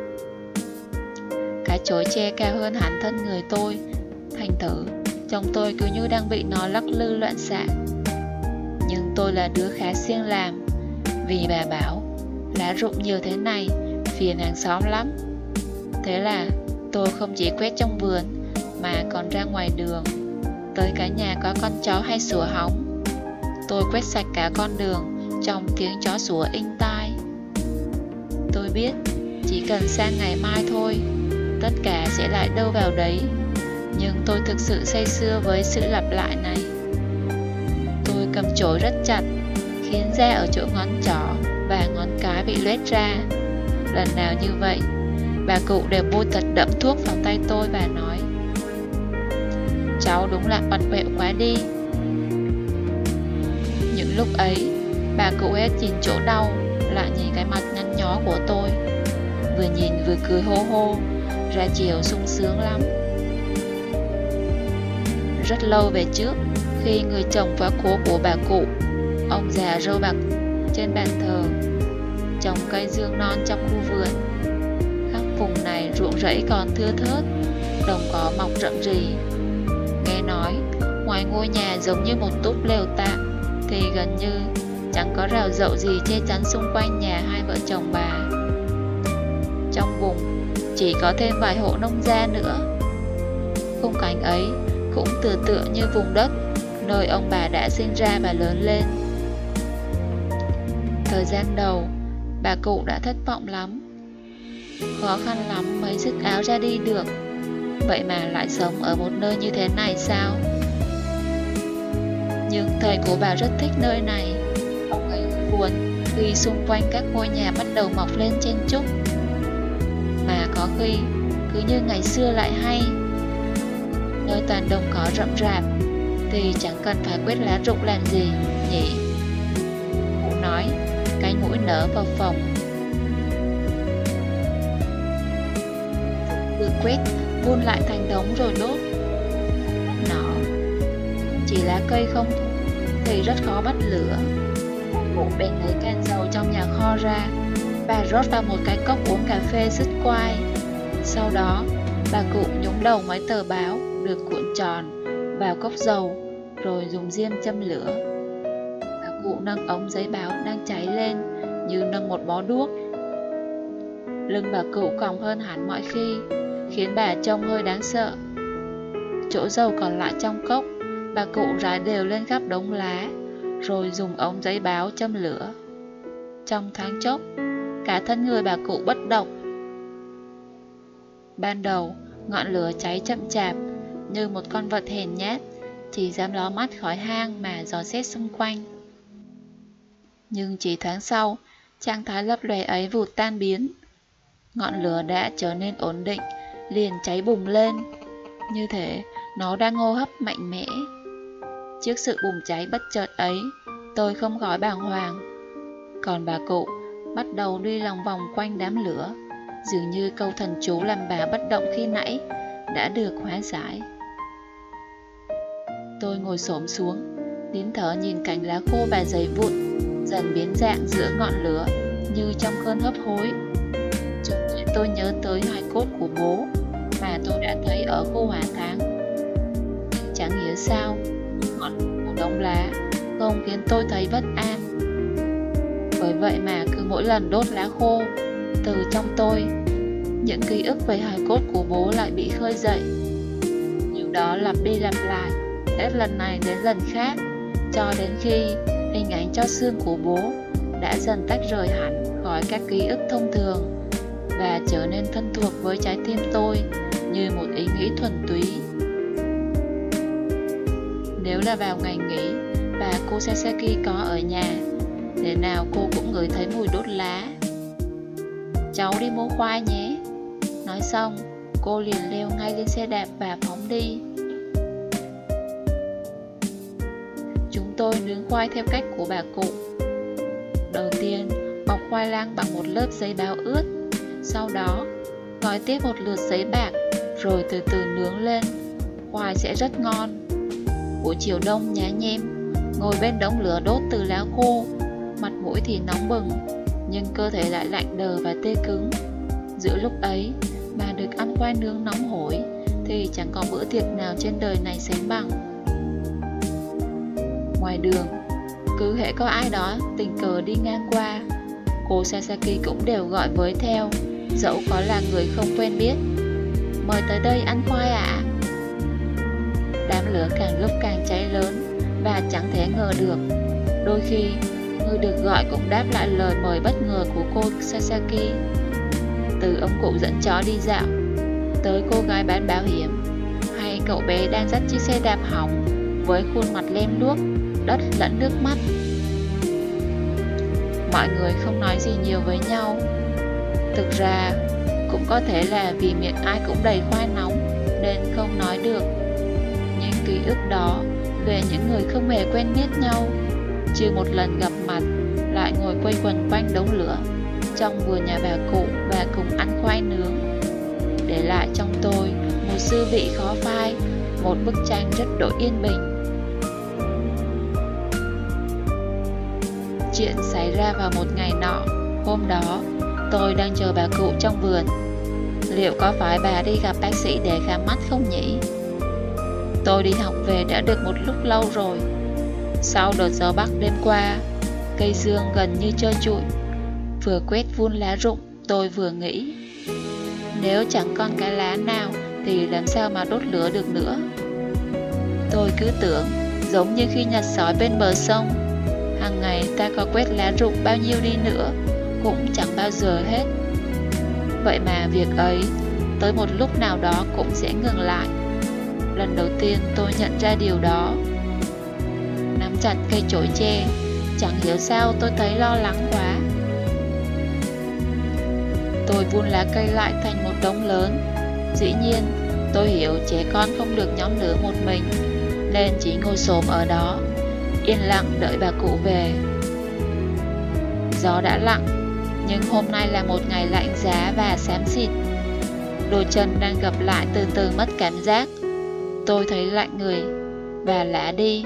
Cái chổi tre cao hơn hẳn thân người tôi, thành thử trông tôi cứ như đang bị nó lắc lư loạn xạ. Nhưng tôi là đứa khá siêng làm, vì bà bảo lá rụng nhiều thế này phiền hàng xóm lắm. Thế là tôi không chỉ quét trong vườn mà còn ra ngoài đường, tới cả nhà có con chó hay sủa hóng. Tôi quét sạch cả con đường trong tiếng chó sủa inh tai. Tôi biết chỉ cần sang ngày mai thôi, tất cả sẽ lại đâu vào đấy. Nhưng tôi thực sự say sưa với sự lặp lại này. Tôi cầm chổi rất chặt, khiến da ở chỗ ngón trỏ và ngón cái bị loét ra. Lần nào như vậy, bà cụ đều bôi thật đẫm thuốc vào tay tôi và nói: cháu đúng là bận bẹo quá đi. Những lúc ấy, bà cụ hết nhìn chỗ đau, lại nhìn cái mặt nhăn nhó của tôi. Vừa nhìn vừa cười hô hô, ra chiều sung sướng lắm. Rất lâu về trước, khi người chồng quá cố của bà cụ, ông già râu bạc trên bàn thờ, trồng cây dương non trong khu vườn. Khắp vùng này ruộng rẫy còn thưa thớt, đồng cỏ mọc rậm rì. Nghe nói, ngoài ngôi nhà giống như một túp lều tạm, thì gần như chẳng có rào dậu gì che chắn xung quanh nhà hai vợ chồng bà. Trong vùng chỉ có thêm vài hộ nông gia nữa. Khung cảnh ấy cũng tựa như vùng đất nơi ông bà đã sinh ra và lớn lên. Thời gian đầu, bà cụ đã thất vọng lắm. Khó khăn lắm mới dứt áo ra đi được. Vậy mà lại sống ở một nơi như thế này sao? Nhưng thầy của bà rất thích nơi này. Ông ấy buồn khi xung quanh các ngôi nhà bắt đầu mọc lên chen chúc. Mà có khi cứ như ngày xưa lại hay. Nơi toàn đồng cỏ rậm rạp thì chẳng cần phải quét lá rụng làm gì nhỉ? Cụ nói, cái mũi nở vào phòng. Tự quét, vun lại thành đống rồi đốt. Nó chỉ lá cây không thì rất khó bắt lửa. Cụ bèn lấy can dầu trong nhà kho ra và rót vào một cái cốc uống cà phê sứt quai. Sau đó, bà cụ nhúng đầu mấy tờ báo được cuộn tròn vào cốc dầu, rồi dùng diêm châm lửa. Bà cụ nâng ống giấy báo đang cháy lên như nâng một bó đuốc. Lưng bà cụ còng hơn hẳn mọi khi, khiến bà trông hơi đáng sợ. Chỗ dầu còn lại trong cốc, bà cụ rải đều lên khắp đống lá, rồi dùng ống giấy báo châm lửa. Trong thoáng chốc, cả thân người bà cụ bất động. Ban đầu, ngọn lửa cháy chậm chạp, như một con vật hèn nhát, chỉ dám ló mắt khỏi hang mà dò xét xung quanh. Nhưng chỉ thoáng sau, trạng thái lấp lóe ấy vụt tan biến. Ngọn lửa đã trở nên ổn định, liền cháy bùng lên. Như thể nó đang hô hấp mạnh mẽ. Trước sự bùng cháy bất chợt ấy, tôi không khỏi bàng hoàng. Còn bà cụ bắt đầu đi lòng vòng quanh đám lửa, dường như câu thần chú làm bà bất động khi nãy đã được hóa giải. Tôi ngồi xổm xuống, nín thở nhìn cành lá khô và giấy vụn dần biến dạng giữa ngọn lửa như trong cơn hấp hối. Chợt tôi nhớ tới hài cốt của sao một đống lá không khiến tôi thấy bất an. Bởi vậy mà cứ mỗi lần đốt lá khô, từ trong tôi, những ký ức về hài cốt của bố lại bị khơi dậy. Điều đó lặp đi lặp lại, hết lần này đến lần khác, cho đến khi hình ảnh tro xương của bố đã dần tách rời hẳn khỏi các ký ức thông thường và trở nên thân thuộc với trái tim tôi như một ý nghĩ thuần túy. Nếu là vào ngày nghỉ và cô Sasaki có ở nhà, để nào cô cũng ngửi thấy mùi đốt lá. Cháu đi mua khoai nhé. Nói xong, cô liền leo ngay lên xe đạp và phóng đi. Chúng tôi nướng khoai theo cách của bà cụ. Đầu tiên, bọc khoai lang bằng một lớp giấy báo ướt. Sau đó, gói tiếp một lượt giấy bạc, rồi từ từ nướng lên. Khoai sẽ rất ngon. Buổi chiều đông nhá nhem, ngồi bên đống lửa đốt từ lá khô, mặt mũi thì nóng bừng, nhưng cơ thể lại lạnh đờ và tê cứng. Giữa lúc ấy mà được ăn khoai nướng nóng hổi thì chẳng có bữa tiệc nào trên đời này sánh bằng. Ngoài đường, cứ hễ có ai đó tình cờ đi ngang qua, cô Sasaki cũng đều gọi với theo, dẫu có là người không quen biết. Mời tới đây ăn khoai ạ. Đám lửa càng lúc càng cháy lớn và chẳng thể ngờ được, đôi khi người được gọi cũng đáp lại lời mời bất ngờ của cô Sasaki. Từ ông cụ dẫn chó đi dạo, tới cô gái bán bảo hiểm, hay cậu bé đang dắt chiếc xe đạp hỏng với khuôn mặt lem luốc, đất lẫn nước mắt. Mọi người không nói gì nhiều với nhau. Thực ra, cũng có thể là vì miệng ai cũng đầy khoai nóng nên không nói được. Những ký ức đó về những người không hề quen biết nhau, chưa một lần gặp mặt, lại ngồi quây quần quanh đống lửa trong vườn nhà bà cụ và cùng ăn khoai nướng, để lại trong tôi một dư vị khó phai, một bức tranh rất đỗi yên bình. Chuyện xảy ra vào một ngày nọ. Hôm đó, tôi đang chờ bà cụ trong vườn. Liệu có phải bà đi gặp bác sĩ để khám mắt không nhỉ? Tôi đi học về đã được một lúc lâu rồi. Sau đợt gió bắc đêm qua, cây dương gần như trơ trụi. Vừa quét vun lá rụng, tôi vừa nghĩ, nếu chẳng còn cái lá nào thì làm sao mà đốt lửa được nữa. Tôi cứ tưởng giống như khi nhặt sỏi bên bờ sông, hàng ngày ta có quét lá rụng bao nhiêu đi nữa cũng chẳng bao giờ hết. Vậy mà việc ấy tới một lúc nào đó cũng sẽ ngừng lại. Lần đầu tiên tôi nhận ra điều đó. Nắm chặt cây chổi tre, chẳng hiểu sao tôi thấy lo lắng quá. Tôi vun lá cây lại thành một đống lớn. Dĩ nhiên, tôi hiểu trẻ con không được nhóm lửa một mình, nên chỉ ngồi xổm ở đó, yên lặng đợi bà cụ về. Gió đã lặng, nhưng hôm nay là một ngày lạnh giá và xám xịt. Đôi chân đang gập lại từ từ mất cảm giác. Tôi thấy lạnh người và lả đi.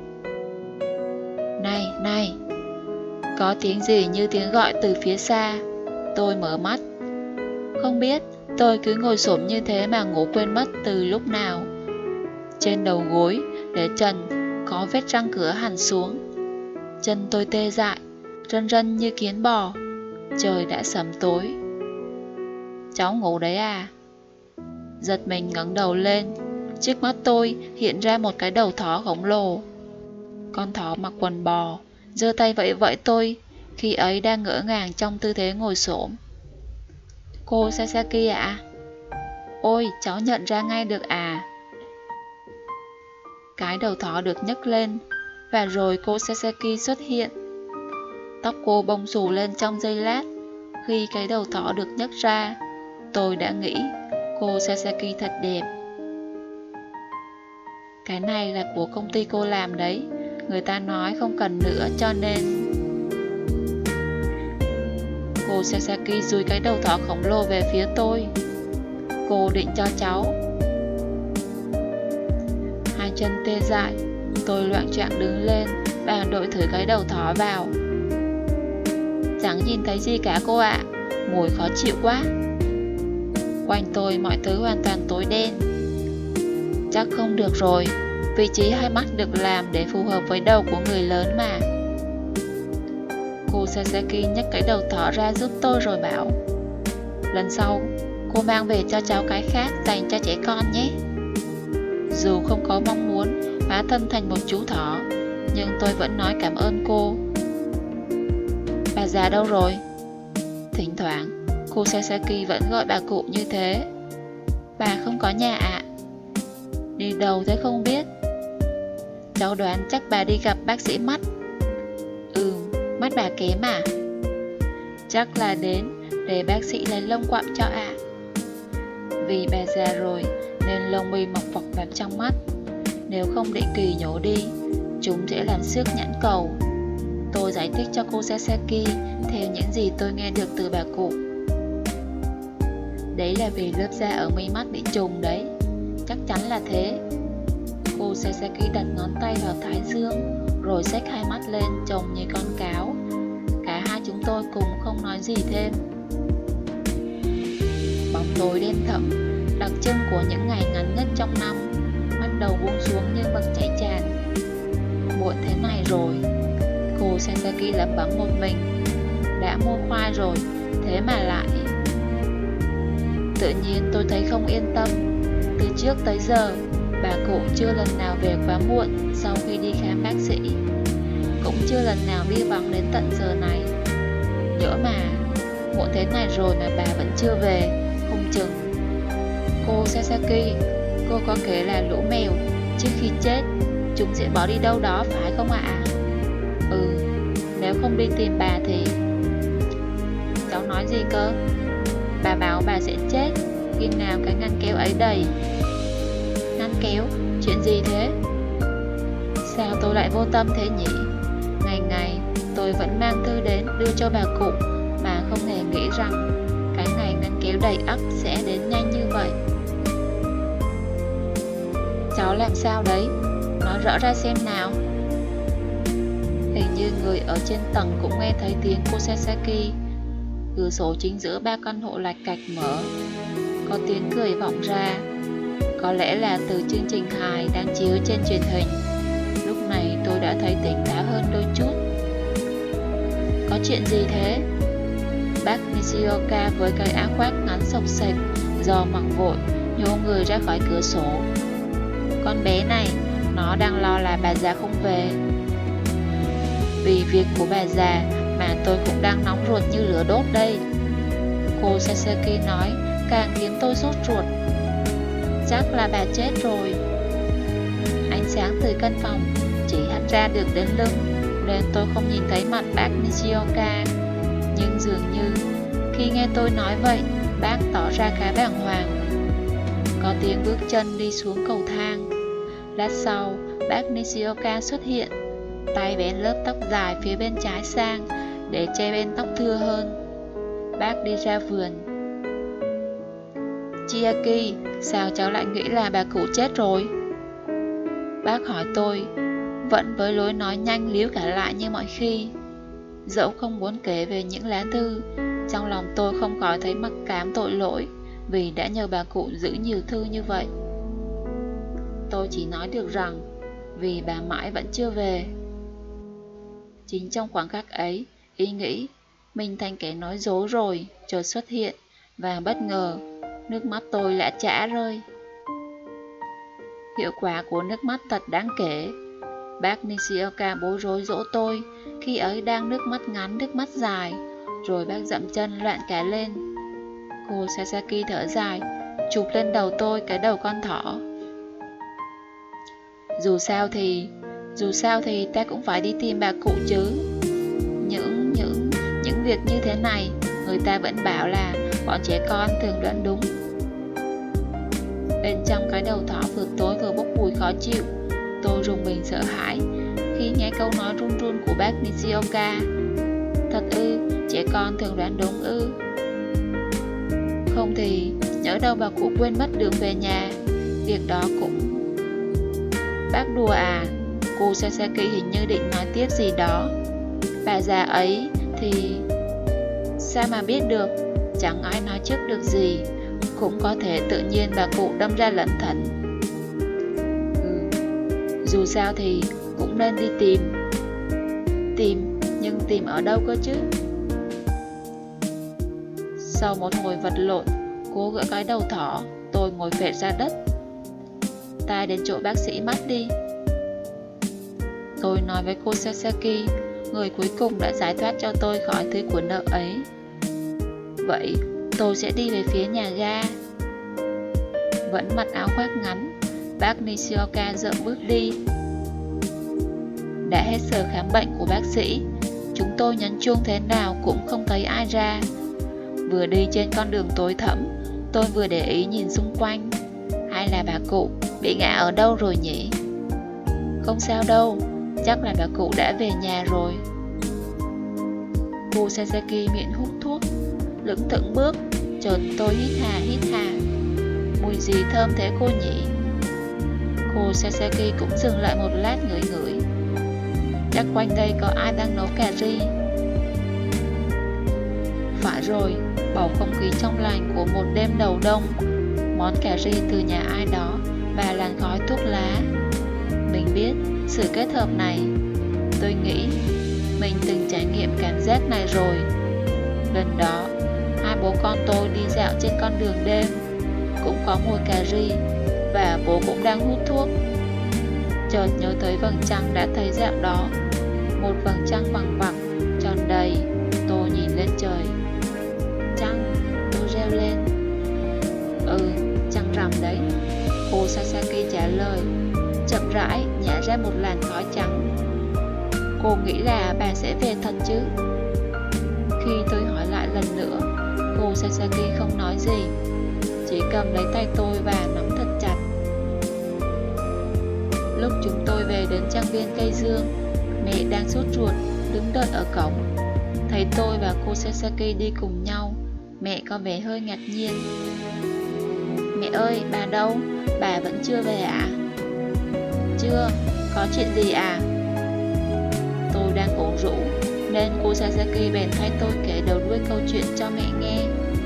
Này, này! Có tiếng gì như tiếng gọi từ phía xa. Tôi mở mắt. Không biết tôi cứ ngồi xổm như thế mà ngủ quên mất từ lúc nào. Trên đầu gối để trần có vết răng cửa hằn xuống. Chân tôi tê dại, rân rân như kiến bò. Trời đã sẩm tối. Cháu ngủ đấy à? Giật mình ngẩng đầu lên. Trước mắt tôi hiện ra một cái đầu thỏ khổng lồ. Con thỏ mặc quần bò, giơ tay vẫy vẫy tôi, khi ấy đang ngỡ ngàng trong tư thế ngồi xổm. Cô Sasaki ạ? Ôi, cháu nhận ra ngay được à? Cái đầu thỏ được nhấc lên, và rồi cô Sasaki xuất hiện. Tóc cô bông xù lên trong giây lát. Khi cái đầu thỏ được nhấc ra, tôi đã nghĩ cô Sasaki thật đẹp. Cái này là của công ty cô làm đấy. Người ta nói không cần nữa cho nên... Cô Sasaki dùi cái đầu thỏ khổng lồ về phía tôi. Cô định cho cháu. Hai chân tê dại, tôi loạng choạng đứng lên và đội thử cái đầu thỏ vào. Chẳng nhìn thấy gì cả cô ạ. Mùi khó chịu quá. Quanh tôi mọi thứ hoàn toàn tối đen. Chắc không được rồi. Vị trí hai mắt được làm để phù hợp với đầu của người lớn mà. Cô Sasaki nhấc cái đầu thỏ ra giúp tôi rồi bảo, lần sau cô mang về cho cháu cái khác dành cho trẻ con nhé. Dù không có mong muốn hóa thân thành một chú thỏ, nhưng tôi vẫn nói cảm ơn cô. Bà già đâu rồi? Thỉnh thoảng cô Sasaki vẫn gọi bà cụ như thế. Bà không có nhà ạ. Đi đâu thế không biết. Cháu đoán chắc bà đi gặp bác sĩ mắt. Mắt bà kém à? Chắc là đến để bác sĩ lấy lông quặm cho ạ. Vì bà già rồi nên lông mi mọc phọc vào trong mắt. Nếu không định kỳ nhổ đi, chúng sẽ làm xước nhãn cầu. Tôi giải thích cho cô Sasaki theo những gì tôi nghe được từ bà cụ. Đấy là vì lớp da ở mi mắt bị trùng đấy. Chắc chắn là thế. Cô Sasaki đặt ngón tay vào thái dương, rồi xách hai mắt lên trông như con cáo. Cả hai chúng tôi cùng không nói gì thêm. Bóng tối đen thẫm, đặc trưng của những ngày ngắn nhất trong năm, bắt đầu buông xuống như bậc cháy tràn. Muộn thế này rồi. Cô Sasaki lẩm bẩm một mình. Đã mua khoai rồi, thế mà lại... Tự nhiên tôi thấy không yên tâm. Từ trước tới giờ, bà cụ chưa lần nào về quá muộn sau khi đi khám bác sĩ. Cũng chưa lần nào đi vắng đến tận giờ này. Nhỡ mà muộn thế này rồi mà bà vẫn chưa về, không chừng. Cô Sasaki, cô có kể là lũ mèo trước khi chết chúng sẽ bỏ đi đâu đó phải không ạ? Nếu không đi tìm bà thì... Cháu nói gì cơ? Bà bảo bà sẽ chết khi nào cái ngăn kéo ấy đầy. Ngăn kéo? Chuyện gì thế? Sao tôi lại vô tâm thế nhỉ? Ngày ngày tôi vẫn mang thư đến đưa cho bà cụ mà không hề nghĩ rằng cái ngày ngăn kéo đầy ắp sẽ đến nhanh như vậy. Cháu làm sao đấy? Nói rõ ra xem nào. Hình như người ở trên tầng cũng nghe thấy tiếng cô Sasaki. Cửa sổ chính giữa ba căn hộ lạch cạch mở. Có tiếng cười vọng ra. Có lẽ là từ chương trình hài đang chiếu trên truyền hình. Lúc này tôi đã thấy tỉnh táo hơn đôi chút. Có chuyện gì thế? Bác Nishioka với cái áo khoác ngắn xộc xệch, giò mặc vội, nhô người ra khỏi cửa sổ. Con bé này, nó đang lo là bà già không về. Vì việc của bà già mà tôi cũng đang nóng ruột như lửa đốt đây. Cô Sasaki nói càng khiến tôi sốt ruột. Chắc là bà chết rồi. Ánh sáng từ căn phòng chỉ hắt ra được đến lưng, nên tôi không nhìn thấy mặt bác Nishioka. Nhưng dường như khi nghe tôi nói vậy, bác tỏ ra khá bàng hoàng. Có tiếng bước chân đi xuống cầu thang. Lát sau, bác Nishioka xuất hiện, tay vén lớp tóc dài phía bên trái sang để che bên tóc thưa hơn. Bác đi ra vườn. Chiaki, sao cháu lại nghĩ là bà cụ chết rồi? Bác hỏi tôi, vẫn với lối nói nhanh líu cả lại như mọi khi. Dẫu không muốn kể về những lá thư, trong lòng tôi không khỏi thấy mặc cảm tội lỗi vì đã nhờ bà cụ giữ nhiều thư như vậy. Tôi chỉ nói được rằng vì bà mãi vẫn chưa về. Chính trong khoảng khắc ấy, ý nghĩ mình thành kẻ nói dối rồi chợt xuất hiện, và bất ngờ nước mắt tôi đã chả rơi. Hiệu quả của nước mắt thật đáng kể. Bác Nishioka bối rối dỗ tôi, khi ấy đang nước mắt ngắn nước mắt dài, rồi bác dậm chân loạn cả lên. Cô Sasaki thở dài, chụp lên đầu tôi cái đầu con thỏ. Dù sao thì ta cũng phải đi tìm bà cụ chứ. Những việc như thế này, người ta vẫn bảo là bọn trẻ con thường đoán đúng. Bên trong cái đầu thỏ vừa tối vừa bốc mùi khó chịu, tôi rùng mình sợ hãi khi nghe câu nói run run của bác Nishioka. Thật ư, trẻ con thường đoán đúng ư? Không thì nhỡ đâu bà cụ quên mất đường về nhà. Việc đó cũng... Bác đùa à? Cô Sasaki hình như định nói tiếp gì đó. Bà già ấy thì... Sao mà biết được? Chẳng ai nói trước được gì. Cũng có thể tự nhiên bà cụ đâm ra lẩn thẩn. Dù sao thì cũng nên đi tìm. Tìm, nhưng tìm ở đâu cơ chứ? Sau một hồi vật lộn, cố gỡ cái đầu thỏ, tôi ngồi phệt ra đất. Ta đến chỗ bác sĩ mắt đi. Tôi nói với cô Sasaki, người cuối cùng đã giải thoát cho tôi khỏi thứ cuốn nợ ấy. Vậy, tôi sẽ đi về phía nhà ga. Vẫn mặc áo khoác ngắn, bác Nishioka dậm bước đi. Đã hết giờ khám bệnh của bác sĩ, chúng tôi nhấn chuông thế nào cũng không thấy ai ra. Vừa đi trên con đường tối thẫm, tôi vừa để ý nhìn xung quanh. Hay là bà cụ bị ngã ở đâu rồi nhỉ? Không sao đâu, chắc là bà cụ đã về nhà rồi. Cô Sasaki miệng hút thuốc, lững thững bước, chợt tôi hít hà. Mùi gì thơm thế cô nhỉ? Cô Sasaki cũng dừng lại một lát ngửi. Chắc quanh đây có ai đang nấu cà ri. Phải rồi, bầu không khí trong lành của một đêm đầu đông, món cà ri từ nhà ai đó và làn khói thuốc lá. Mình biết sự kết hợp này. Tôi nghĩ mình từng trải nghiệm cảm giác này rồi. Lần đó, hai bố con tôi đi dạo trên con đường đêm, cũng có mùi cà ri và bố cũng đang hút thuốc. Chợt nhớ tới vầng trăng đã thấy dạo đó, một vầng trăng bằng phẳng, tròn đầy. Tôi nhìn lên trời. Trăng, tôi reo lên. Trăng rằm đấy, cô Sasaki trả lời, chậm rãi nhả ra một làn khói trắng. Cô nghĩ là bà sẽ về thật chứ? Khi tôi hỏi lại lần nữa, cô Sasaki không nói gì, chỉ cầm lấy tay tôi và nắm thật chặt. Lúc chúng tôi về đến trang viên cây dương, mẹ đang sốt ruột đứng đợi ở cổng. Thấy tôi và cô Sasaki đi cùng nhau, mẹ có vẻ hơi ngạc nhiên. Mẹ ơi, bà đâu? Bà vẫn chưa về à? Chưa, có chuyện gì à? Tôi đang ủ rũ, nên cô Sasaki bèn thay tôi kể đầu đuôi câu chuyện cho mẹ nghe.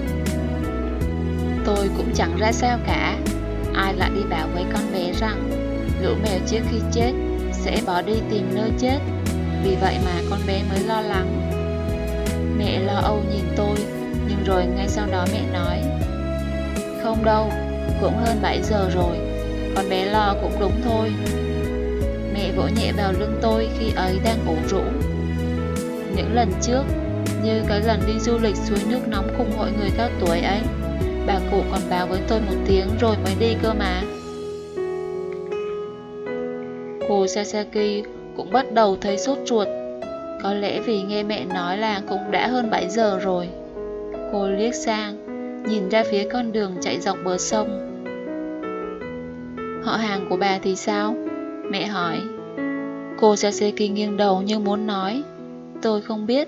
Tôi cũng chẳng ra sao cả. Ai lại đi bảo với con bé rằng lũ mèo trước khi chết sẽ bỏ đi tìm nơi chết. Vì vậy mà con bé mới lo lắng. Mẹ lo âu nhìn tôi, nhưng rồi ngay sau đó mẹ nói, không đâu, cũng hơn 7 giờ rồi, con bé lo cũng đúng thôi. Mẹ vỗ nhẹ vào lưng tôi khi ấy đang ủ rũ. Những lần trước, như cái lần đi du lịch suối nước nóng cùng hội người cao tuổi ấy, bà cụ còn báo với tôi một tiếng rồi mới đi cơ mà. Cô Sasaki cũng bắt đầu thấy sốt ruột. Có lẽ vì nghe mẹ nói là cũng đã hơn 7 giờ rồi. Cô liếc sang, nhìn ra phía con đường chạy dọc bờ sông. Họ hàng của bà thì sao? Mẹ hỏi. Cô Sasaki nghiêng đầu như muốn nói, tôi không biết.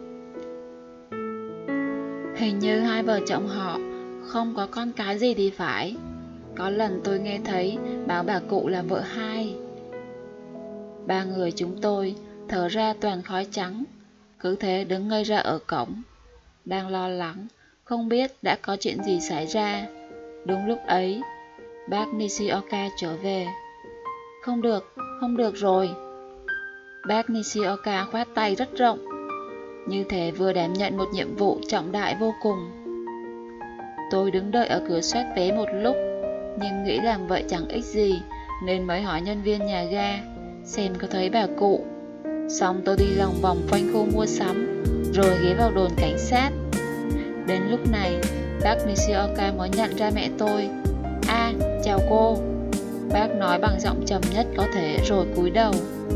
Hình như hai vợ chồng họ không có con cái gì thì phải. Có lần tôi nghe thấy báo bà cụ là vợ hai. Ba người chúng tôi thở ra toàn khói trắng, cứ thế đứng ngây ra ở cổng, đang lo lắng, không biết đã có chuyện gì xảy ra. Đúng lúc ấy, bác Nishioka trở về. Không được rồi. Bác Nishioka khoát tay rất rộng, như thể vừa đảm nhận một nhiệm vụ trọng đại vô cùng. Tôi đứng đợi ở cửa soát vé một lúc, nhưng nghĩ làm vậy chẳng ích gì, nên mới hỏi nhân viên nhà ga xem có thấy bà cụ. Xong tôi đi lòng vòng quanh khu mua sắm, rồi ghé vào đồn cảnh sát. Đến lúc này, bác Nishioka mới nhận ra mẹ tôi. Chào cô. Bác nói bằng giọng trầm nhất có thể rồi cúi đầu.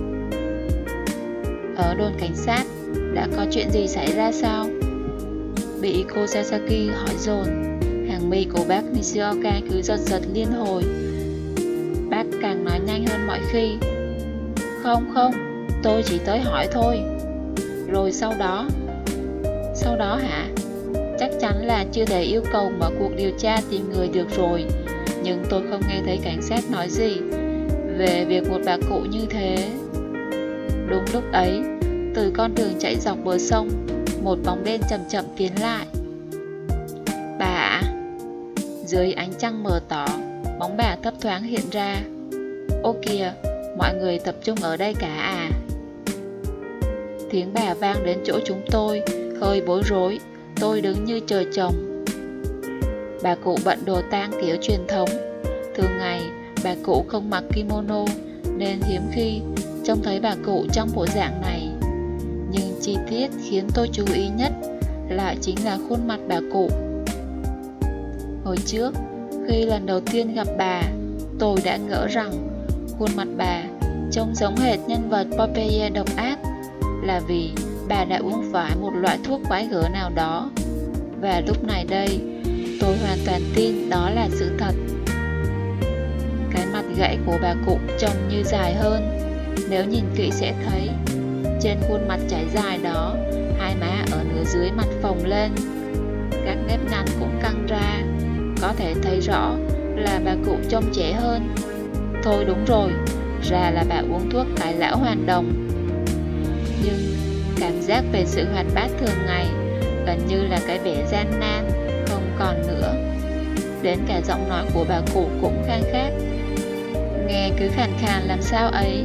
Ở đồn cảnh sát, đã có chuyện gì xảy ra sao? Bị cô Sasaki hỏi dồn, hàng mi của bác Nishioka cứ giật liên hồi. Bác càng nói nhanh hơn mọi khi. Không, tôi chỉ tới hỏi thôi. Rồi sau đó hả? Chắc chắn là chưa thể yêu cầu mở cuộc điều tra tìm người được rồi. Nhưng tôi không nghe thấy cảnh sát nói gì về việc một bà cụ như thế. Đúng lúc ấy, từ con đường chạy dọc bờ sông, một bóng đen chậm tiến lại. Bà ạ! Dưới ánh trăng mờ tỏ, bóng bà thấp thoáng hiện ra. Ô kìa, Mọi người tập trung ở đây cả à? Tiếng bà vang đến chỗ chúng tôi, hơi bối rối, tôi đứng như trời trồng. Bà cụ bận đồ tang kiểu truyền thống. Thường ngày, bà cụ không mặc kimono, nên hiếm khi trông thấy bà cụ trong bộ dạng này. Nhưng chi tiết khiến tôi chú ý nhất lại chính là khuôn mặt bà cụ. Hồi trước, khi lần đầu tiên gặp bà, tôi đã ngỡ rằng khuôn mặt bà trông giống hệt nhân vật Popeye độc ác, là vì bà đã uống phải một loại thuốc quái gở nào đó. Và lúc này đây, tôi hoàn toàn tin đó là sự thật. Cái mặt gãy của bà cụ trông như dài hơn. Nếu nhìn kỹ sẽ thấy trên khuôn mặt trải dài đó, hai má ở nửa dưới mặt phồng lên, các nếp nhăn cũng căng ra. Có thể thấy rõ là bà cụ trông trẻ hơn. Thôi đúng rồi, ra là bà uống thuốc cải lão hoàn đồng. Nhưng cảm giác về sự hoạt bát thường ngày gần như là cái vẻ gian nan không còn nữa. Đến cả giọng nói của bà cụ cũng khang khác, nghe cứ khàn khàn làm sao ấy.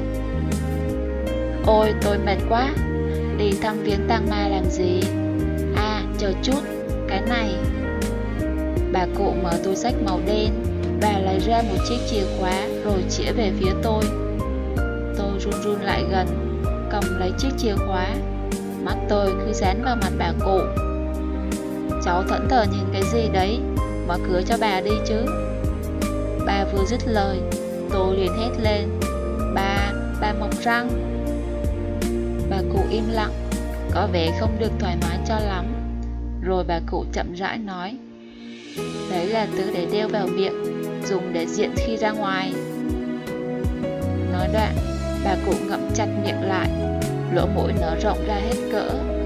Ôi tôi mệt quá, đi thăm viếng tang ma làm gì? À chờ chút, cái này. Bà cụ mở túi xách màu đen và lấy ra một chiếc chìa khóa rồi chĩa về phía tôi. Tôi run run lại gần, cầm lấy chiếc chìa khóa. Mắt tôi cứ dán vào mặt bà cụ. Cháu thẫn thờ nhìn cái gì đấy, mở cửa cho bà đi chứ. Bà vừa dứt lời, tôi liền hét lên, bà mọc răng. Bà cụ im lặng, có vẻ không được thoải mái cho lắm. Rồi bà cụ chậm rãi nói, đấy là thứ để đeo vào miệng, dùng để diện khi ra ngoài. Nói đoạn, bà cụ ngậm chặt miệng lại, lỗ mũi nở rộng ra hết cỡ.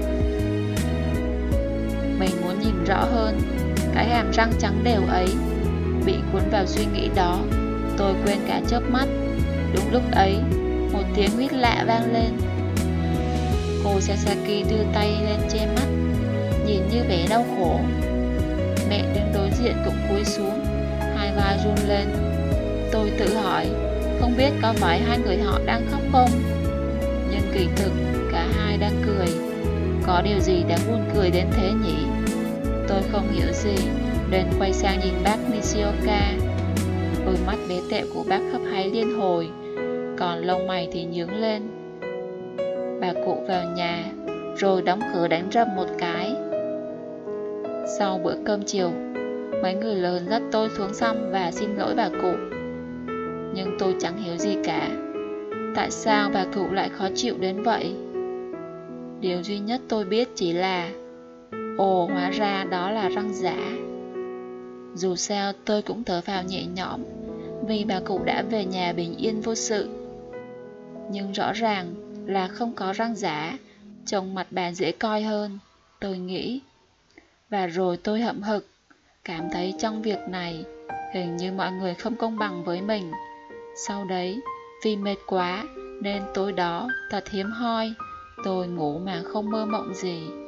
Mình muốn nhìn rõ hơn cái hàm răng trắng đều ấy. Bị cuốn vào suy nghĩ đó, tôi quên cả chớp mắt. Đúng lúc ấy, một tiếng huýt lạ vang lên. Cô Sasaki đưa tay lên che mắt, nhìn như vẻ đau khổ. Mẹ đứng đối diện cũng cúi xuống, hai vai run lên. Tôi tự hỏi, không biết có phải hai người họ đang khóc không? Nhưng kỳ thực, cả hai đang cười. Có điều gì đáng buồn cười đến thế nhỉ? Tôi không hiểu gì, nên quay sang nhìn bác Nishioka. Đôi mắt bé tẹo của bác hấp háy liên hồi, còn lông mày thì nhướng lên. Bà cụ vào nhà, rồi đóng cửa đánh rầm một cái. Sau bữa cơm chiều, mấy người lớn dắt tôi xuống sông và xin lỗi bà cụ. Nhưng tôi chẳng hiểu gì cả. Tại sao bà cụ lại khó chịu đến vậy? Điều duy nhất tôi biết chỉ là ồ, hóa ra đó là răng giả. Dù sao tôi cũng thở phào nhẹ nhõm, vì bà cụ đã về nhà bình yên vô sự. Nhưng rõ ràng là không có răng giả, trông mặt bà dễ coi hơn, tôi nghĩ. Và rồi tôi hậm hực, cảm thấy trong việc này hình như mọi người không công bằng với mình. Sau đấy, vì mệt quá nên tối đó thật hiếm hoi, tôi ngủ mà không mơ mộng gì.